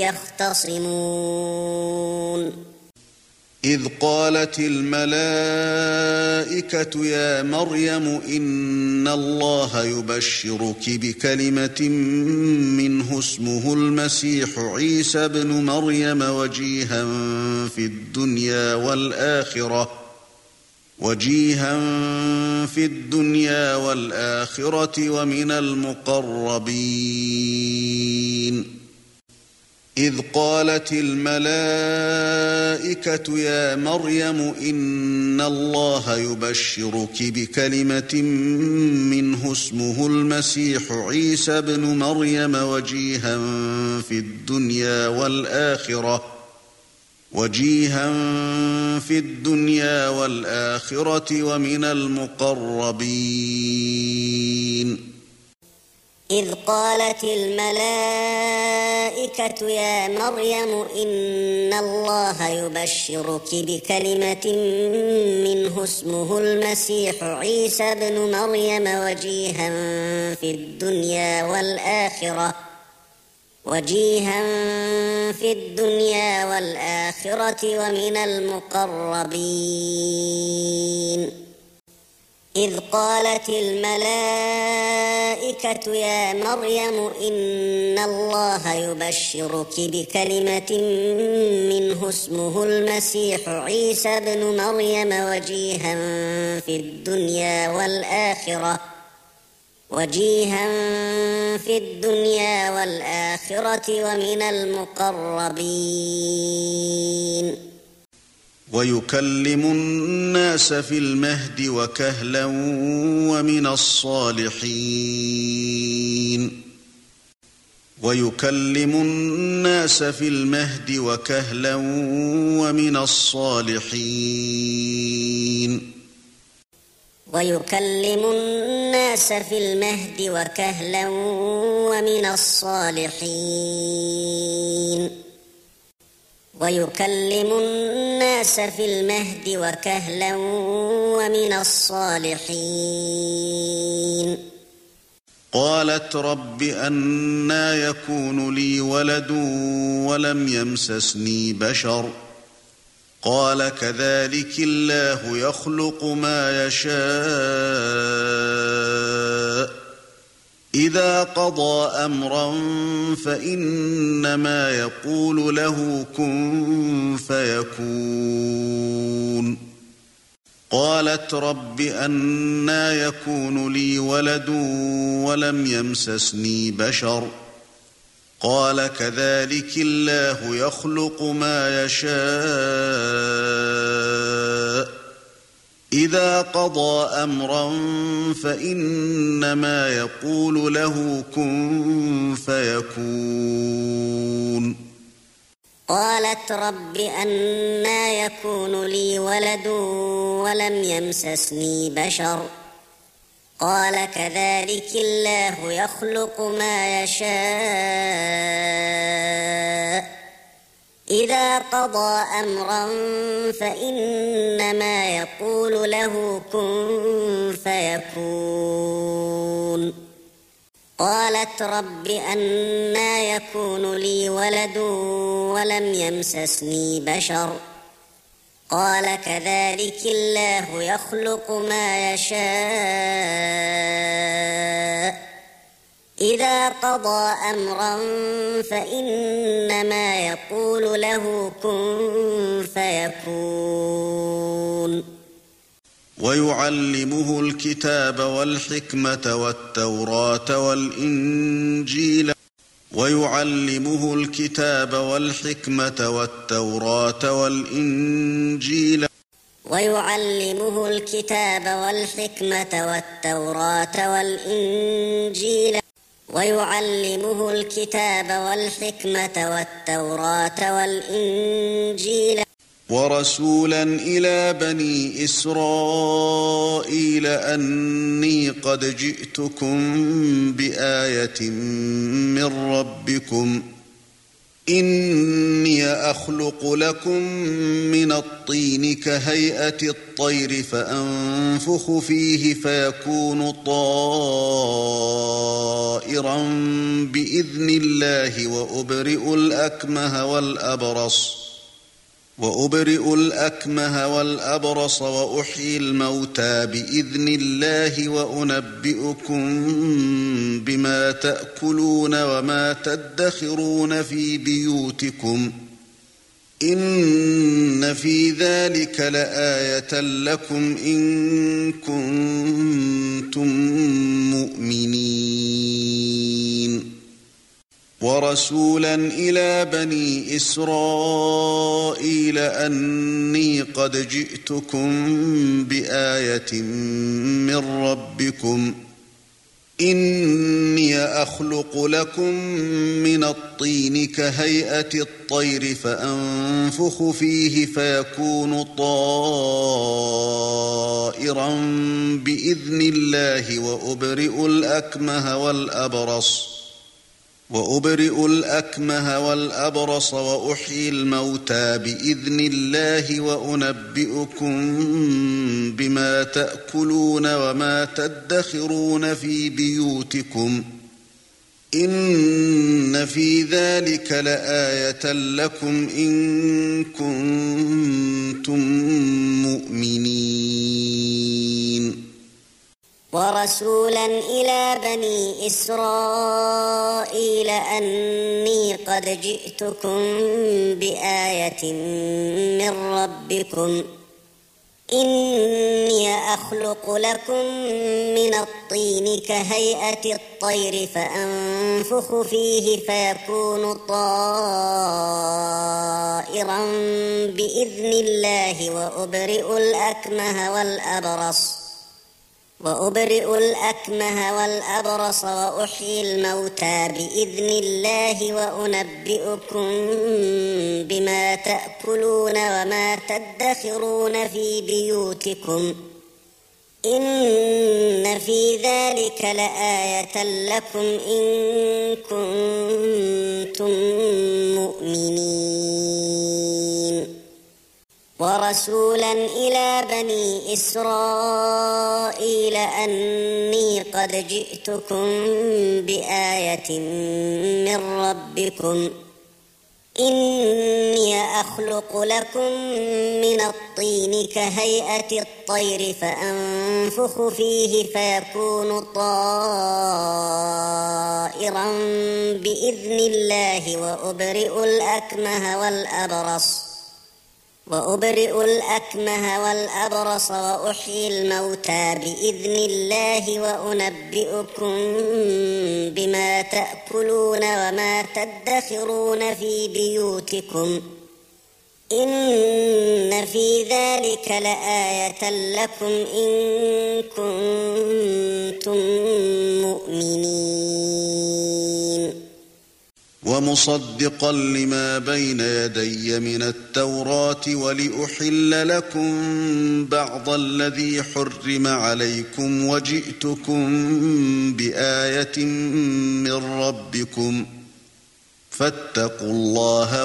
يختصمون. إذ قالت الملائكة يا مريم إن الله يبشرك بكلمة منه اسمه المسيح عيسى ابن مريم وجيها في الدنيا والآخرة وجيها في الدنيا والآخرة ومن المقربين. إذ قالت الملائكة يا مريم إن الله يبشرك بكلمة منه اسمه المسيح عيسى ابن مريم وجيها في الدنيا والآخرة وجيها في الدنيا والآخرة ومن المقربين. إذ قالت الملائكة يا مريم إن الله يبشرك بكلمة منه اسمه المسيح عيسى ابن مريم وجيها في الدنيا والآخرة وجيها في الدنيا والآخرة ومن المقربين. إذ قالت الملائكة يا مريم إن الله يبشرك بكلمة منه اسمه المسيح عيسى ابن مريم وجيها في الدنيا والآخرة وجيها في الدنيا والآخرة ومن المقربين. ويكلم الناس في المهد وكهلا ومن الصالحين ويكلم الناس في المهد وكهلا ومن الصالحين ويكلم الناس في المهد وكهلا ومن الصالحين ويكلم الناس في المهد وكهلا ومن الصالحين. قالت رب أنى يكون لي ولد ولم يمسسني بشر قال كذلك الله يخلق ما يشاء إذا قضى أمرا فإنما يقول له كن فيكون. قالت رب أنى يكون لي ولد ولم يمسسني بشر قال كذلك الله يخلق ما يشاء إذا قضى أمرا فإنما يقول له كن فيكون. قال قالت رب أنى يكون لي ولد ولم يمسسني بشر قال كذلك الله يخلق ما يشاء إذا قضى أمرا فإنما يقول له كن فيكون قالت رب أنى يكون لي ولد ولم يمسسني بشر قال كذلك الله يخلق ما يشاء إذا قضى أمرا فإنما يقول له كن فيكون ويعلمه الكتاب والحكمة والتوراة والإنجيل ويعلمه الكتاب والحكمة والتوراة والإنجيل ويعلمه الكتاب والحكمة والتوراة والإنجيل ويعلمه الكتاب والحكمة والتوراة والإنجيل ورسولا إلى بني إسرائيل أني قد جئتكم بآية من ربكم إني أخلق لكم من الطين كهيئة الطير فأنفخ فيه فيكون طائرا بإذن الله وأبرئ الأكمه والأبرص وأبرئ الأكمه والأبرص وأحيي الموتى بإذن الله وأنبئكم بما تأكلون وما تدخرون في بيوتكم إن في ذلك لآية لكم إن كنتم مؤمنين ورسولا إلى بني إسرائيل أني قد جئتكم بآية من ربكم إني أخلق لكم من الطين كهيئة الطير فأنفخ فيه فيكون طائرا بإذن الله وأبرئ الأكمه والأبرص وأبرئ الأكمه والأبرص وأحيي الموتى بإذن الله وأنبئكم بما تأكلون وما تدخرون في بيوتكم إن في ذلك لآية لكم إن كنتم مؤمنين ورسولا إلى بني إسرائيل أني قد جئتكم بآية من ربكم إني أخلق لكم من الطين كهيئة الطير فأنفخ فيه فيكون طائرا بإذن الله وأبرئ الأكمه والأبرص وأبرئ الأكمه والأبرص وأحيي الموتى بإذن الله وأنبئكم بما تأكلون وما تدخرون في بيوتكم إن في ذلك لآية لكم إن كنتم مؤمنين ورسولا إلى بني إسرائيل أني قد جئتكم بآية من ربكم إني أخلق لكم من الطين كهيئة الطير فأنفخ فيه فيكون طائرا بإذن الله وأبرئ الأكمه والأبرص وأبرئ الأكمه والأبرص وأحيي الموتى بإذن الله وأنبئكم بما تأكلون وما تدخرون في بيوتكم إن في ذلك لآية لكم إن كنتم مؤمنين ومصدقا لما بين يدي من التوراة ولأحل لكم بعض الذي حرم عليكم وجئتكم بآية من ربكم فاتقوا الله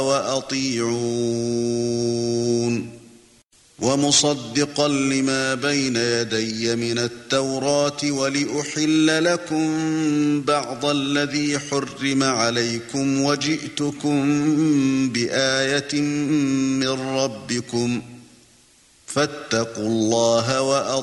وأطيعون ومصدقا لما بين يدي من التوراة ولأحل لكم بعض الذي حرم عليكم وجئتكم بآية من ربكم فاتقوا الله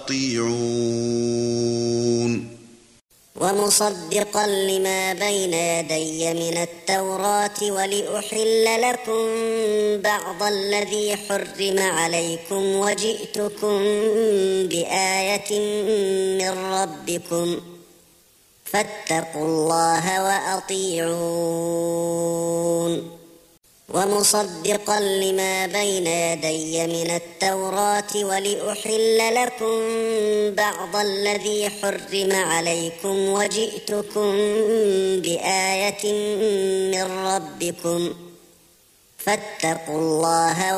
وأطيعون ومصدقا لما بين يدي من التوراة ولأحل لكم بعض الذي حرم عليكم وجئتكم بآية من ربكم فاتقوا الله وأطيعون ومصدقا لما بين يدي من التوراة ولأحل لكم بعض الذي حرم عليكم وجئتكم بآية من ربكم فاتقوا الله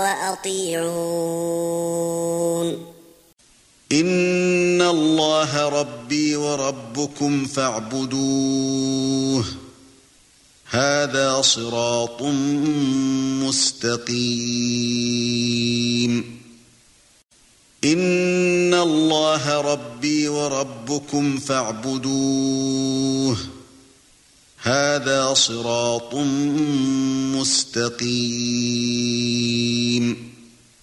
وأطيعون إن الله ربي وربكم فاعبدوه هذا صراط مستقيم إن الله ربي وربكم فاعبدوه هذا صراط مستقيم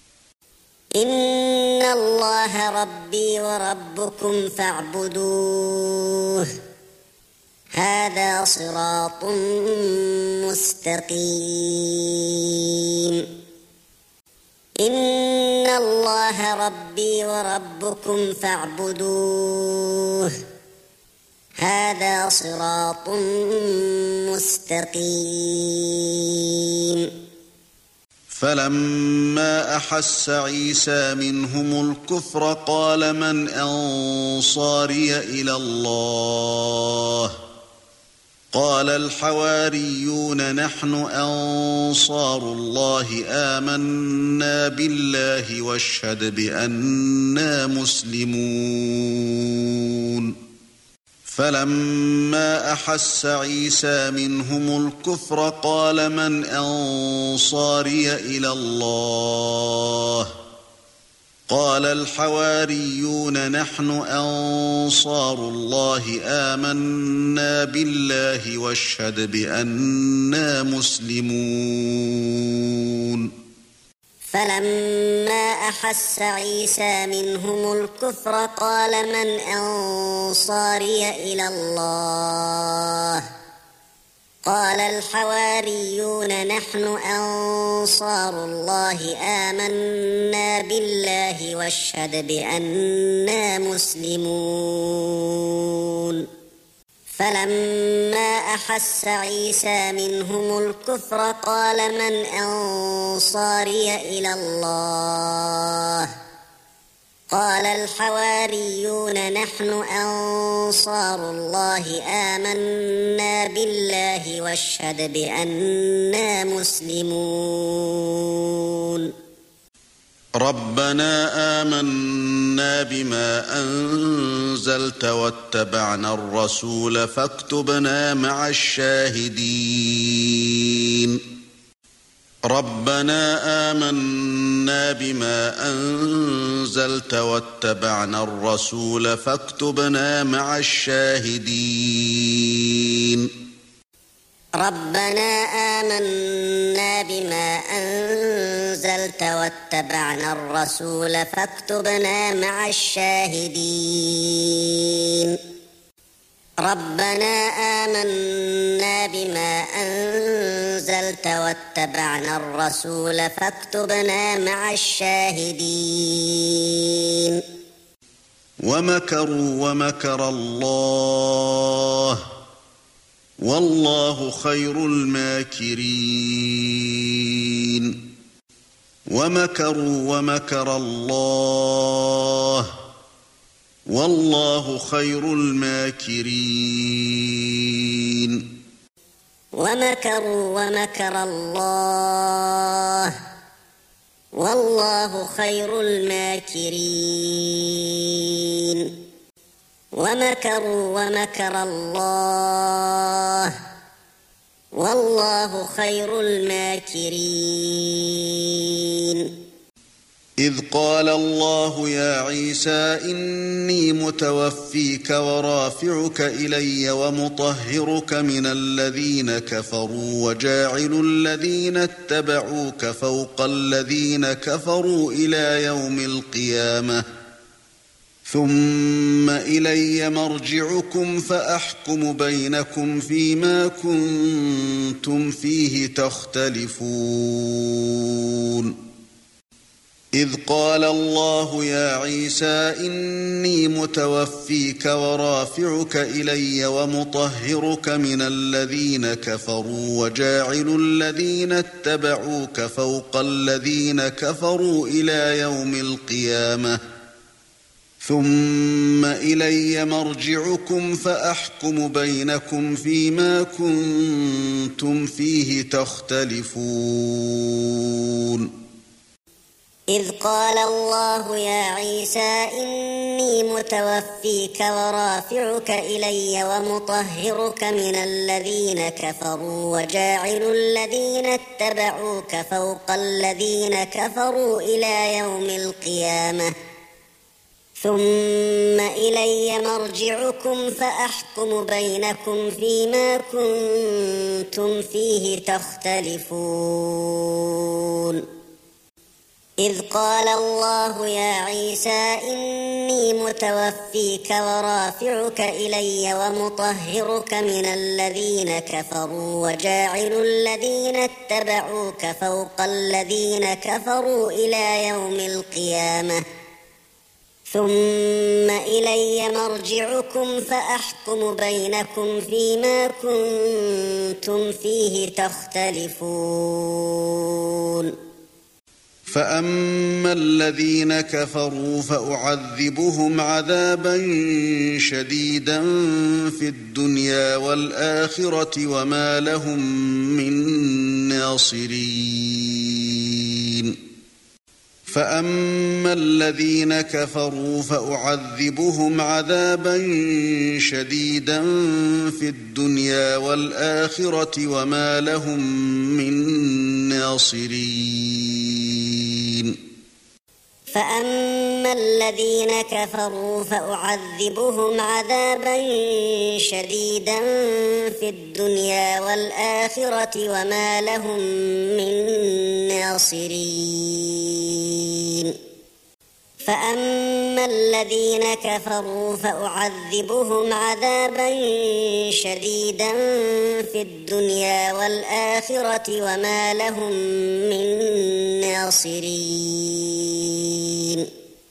إن الله ربي وربكم فاعبدوه هذا صراط مستقيم إن الله ربي وربكم فاعبدوه هذا صراط مستقيم فلما أحس عيسى منهم الكفر قال من أنصاري إلى الله قال الحواريون نحن أنصار الله آمنا بالله واشهد بأننا مسلمون فلما أحس عيسى منهم الكفر قال من أنصاري إلى الله قال الحواريون نحن أنصار الله آمنا بالله واشهد بأننا مسلمون فلما أحس عيسى منهم الكفر قال من أنصاري إلى الله قال الحواريون نحن أنصار الله آمنا بالله واشهد بأننا مسلمون فلما أحس عيسى منهم الكفر قال من أنصاري إلى الله قال الحواريون نحن أنصار الله آمنا بالله واشهد بأننا مسلمون ربنا آمنا بما أنزلت واتبعنا الرسول فاكتبنا مع الشاهدين ربنا آمنا بما أنزلت واتبعنا الرسول فاكتبنا مع الشاهدين ربنا آمنا بما أنزلت واتبعنا الرسول فاكتبنا مع الشاهدين ربنا آمنا بما أنزلت واتبعنا الرسول فاكتبنا مع الشاهدين ومكروا ومكر الله والله خير الماكرين ومكروا ومكر الله والله خير الماكرين ومكروا ومكر الله والله خير الماكرين ومكروا ومكر الله والله خير الماكرين إذ قال الله يا عيسى إني متوفيك ورافعك إلي ومطهرك من الذين كفروا وجاعل الذين اتبعوك فوق الذين كفروا إلى يوم القيامة ثم إلي مرجعكم فأحكم بينكم فيما كنتم فيه تختلفون إذ قال الله يا عيسى إني متوفيك ورافعك إلي ومطهرك من الذين كفروا وجاعل الذين اتبعوك فوق الذين كفروا إلى يوم القيامة ثم إلي مرجعكم فأحكم بينكم فيما كنتم فيه تختلفون إذ قال الله يا عيسى إني متوفيك ورافعك إلي ومطهرك من الذين كفروا وجاعل الذين اتبعوك فوق الذين كفروا إلى يوم القيامة ثم إلي مرجعكم فأحكم بينكم فيما كنتم فيه تختلفون إذ قال الله يا عيسى إني متوفيك ورافعك إلي ومطهرك من الذين كفروا وجاعل الذين اتبعوك فوق الذين كفروا إلى يوم القيامة ثم إلي مرجعكم فأحكم بينكم فيما كنتم فيه تختلفون فأما الذين كفروا فأعذبهم عذابا شديدا في الدنيا والآخرة وما لهم من ناصرين فأما الذين كفروا فأعذبهم عذابا شديدا في الدنيا والآخرة وما لهم من ناصرين فأما الذين كفروا فأعذبهم عذابا شديدا في الدنيا والآخرة وما لهم من ناصرين فأما الذين كفروا فأعذبهم عذابا شديدا في الدنيا والآخرة وما لهم من ناصرين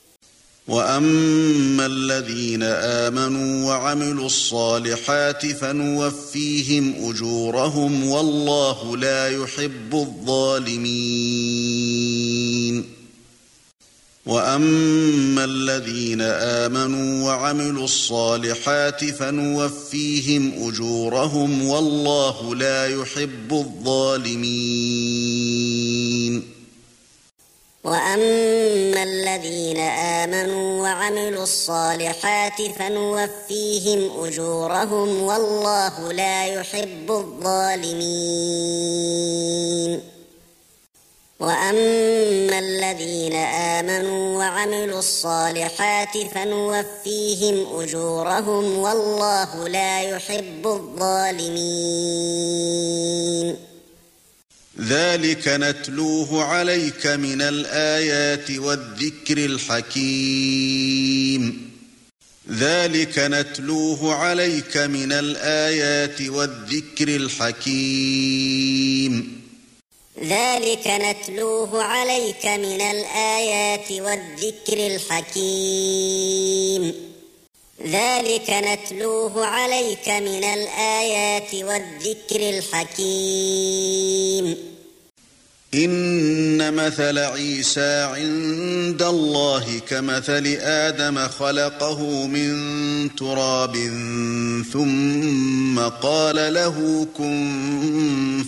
وأما الذين آمنوا وعملوا الصالحات فنوفيهم أجورهم والله لا يحب الظالمين وأما الذين آمنوا وعملوا الصالحات فنوفيهم أجورهم والله لا يحب الظالمين وأما الذين آمنوا وعملوا الصالحات فنوفيهم أجورهم والله لا يحب الظالمين وأما الذين آمنوا وعملوا الصالحات فنوفيهم أجورهم والله لا يحب الظالمين ذلك نتلوه عليك من الآيات والذكر الحكيم ذلك نتلوه عليك من الآيات والذكر الحكيم ذلك نتلوه عليك من الآيات والذكر الحكيم ذلك نتلوه عليك من الآيات والذكر الحكيم إن مثل عيسى عند الله كمثل آدم خلقه من تراب ثم قال له كن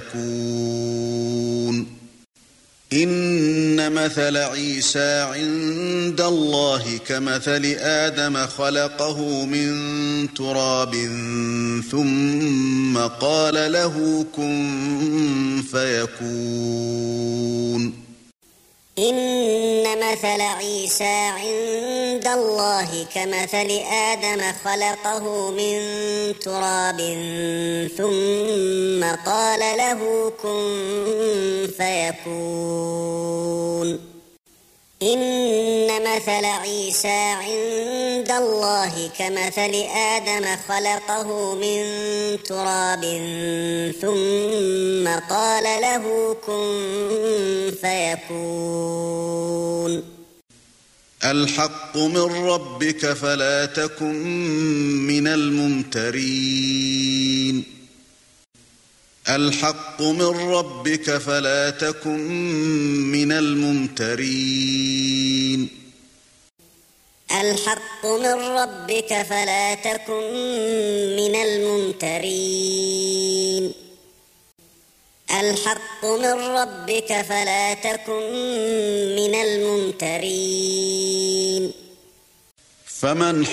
فيكون إن مثل عيسى عند الله كمثل آدم خلقه من تراب ثم قال له كن فيكون إن مثل عيسى عند الله كمثل آدم خلقه من تراب ثم قال له كن فيكون إن مثل عيسى عند الله كمثل آدم خلقه من تراب ثم قال له كن فيكون الحق من ربك فلا تكن من الممترين الحق من ربك فلا تكن من الممترين الحق من ربك فلا تكن من الممترين الحق من ربك فلا تكن من الممترين فمن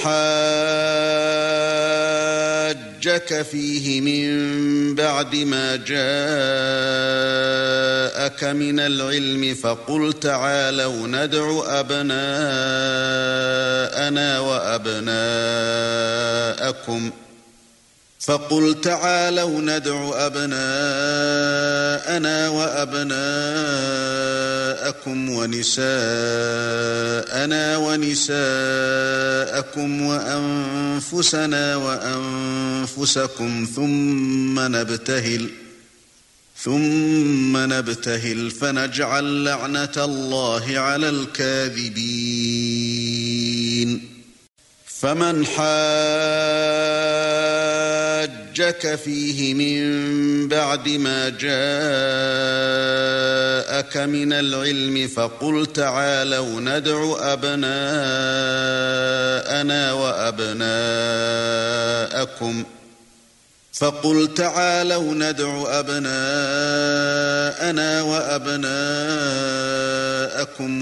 حاجك فيه من بعد ما جاءك من العلم فقل تعالوا ندع أبناءنا وأبناءكم فقل تعالوا ندع أبناءنا وأبناءكم ونساءنا ونساءكم وأنفسنا وأنفسكم ثم نبتهل ثم نبتهل فنجعل لعنة الله على الكاذبين فمن حاجك فيه من بعد ما جاءك من العلم فقل تعالوا ندع أبناءنا وأبناءكم فقل تعالوا ندع أبناءنا وأبناءكم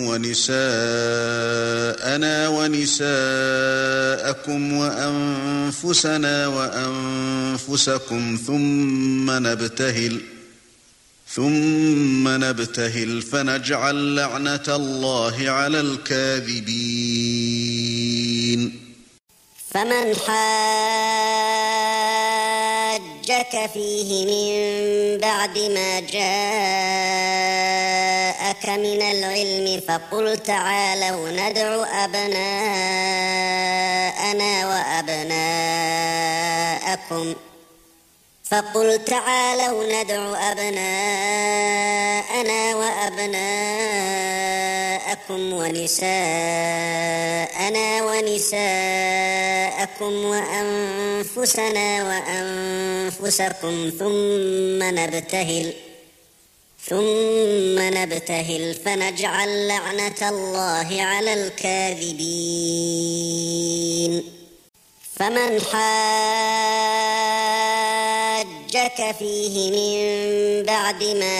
ونساءنا ونساءكم وأنفسنا وأنفسكم ثم نبتهل ثم نبتهل فنجعل لعنة الله على الكاذبين فمن حاجك فيه من بعد ما جاءك من العلم فقل تعالوا ندع أبناءنا وأبناءكم فقل تعالوا ندع أبناءنا وأبناءكم ونساءنا ونساءكم وأنفسنا وأنفسكم ثم نبتهل ثم نبتهل فنجعل لعنة الله على الكاذبين فمن حاجك فيه من بعد ما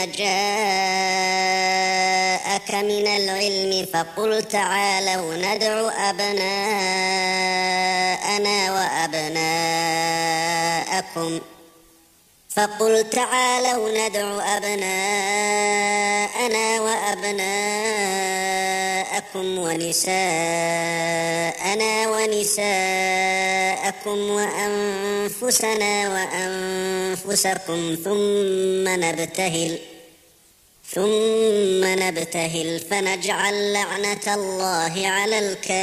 جاءك من العلم فقل تعالوا ندع أبناءنا وأبناءكم فقل تعالوا ندع أبناءنا وأبناءكم ونساءنا ونساءكم وأنفسنا وأنفسكم ثم نبتهل ثم نبتهل فنجعل لعنة الله على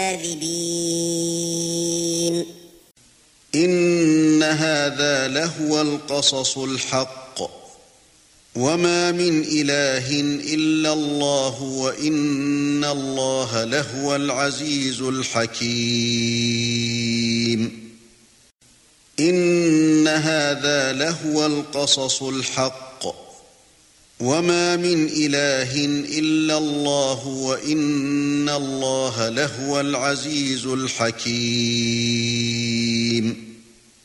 الكاذبين إن هذا لهو القصص الحق وما من إله إلا الله وإن الله لهو العزيز الحكيم إن هذا لهو القصص الحق وما من إله إلا الله وإن الله لهو العزيز الحكيم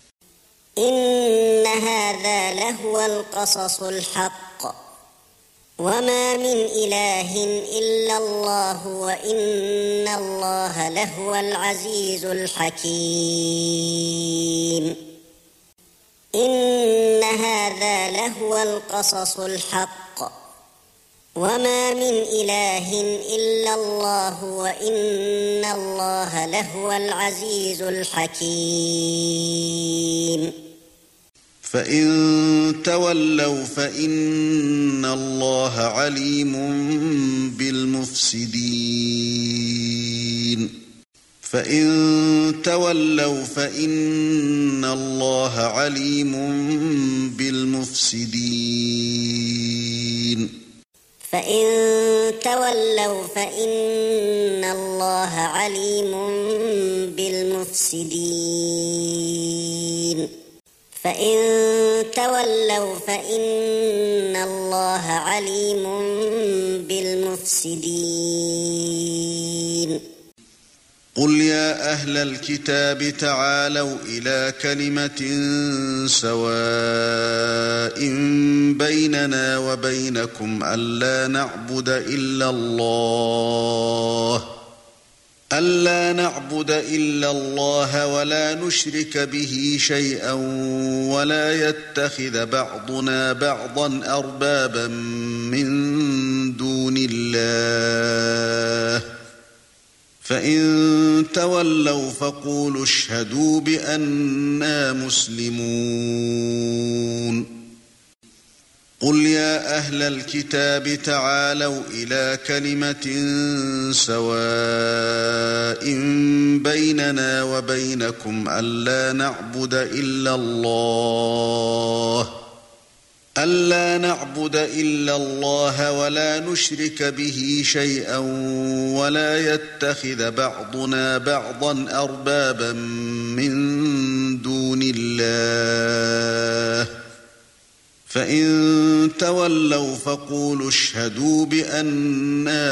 إن هذا لهو القصص الحق وما من إله إلا الله وإن الله لهو العزيز الحكيم إن هذا لهو القصص الحق وما من إله إلا الله وإن الله لهو العزيز الحكيم فإن تولوا فإن الله عليم بالمفسدين فإن تولوا فإن الله عليم بالمفسدين فإن تولوا فإن الله عليم بالمفسدين فإن تولوا فإن الله عليم بالمفسدين قل يا أهل الكتاب تعالوا إلى كلمة سواء بيننا وبينكم ألا نعبد إلا الله ألا نعبد إلا الله ولا نشرك به شيئا ولا يتخذ بعضنا بعضا أربابا من دون الله فإن تولوا فقولوا اشهدوا بأننا مسلمون قل يا أهل الكتاب تعالوا إلى كلمة سواء بيننا وبينكم ألا نعبد إلا الله ألا نعبد إلا الله ولا نشرك به شيئا ولا يتخذ بعضنا بعضا أربابا من دون الله فإن تولوا فقولوا اشهدوا بأننا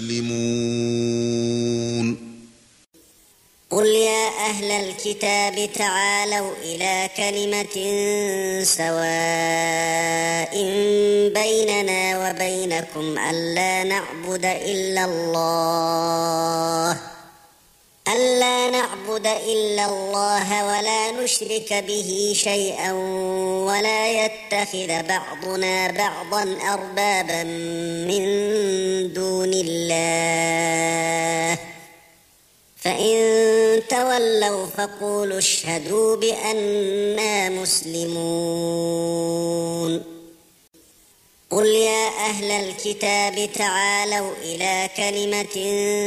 مسلمون قل يا أهل الكتاب تعالوا إلى كلمة سواء بيننا وبينكم ألا نعبد إلا الله ألا نعبد إلا الله ولا نشرك به شيئا ولا يتخذ بعضنا بعضا أربابا من دون الله فإن تولوا فقولوا اشهدوا بأننا مسلمون قل يا أهل الكتاب تعالوا إلى كلمة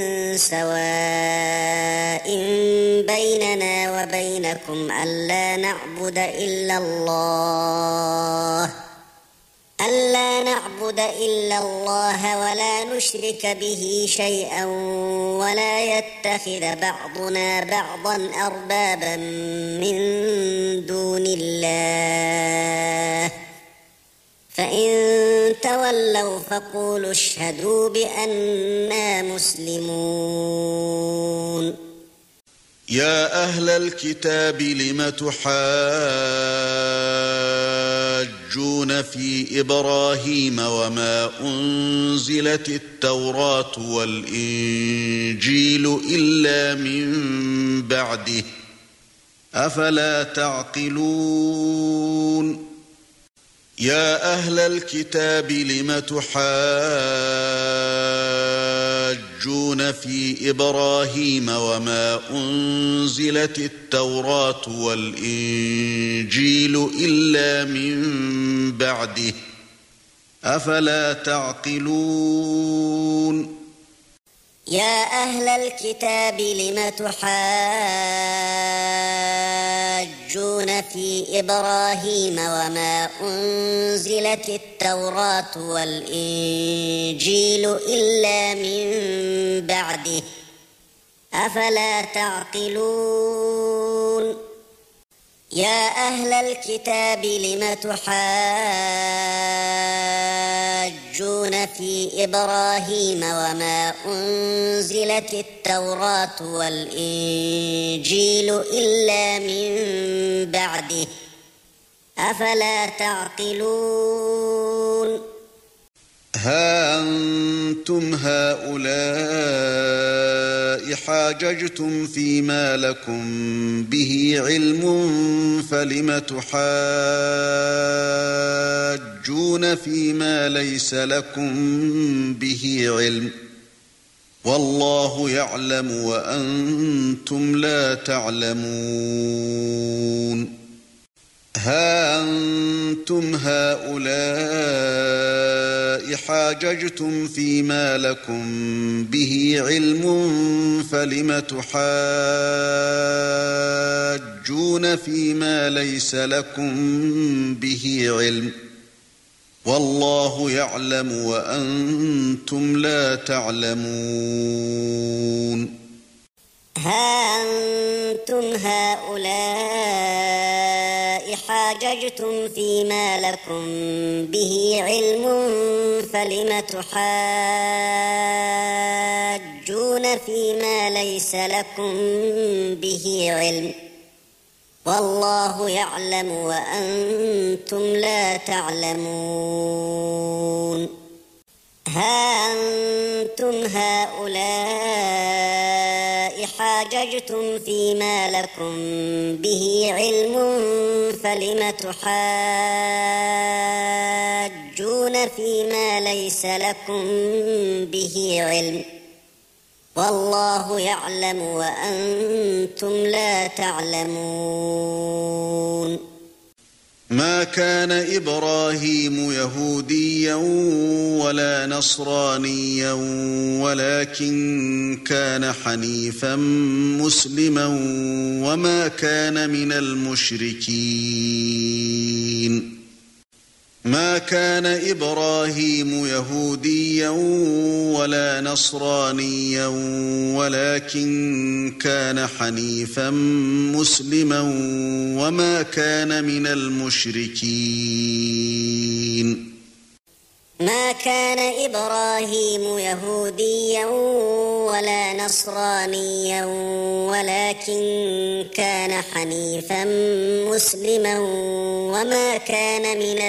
سواء بيننا وبينكم ألا نعبد إلا الله ألا نعبد إلا الله ولا نشرك به شيئا ولا يتخذ بعضنا بعضا أربابا من دون الله فإن تولوا فقولوا اشهدوا بأننا مسلمون يا أهل الكتاب لم تحاجون في إبراهيم وما أنزلت التوراة والإنجيل إلا من بعده أفلا تعقلون يا أهل الكتاب لم تحاجون في إبراهيم وما أنزلت التوراة والإنجيل إلا من بعده أفلا تعقلون يا أهل الكتاب لم تحاجون في إبراهيم وما أنزلت التوراة والإنجيل إلا من بعده أفلا تعقلون يا أهل الكتاب لم تحاجون يجادلون في إبراهيم وما أنزلت التوراة والإنجيل إلا من بعده أفلا تعقلون ها أنتم هؤلاء حاججتم فيما لكم به علم فلم تحاجون فيما ليس لكم به علم والله يعلم وأنتم لا تعلمون ها أنتم هؤلاء حاججتم فيما لكم به علم فلم تحاجون فيما ليس لكم به علم والله يعلم وأنتم لا تعلمون ها أنتم هؤلاء حاججتم فيما لكم به علم فلم تحاجون فيما ليس لكم به علم والله يعلم وأنتم لا تعلمون ها أنتم هؤلاء حاججتم فيما لكم به علم فلم تحاجون فيما ليس لكم به علم والله يعلم وأنتم لا تعلمون ما كان إبراهيم يهوديا ولا نصرانيا ولكن كان حنيفا مسلما وما كان من المشركين ما كان إبراهيم يهوديا ولا نصرانيا ولكن كان حنيفا مسلما وما كان من المشركين ما كان إبراهيم يهوديا ولا نصرانيا ولكن كان حنيفا مسلما وما كان من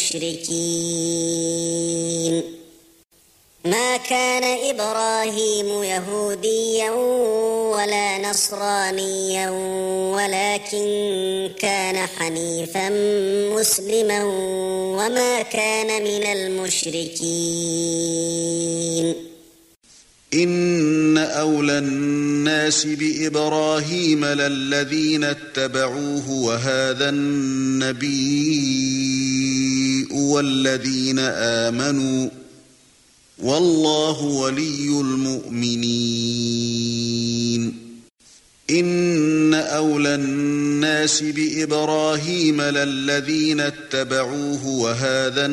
المشركين ما كان إبراهيم يهوديا ولا نصرانيا ولكن كان حنيفا مسلما وما كان من المشركين إن أولى الناس بإبراهيم للذين اتبعوه وهذا النبي والذين آمنوا والله ولي المؤمنين إن أولى الناس بإبراهيم للذين اتبعوه وهذا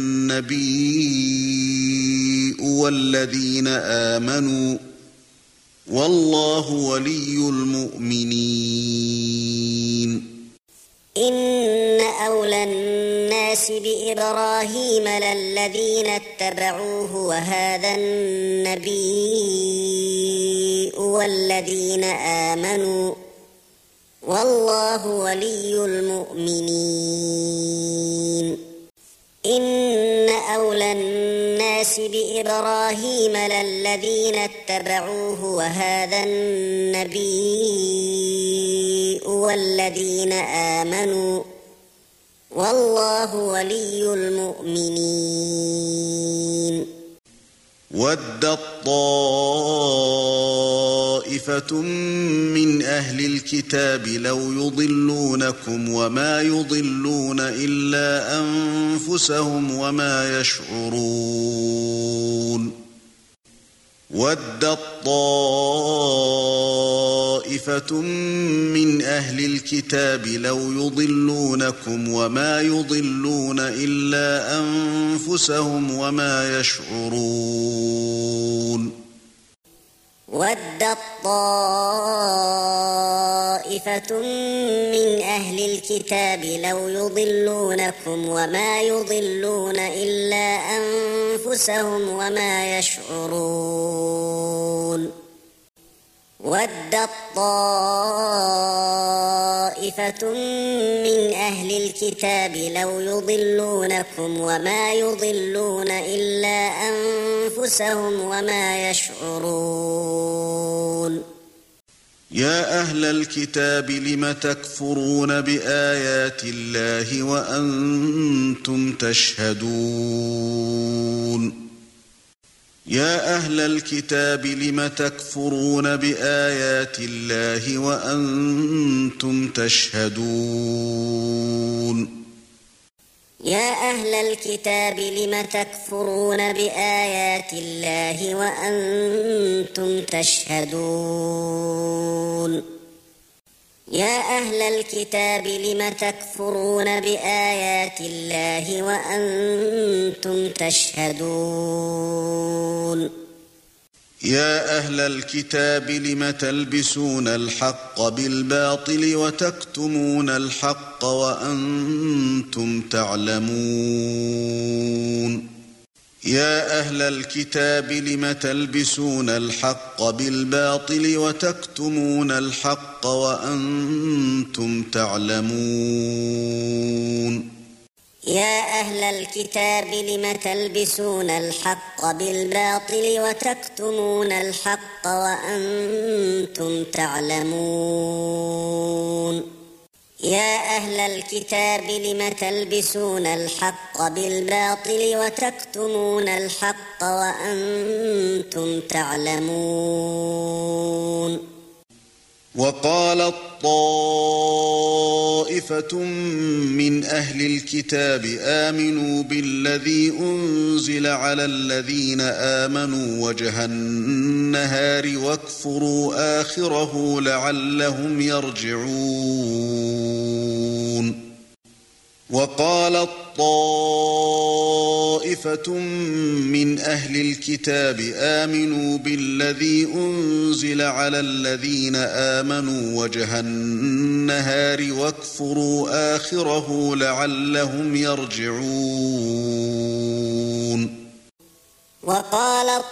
النبي والذين آمنوا والله ولي المؤمنين إن أولى الناس بإبراهيم للذين اتبعوه وهذا النبي والذين آمنوا والله ولي المؤمنين إن أولى الناس بإبراهيم للذين اتبعوه وهذا النبي والذين آمنوا والله ولي المؤمنين ودت طائفة من أهل الكتاب لو يضلونكم وما يضلون إلا أنفسهم وما يشعرون ودت طائفة من أهل الكتاب لو يضلونكم وما يضلون إلا أنفسهم وما يشعرون ودت طائفة من أهل الكتاب لو يضلونكم وما يضلون إلا أنفسهم أنفسهم وما يشعرون ودت طائفة من أهل الكتاب لو يضلونكم وما يضلون إلا أنفسهم وما يشعرون يا أهل الكتاب لم تكفرون بآيات الله وأنتم تشهدون يا أهل الكتاب لم تكفرون بآيات الله وأنتم تشهدون يا أهل الكتاب لم تكفرون بآيات الله وأنتم تشهدون يا أهل الكتاب لم تكفرون بآيات الله وأنتم تشهدون يا أهل الكتاب لم تلبسون الحق بالباطل وتكتمون الحق وأنتم تعلمون يا أهل الكتاب لم تلبسون الحق بالباطل وتكتمون الحق وأنتم تعلمون يا أهل الكتاب لم تلبسون الحق بالباطل وتكتمون الحق وأنتم تعلمون يا أهل الكتاب لم تلبسون الحق بالباطل وتكتمون الحق وأنتم تعلمون وقالت طائفة من أهل الكتاب آمنوا بالذي أنزل على الذين آمنوا وجه النهار واكفروا آخره لعلهم يرجعون وقالت طائفة من أهل الكتاب آمنوا بالذي أنزل على الذين آمنوا وجه النهار واكفروا آخره لعلهم يرجعون وقالت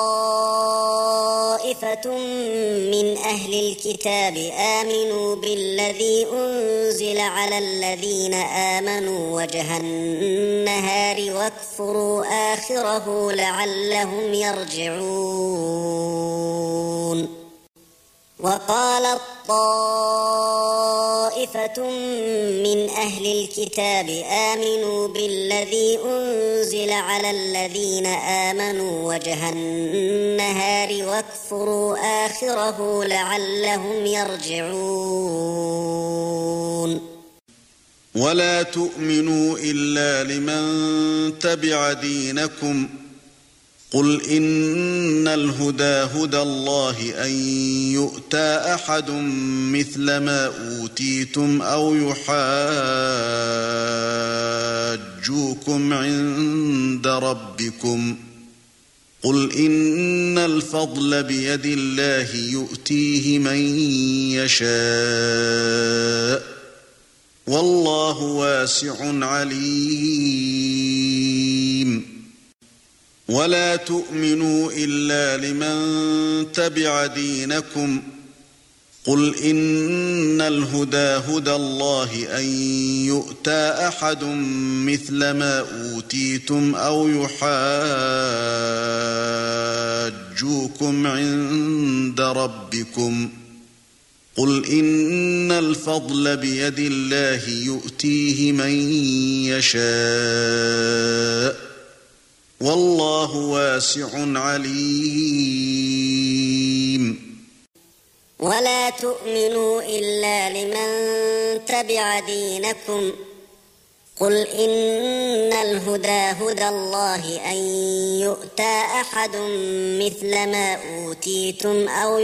طائفة من أهل الكتاب آمنوا بالذي أنزل على الذين آمنوا وجه النهار واكفروا آخره لعلهم يرجعون وقالت طائفة من أهل الكتاب آمنوا بالذي أنزل على الذين آمنوا وجه النهار واكفروا آخره لعلهم يرجعون ولا تؤمنوا إلا لمن تبع دينكم قل إن الهدى هدى الله أن يؤتى أحد مثل ما أوتيتم أو يحاجوكم عند ربكم قل إن الفضل بيد الله يؤتيه من يشاء والله واسع عليم ولا تؤمنوا إلا لمن تبع دينكم قل إن الهدى هدى الله أن يؤتى أحد مثل ما أوتيتم أو يحاجوكم عند ربكم قل إن الفضل بيد الله يؤتيه من يشاء والله واسع عليم ولا تؤمنوا إلا لمن تبع دينكم قل إن الهدى هدى الله أن يؤتى أحد مثل ما أوتيتم أو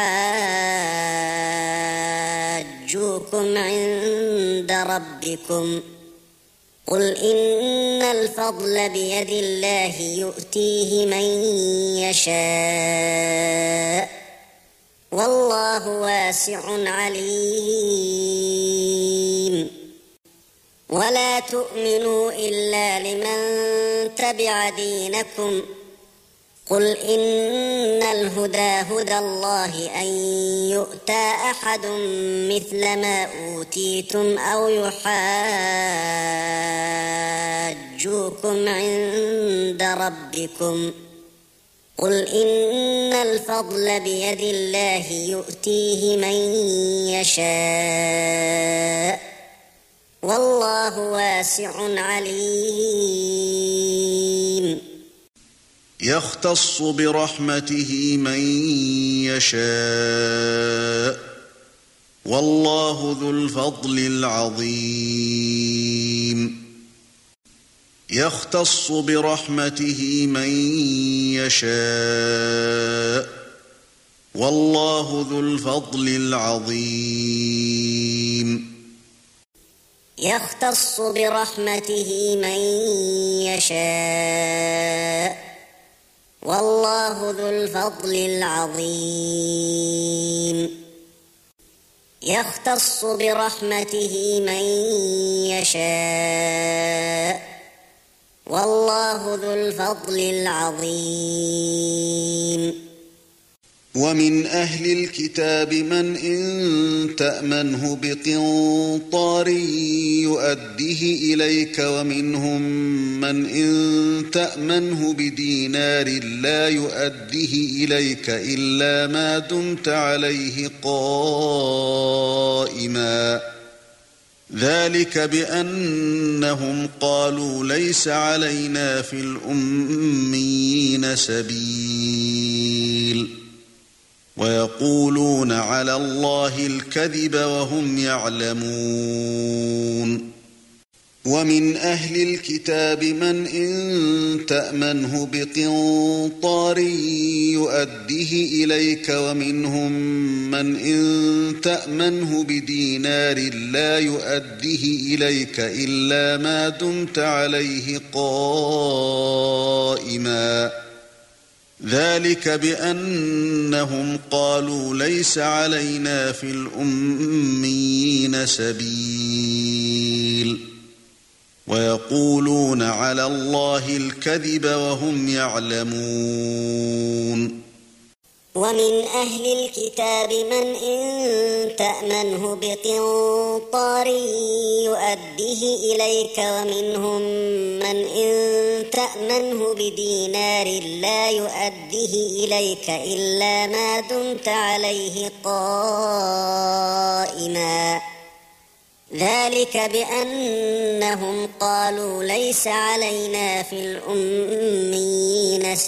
يحاجوكم عند ربكم قل إن الفضل بيد الله يؤتيه من يشاء والله واسع عليم ولا تؤمنوا إلا لمن تبع دينكم قل إن الهدى هدى الله أن يؤتى أحد مثل ما أوتيتم أو يحاجوكم عند ربكم قل إن الفضل بيد الله يؤتيه من يشاء والله واسع عليم يختص برحمته من يشاء والله ذو الفضل العظيم يختص برحمته من يشاء والله ذو الفضل العظيم يختص برحمته من يشاء والله ذو الفضل العظيم يختص برحمته من يشاء والله ذو الفضل العظيم ومن أهل الكتاب من إن تأمنه بقنطار يؤده إليك ومنهم من إن تأمنه بدينار لا يؤده إليك إلا ما دمت عليه قائما ذلك بأنهم قالوا ليس علينا في الأميين سبيل ويقولون على الله الكذب وهم يعلمون ومن أهل الكتاب من إن تأمنه بقنطار يؤده إليك ومنهم من إن تأمنه بدينار لا يؤده إليك إلا ما دمت عليه قائما ذلك بأنهم قالوا ليس علينا في الأميين سبيل ويقولون على الله الكذب وهم يعلمون ومن أهل الكتاب من إن تأمنه بقنطار يؤده إليك ومنهم من إن تأمنه بدينار لا يؤده إليك إلا ما دمت عليه قائما ذلك بأنهم قالوا ليس علينا في الأميين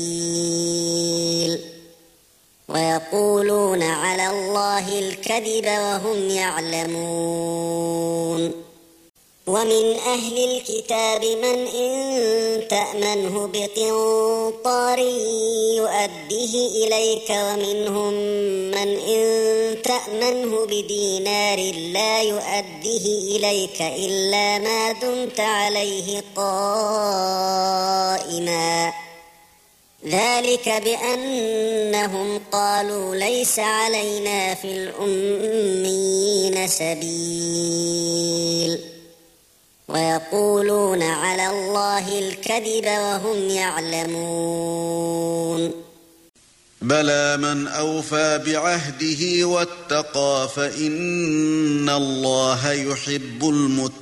سبيل ويقولون على الله الكذب وهم يعلمون ومن أهل الكتاب من إن تأمنه بقنطار يؤده إليك ومنهم من إن تأمنه بدينار لا يؤده إليك إلا ما دمت عليه قائما ذلك بأنهم قالوا ليس علينا في الأميين سبيل ويقولون على الله الكذب وهم يعلمون بلى من أوفى بعهده واتقى فإن الله يحب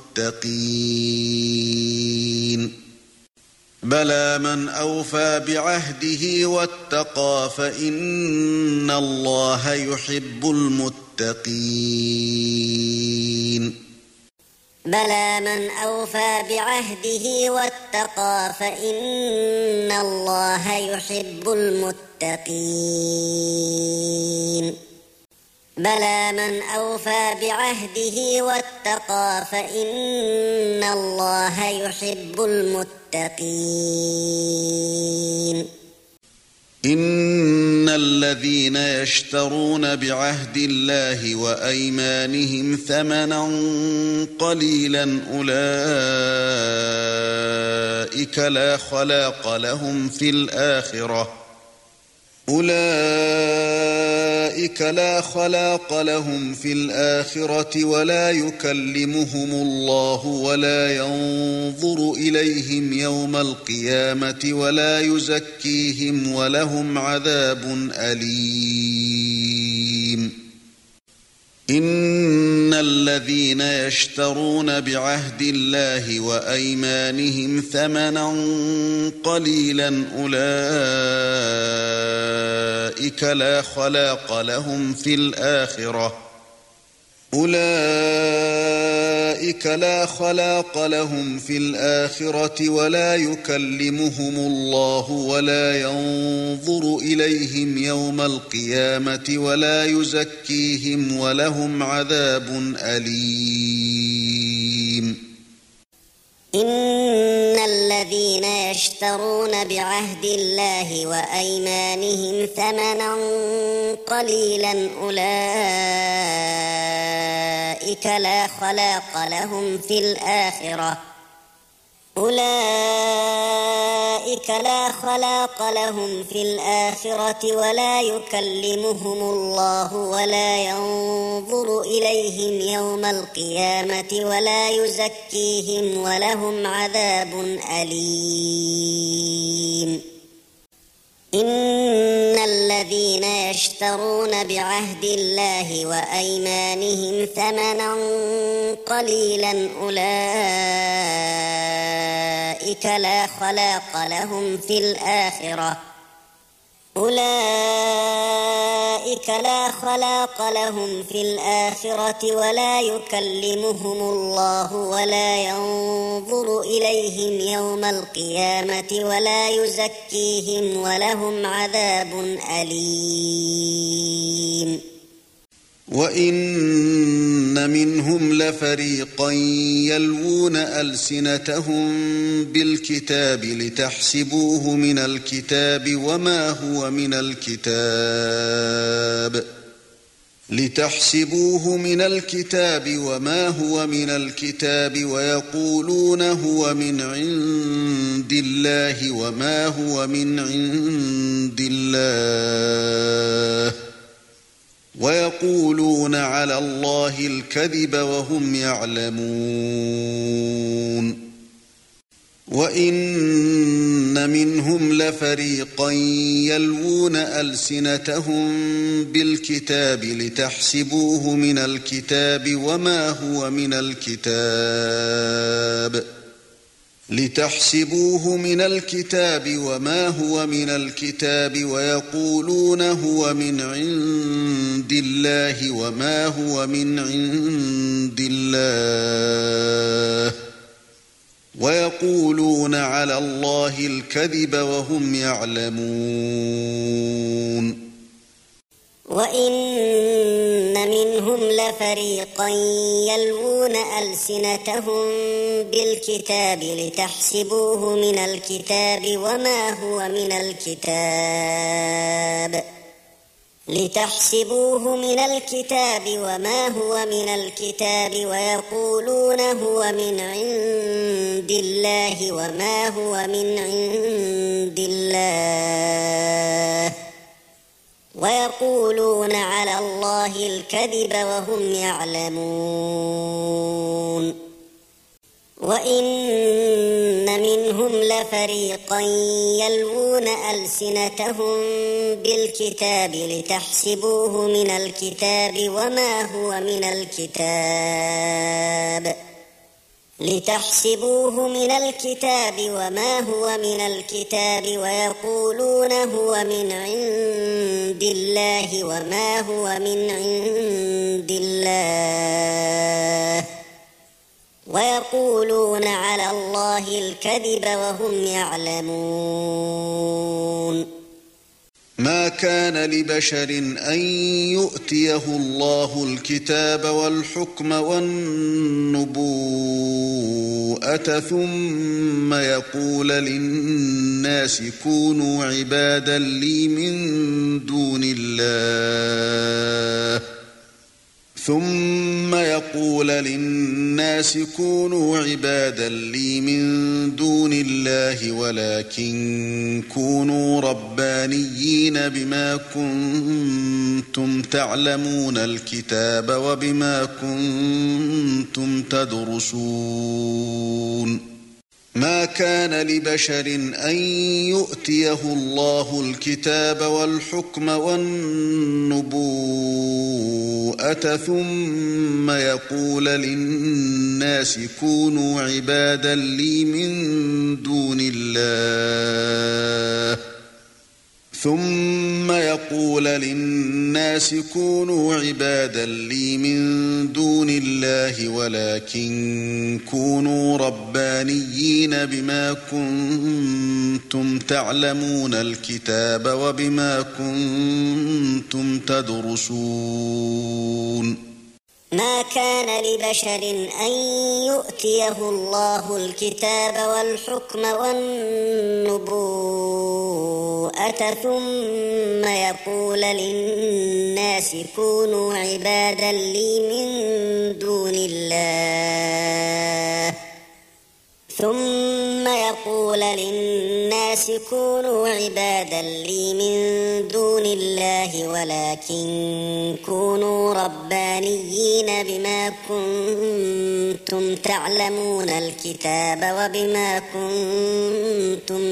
المتقين بلى من أوفى بعهده واتقى فإن الله يحب المتقين بلى من أوفى بعهده واتقى فإن الله يحب المتقين بلى من أوفى بعهده واتقى فإن الله يحب المتقين إن الذين يشترون بعهد الله وأيمانهم ثمنا قليلا أولئك لا خلاق لهم في الآخرة أولئك لا خلاق لهم في الآخرة ولا يكلمهم الله ولا ينظر إليهم يوم القيامة ولا يزكيهم ولهم عذاب أليم إن الذين يشترون بعهد الله وأيمانهم ثمنا قليلا أولئك لا خلاق لهم في الآخرة أولئك لا خلاق لهم في الآخرة ولا يكلمهم الله ولا ينظر إليهم يوم القيامة ولا يزكيهم ولهم عذاب أليم إن الذين يشترون بعهد الله وأيمانهم ثمنا قليلا أولئك لا خلاق لهم في الآخرة أولئك لا خلاق لهم في الآخرة ولا يكلمهم الله ولا ينظر إليهم يوم القيامة ولا يزكيهم ولهم عذاب أليم إن الذين يشترون بعهد الله وأيمانهم ثمنا قليلا أولئك لا خلاق لهم في الآخرة أولئك لا خلاق لهم في الآخرة ولا يكلمهم الله ولا ينظر إليهم يوم القيامة ولا يزكيهم ولهم عذاب أليم وَإِنَّ مِنْهُمْ لَفَرِيقًا يَلْوُونَ أَلْسِنَتَهُم بِالْكِتَابِ لِتَحْسَبُوهُ مِنَ الْكِتَابِ وَمَا هُوَ مِنَ الْكِتَابِ لِتَحْسَبُوهُ مِنَ الْكِتَابِ وَمَا هُوَ مِنَ الْكِتَابِ وَيَقُولُونَ هُوَ مِنْ عِندِ اللَّهِ وَمَا هُوَ مِنْ عِندِ اللَّهِ وَيَقُولُونَ عَلَى اللَّهِ الْكَذِبَ وَهُمْ يَعْلَمُونَ وَإِنَّ مِنْهُمْ لَفَرِيقًا يَلْوُونَ أَلْسِنَتَهُم بِالْكِتَابِ لِتَحْسَبُوهُ مِنَ الْكِتَابِ وَمَا هُوَ مِنَ الْكِتَابِ لِتَحْسَبُوهُ مِنَ الْكِتَابِ وَمَا هُوَ مِنَ الْكِتَابِ وَيَقُولُونَ هُوَ مِنْ عِندِ اللَّهِ وَمَا هُوَ مِنْ عِندِ اللَّهِ وَيَقُولُونَ عَلَى اللَّهِ الْكَذِبَ وَهُمْ يَعْلَمُونَ وَإِنَّ مِنْهُمْ لَفَرِيقًا يَلْوُونَ أَلْسِنَتَهُم بِالْكِتَابِ لِتَحْسَبُوهُ مِنَ الْكِتَابِ وَمَا هُوَ مِنَ الْكِتَابِ لِتَحْسَبُوهُ مِنَ الْكِتَابِ وَمَا هُوَ مِنَ الْكِتَابِ وَيَقُولُونَ هُوَ مِنْ عِندِ اللَّهِ وَمَا هُوَ مِنْ عِندِ اللَّهِ وَيَقُولُونَ عَلَى اللَّهِ الْكَذِبَ وَهُمْ يَعْلَمُونَ وَإِنَّ مِنْهُمْ لَفَرِيقًا يَلْوُونَ أَلْسِنَتَهُم بِالْكِتَابِ لِتَحْسَبُوهُ مِنَ الْكِتَابِ وَمَا هُوَ مِنَ الْكِتَابِ لِتَحْسَبُوهُ مِنَ الْكِتَابِ وَمَا هُوَ مِنَ الْكِتَابِ وَيَقُولُونَ هُوَ مِنْ عِندِ اللَّهِ وَمَا هُوَ مِنْ عِندِ اللَّهِ وَيَقُولُونَ عَلَى اللَّهِ الْكَذِبَ وَهُمْ يَعْلَمُونَ ما كان لبشر أن يؤتيه الله الكتاب والحكم والنبوءة ثم يقول للناس كونوا عبادا لي من دون الله ثم يقول للناس كونوا عبادا لي من دون الله ولكن كونوا ربانيين بما كنتم تعلمون الكتاب وبما كنتم تدرسون ما كان لبشر أن يؤتيه الله الكتاب والحكم والنبوءة ثم يقول للناس كونوا عبادا لي من دون الله ثم يقول للناس كونوا عبادا لي من دون الله ولكن كونوا ربانيين بما كنتم تعلمون الكتاب وبما كنتم تدرسون ما كان لبشر أن يؤتيه الله الكتاب والحكم والنبوءة ثم يقول للناس كونوا عبادا لي من دون الله ثم يقول للناس كونوا عبادا لي من دون الله ولكن كونوا ربانيين بما كنتم تعلمون الكتاب وبما كنتم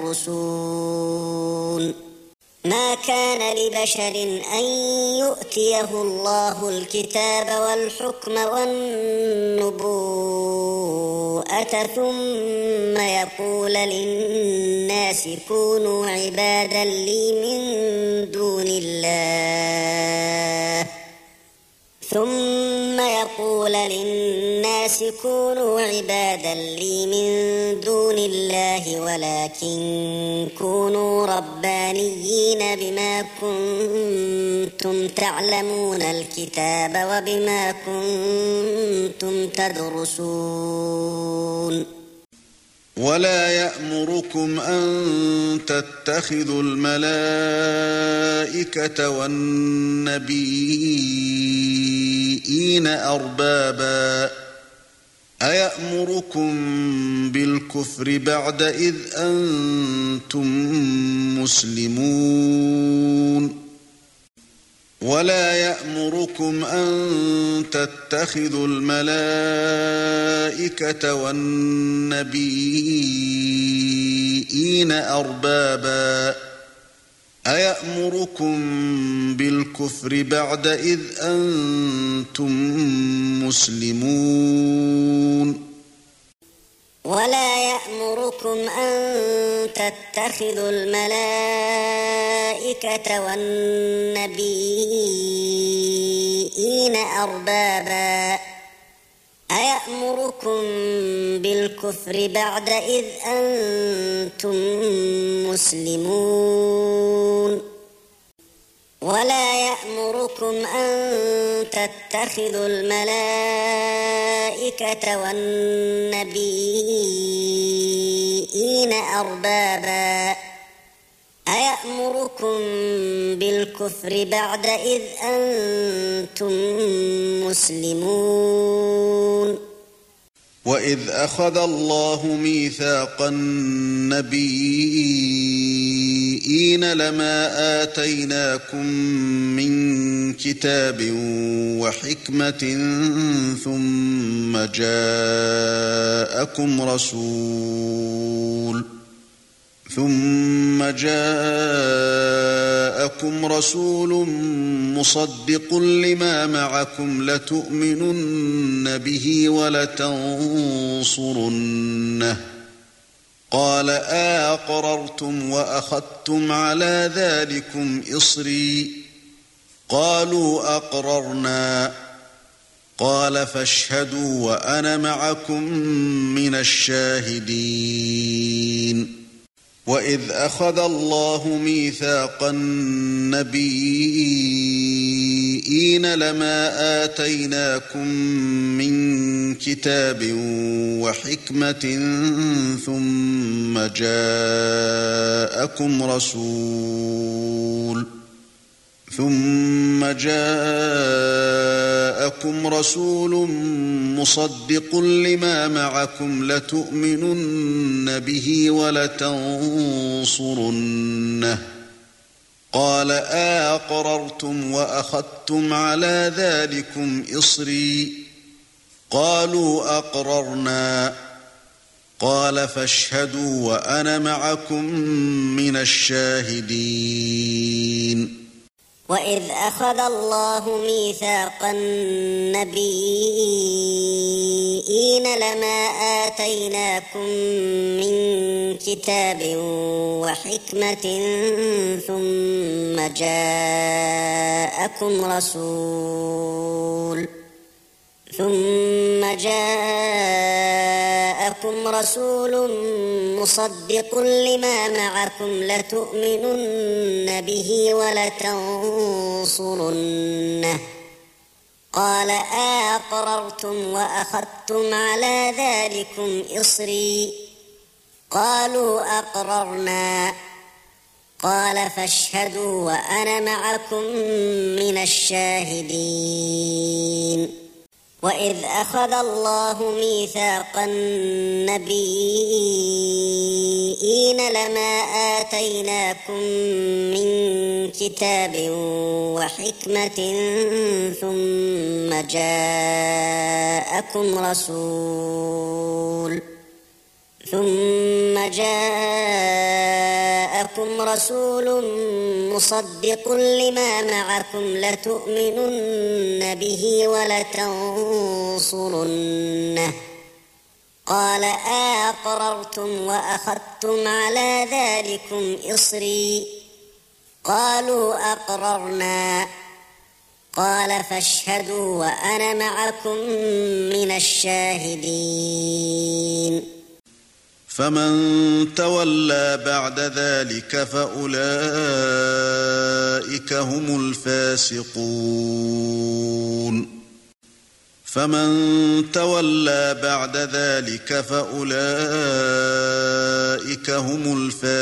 تدرسون ما كان لبشر أن يؤتيه الله الكتاب والحكم والنبوءة ثم يقول للناس كونوا عبادا لي من دون الله ثم يقول للناس كونوا عبادا لي من دون الله ولكن كونوا ربانيين بما كنتم تعلمون الكتاب وبما كنتم تدرسون ولا يأمركم أن تتخذوا الملائكة والنبيين أربابا أيأمركم بالكفر بعد إذ أنتم مسلمون ولا يأمركم أن تتخذوا الملائكة والنبيين أربابا أيأمركم بالكفر بعد إذ أنتم مسلمون ولا يأمركم أن تتخذوا الملائكة والنبيين أربابا أيأمركم بالكفر بعد إذ أنتم مسلمون ولا يأمركم أن تتخذوا الملائكة والنبيين أربابا أيأمركم بالكفر بعد إذ أنتم مسلمون وإذ أخذ الله ميثاق النبيين لما آتيناكم من كتاب وحكمة ثم جاءكم رسول ثم جاءكم رسول مصدق لما معكم لتؤمنن به ولتنصرنه قال أأقررتم وأخذتم على ذلكم إصري قالوا أقررنا قال فاشهدوا وأنا معكم من الشاهدين وإذ أخذ الله ميثاق النبيين لما آتيناكم من كتاب وحكمة ثم جاءكم رسول ثم جاءكم رسول مصدق لما معكم لتؤمنن به ولتنصرنه قال أأقررتم وأخذتم على ذلكم إصري قالوا أقررنا قال فاشهدوا وأنا معكم من الشاهدين وإذ أخذ الله ميثاق النبيين لما آتيناكم من كتاب وحكمة ثم جاءكم رسول ثم جاءكم رسول مصدق لما معكم لتؤمنن به ولتنصرنه قال أأقررتم وأخذتم على ذلكم إصري قالوا أقررنا قال فاشهدوا وأنا معكم من الشاهدين وإذ أخذ الله ميثاق النبيين لما آتيناكم من كتاب وحكمة ثم جاءكم رسول ثم جاءكم رسول مصدق لما معكم لتؤمنن به ولتنصرنه قال أأقررتم وأخذتم على ذلكم إصري قالوا أقررنا قال فاشهدوا وأنا معكم من الشاهدين فمن تولى بعد ذلك فأولئك هم الفاسقون فمن تولى بعد ذلك فأولئك هم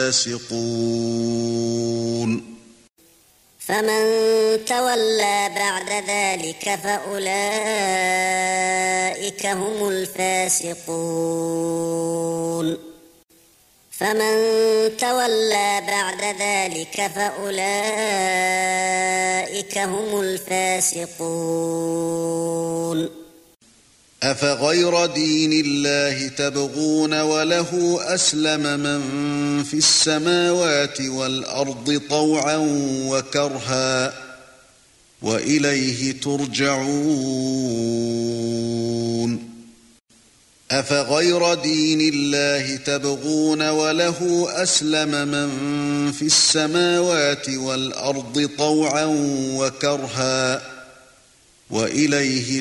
الفاسقون فمن تولى بعد ذلك فأولئك هم الفاسقون فمن تولى بعد ذلك فأولئك هم الفاسقون أفغير دين الله تبغون وله أسلم من في السماوات والأرض طوعا وكرها وإليه ترجعون أفغير دين الله تبغون وله أسلم من في السماوات والأرض طوعا وكرها وإليه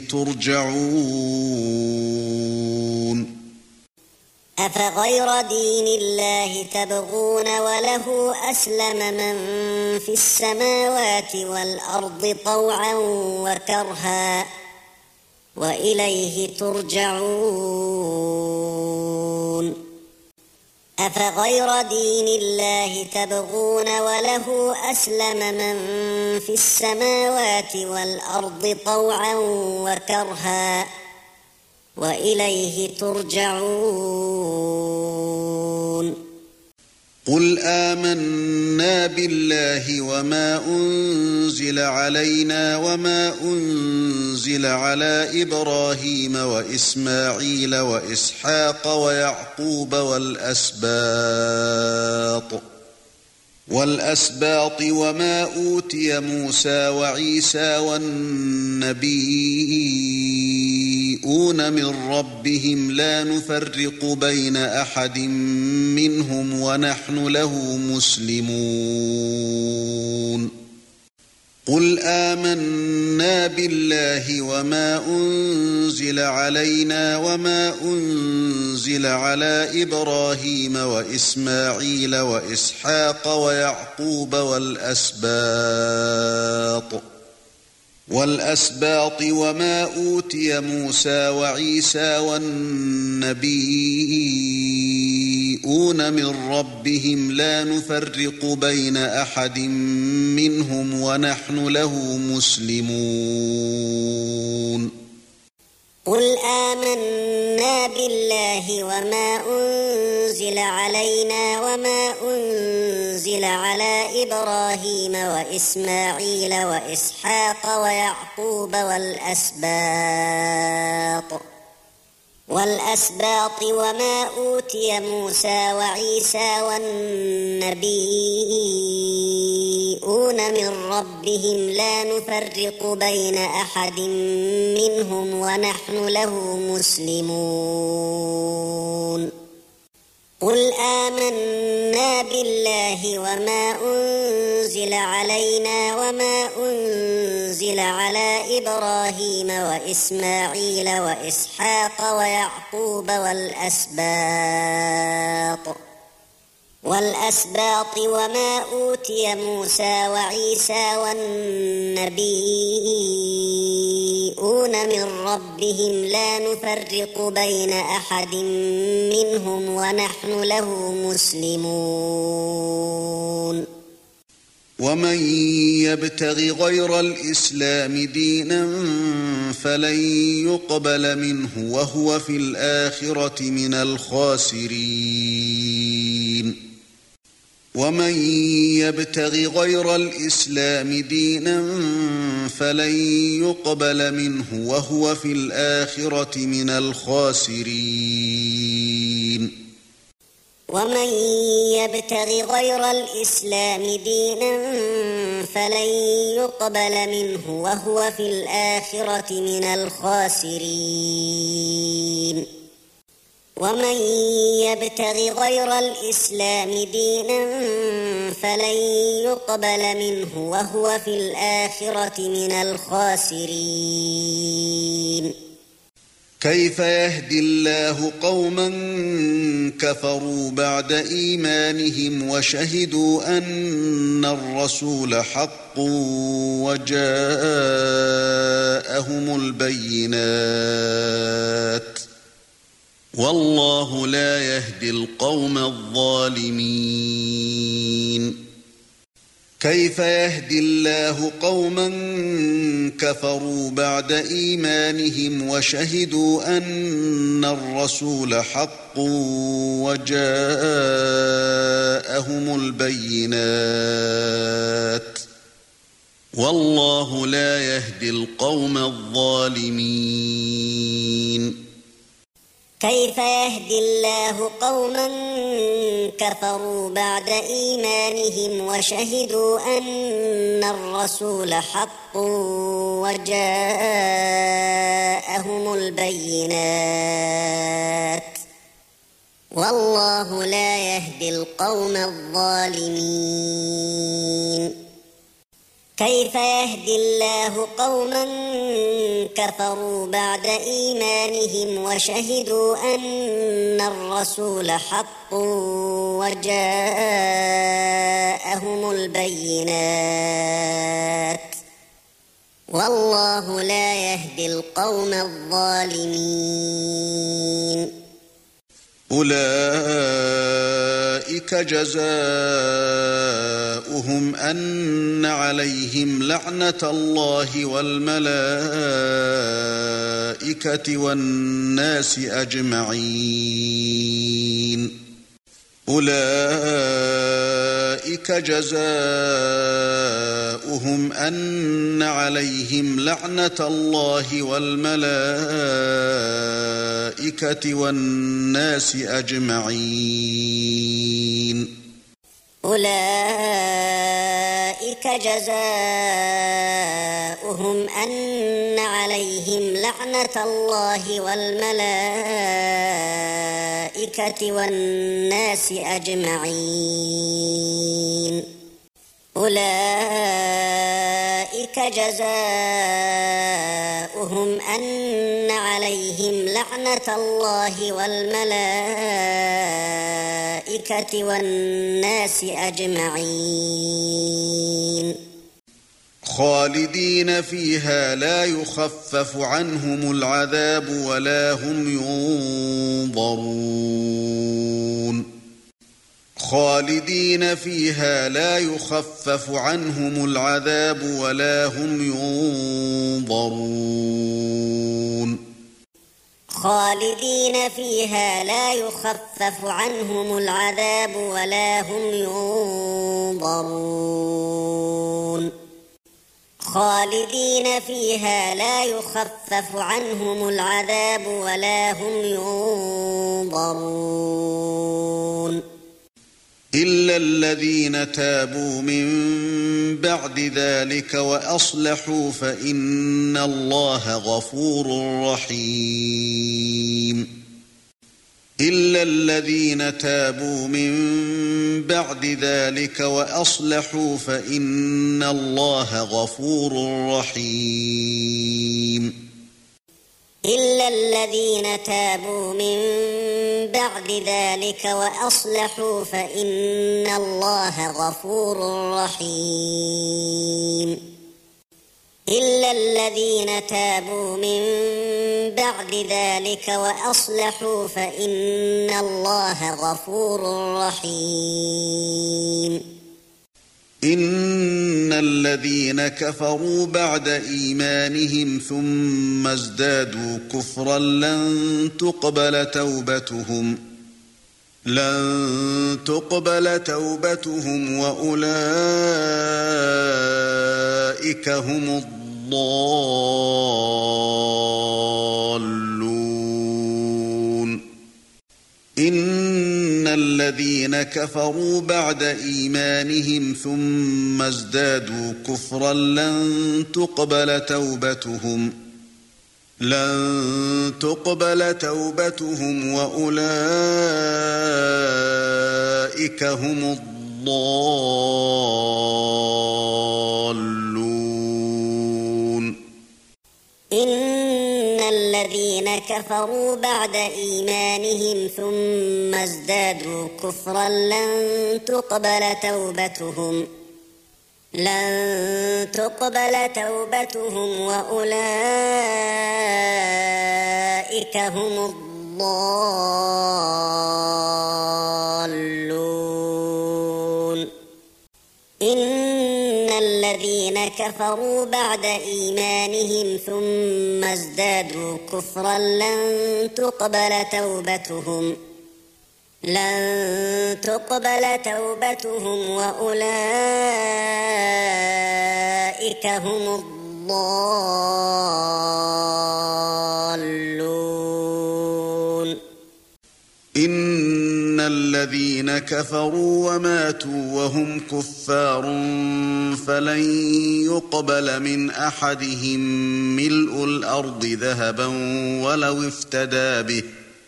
ترجعون أفغير دين الله تبغون وله أسلم من في السماوات والأرض طوعا وكرها وإليه ترجعون أفغير دين الله تبغون وله أسلم من في السماوات والأرض طوعا وكرها وإليه ترجعون قل آمنا بالله وما أنزل علينا وما أنزل على إبراهيم وإسماعيل وإسحاق ويعقوب والأسباط والأسباط وما أوتي موسى وعيسى والنبيون من ربهم لا نفرق بين أحد منهم ونحن له مسلمون قل آمنا بالله وما أنزل علينا وما أنزل على إبراهيم وإسماعيل وإسحاق ويعقوب والأسباط وَالْأَسْبَاطِ وَمَا أُوتِيَ مُوسَى وَعِيسَى وَالنَّبِيُّونَ مِنْ رَبِّهِمْ لَا نُفَرِّقُ بَيْنَ أَحَدٍ مِّنْهُمْ وَنَحْنُ لَهُ مُسْلِمُونَ قُلْ آمَنَّا بِاللَّهِ وَمَا أُنْزِلَ عَلَيْنَا وَمَا أُنْزِلَ عَلَى إِبْرَاهِيمَ وَإِسْمَاعِيلَ وَإِسْحَاقَ وَيَعْقُوبَ وَالْأَسْبَاطِ وَالْأَسْبَاطِ وَمَا أُوتِيَ مُوسَى وَعِيسَى وَالنَّبِيُّونَ مِنْ رَبِّهِمْ لَا نُفَرِّقُ بَيْنَ أَحَدٍ مِّنْهُمْ وَنَحْنُ لَهُ مُسْلِمُونَ قُلْ آمَنَّا بِاللَّهِ وَمَا أُنْزِلَ عَلَيْنَا وَمَا أُنْزِلَ عَلَى إِبْرَاهِيمَ وَإِسْمَاعِيلَ وَإِسْحَاقَ وَيَعْقُوبَ وَالْأَسْبَاطِ وَالْأَسْبَاطِ وَمَا أُوتِيَ مُوسَى وَعِيسَى وَالنَّبِيُّونَ مِنْ رَبِّهِمْ لَا نُفَرِّقُ بَيْنَ أَحَدٍ مِّنْهُمْ وَنَحْنُ لَهُ مُسْلِمُونَ وَمَن يَبْتَغِ غَيْرَ الْإِسْلَامِ دِينًا فَلَن يُقْبَلَ مِنْهُ وَهُوَ فِي الْآخِرَةِ مِنَ الْخَاسِرِينَ وَمَن يَبْتَغِ غَيْرَ الْإِسْلَامِ دِينًا فَلَن يُقْبَلَ مِنْهُ وَهُوَ فِي الْآخِرَةِ مِنَ الْخَاسِرِينَ وَمَن يَبْتَغِ غَيْرَ الْإِسْلَامِ دِينًا فَلَن يُقْبَلَ مِنْهُ وَهُوَ فِي الْآخِرَةِ مِنَ الْخَاسِرِينَ وَمَن يَبْتَغِ غَيْرَ الْإِسْلَامِ دِينًا فَلَن يُقْبَلَ مِنْهُ وَهُوَ في الْآخِرَةِ مِنَ الْخَاسِرِينَ كيف يهدي الله قوما كفروا بعد إيمانهم وشهدوا أن الرسول حق وجاءهم البينات والله لا يهدي القوم الظالمين كيف يهدي الله قوما كفروا بعد إيمانهم وشهدوا أن الرسول حق وجاءهم البينات والله لا يهدي القوم الظالمين كيف يهدي الله قوما كفروا بعد إيمانهم وشهدوا أن الرسول حق وجاءهم البينات والله لا يهدي القوم الظالمين كيف يهدي الله قوما كفروا بعد إيمانهم وشهدوا أن الرسول حق وجاءهم البينات والله لا يهدي القوم الظالمين أولئك جزاؤهم أن عليهم لعنة الله والملائكة والناس أجمعين أولئك جزاؤهم أن عليهم لعنة الله والملائكة والناس أجمعين أولئك جزاؤهم أن عليهم لعنة الله والملائكة والناس أجمعين أولئك جزاؤهم أن عليهم لعنة الله والملائكة والناس أجمعين خالدين فيها لا يخفف عنهم العذاب ولا هم ينظرون خالدين فيها لا يخفف عنهم العذاب ولا هم ينظرون خالدين فيها لا يخفف عنهم العذاب ولا هم ينظرون خالدين فيها لا يخفف عنهم العذاب ولا هم ينظرون إلا الذين تابوا من بعد ذلك وأصلحوا فإن الله غفور رحيم إلا الذين تابوا من بعد ذلك وأصلحوا فإن الله غفور رحيم إلا الذين تابوا من بعد ذلك وأصلحوا فإن الله غفور رحيم إلا الذين تابوا من بعد ذلك وأصلحوا فإن الله غفور رحيم إن الذين كفروا بعد إيمانهم ثم ازدادوا كفرا لن تقبل توبتهم لن تقبل توبتهم وأولئك هم الضالون إن الذين كفروا بعد إيمانهم ثم ازدادوا كفرا لن تقبل توبتهم لن تقبل توبتهم وأولئك هم الضالون إن الذين كفروا بعد إيمانهم ثم ازدادوا كفرا لن تقبل توبتهم لن تقبل توبتهم وأولئك هم الضالون إن الذين كفروا بعد إيمانهم ثم ازدادوا كفرا لن تقبل توبتهم لن تقبل توبتهم وأولئك هم الضالون إن الذين كفروا وماتوا وهم كفار فلن يقبل من أحدهم ملء الأرض ذهبا ولو افتدى به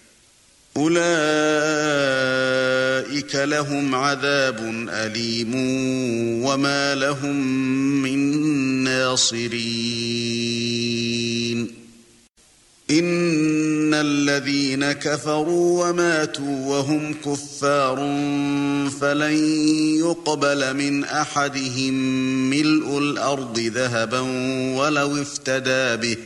أولئك لهم عذاب أليم وما لهم من ناصرين إن الذين كفروا وماتوا وهم كفار فلن يقبل من أحدهم ملء الأرض ذهبا ولو افتدى به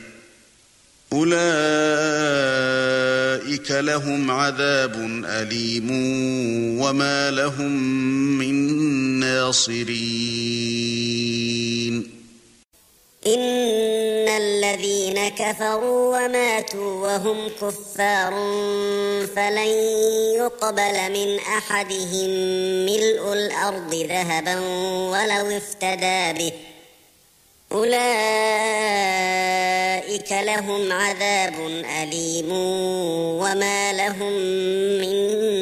أولئك لهم عذاب أليم وما لهم من ناصرين إن الذين كفروا وماتوا وهم كفار فلن يقبل من أحدهم ملء الأرض ذهبا ولو افتدى به أولئك لهم عذاب أليم وما لهم من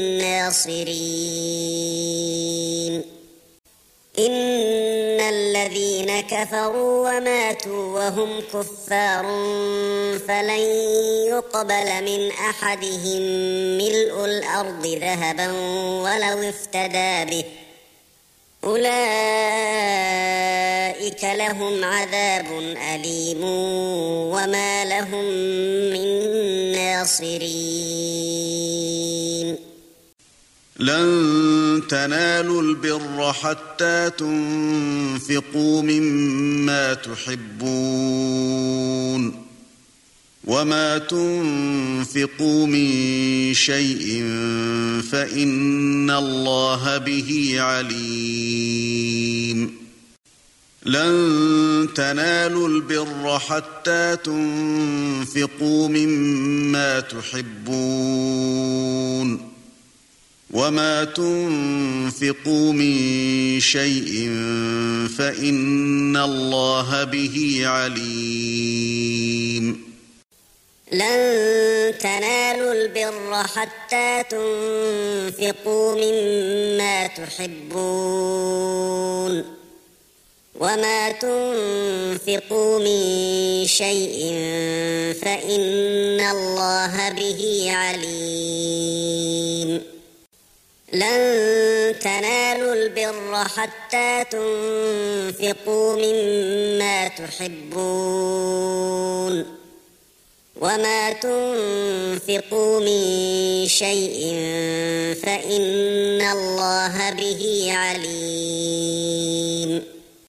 ناصرين إن الذين كفروا وماتوا وهم كفار فلن يقبل من أحدهم ملء الأرض ذهبا ولو افتدى به أولئك لهم عذاب أليم وما لهم من ناصرين لن تنالوا البر حتى تنفقوا مما تحبون وما تنفقوا من شيء فإن الله به عليم لن تنالوا البر حتى تنفقوا مما تحبون وما تنفقوا من شيء فإن الله به عليم لن تنالوا البر حتى تنفقوا مما تحبون وما تنفقوا من شيء فإن الله به عليم لن تنالوا البر حتى تنفقوا مما تحبون وما تنفقوا من شيء فإن الله به عليم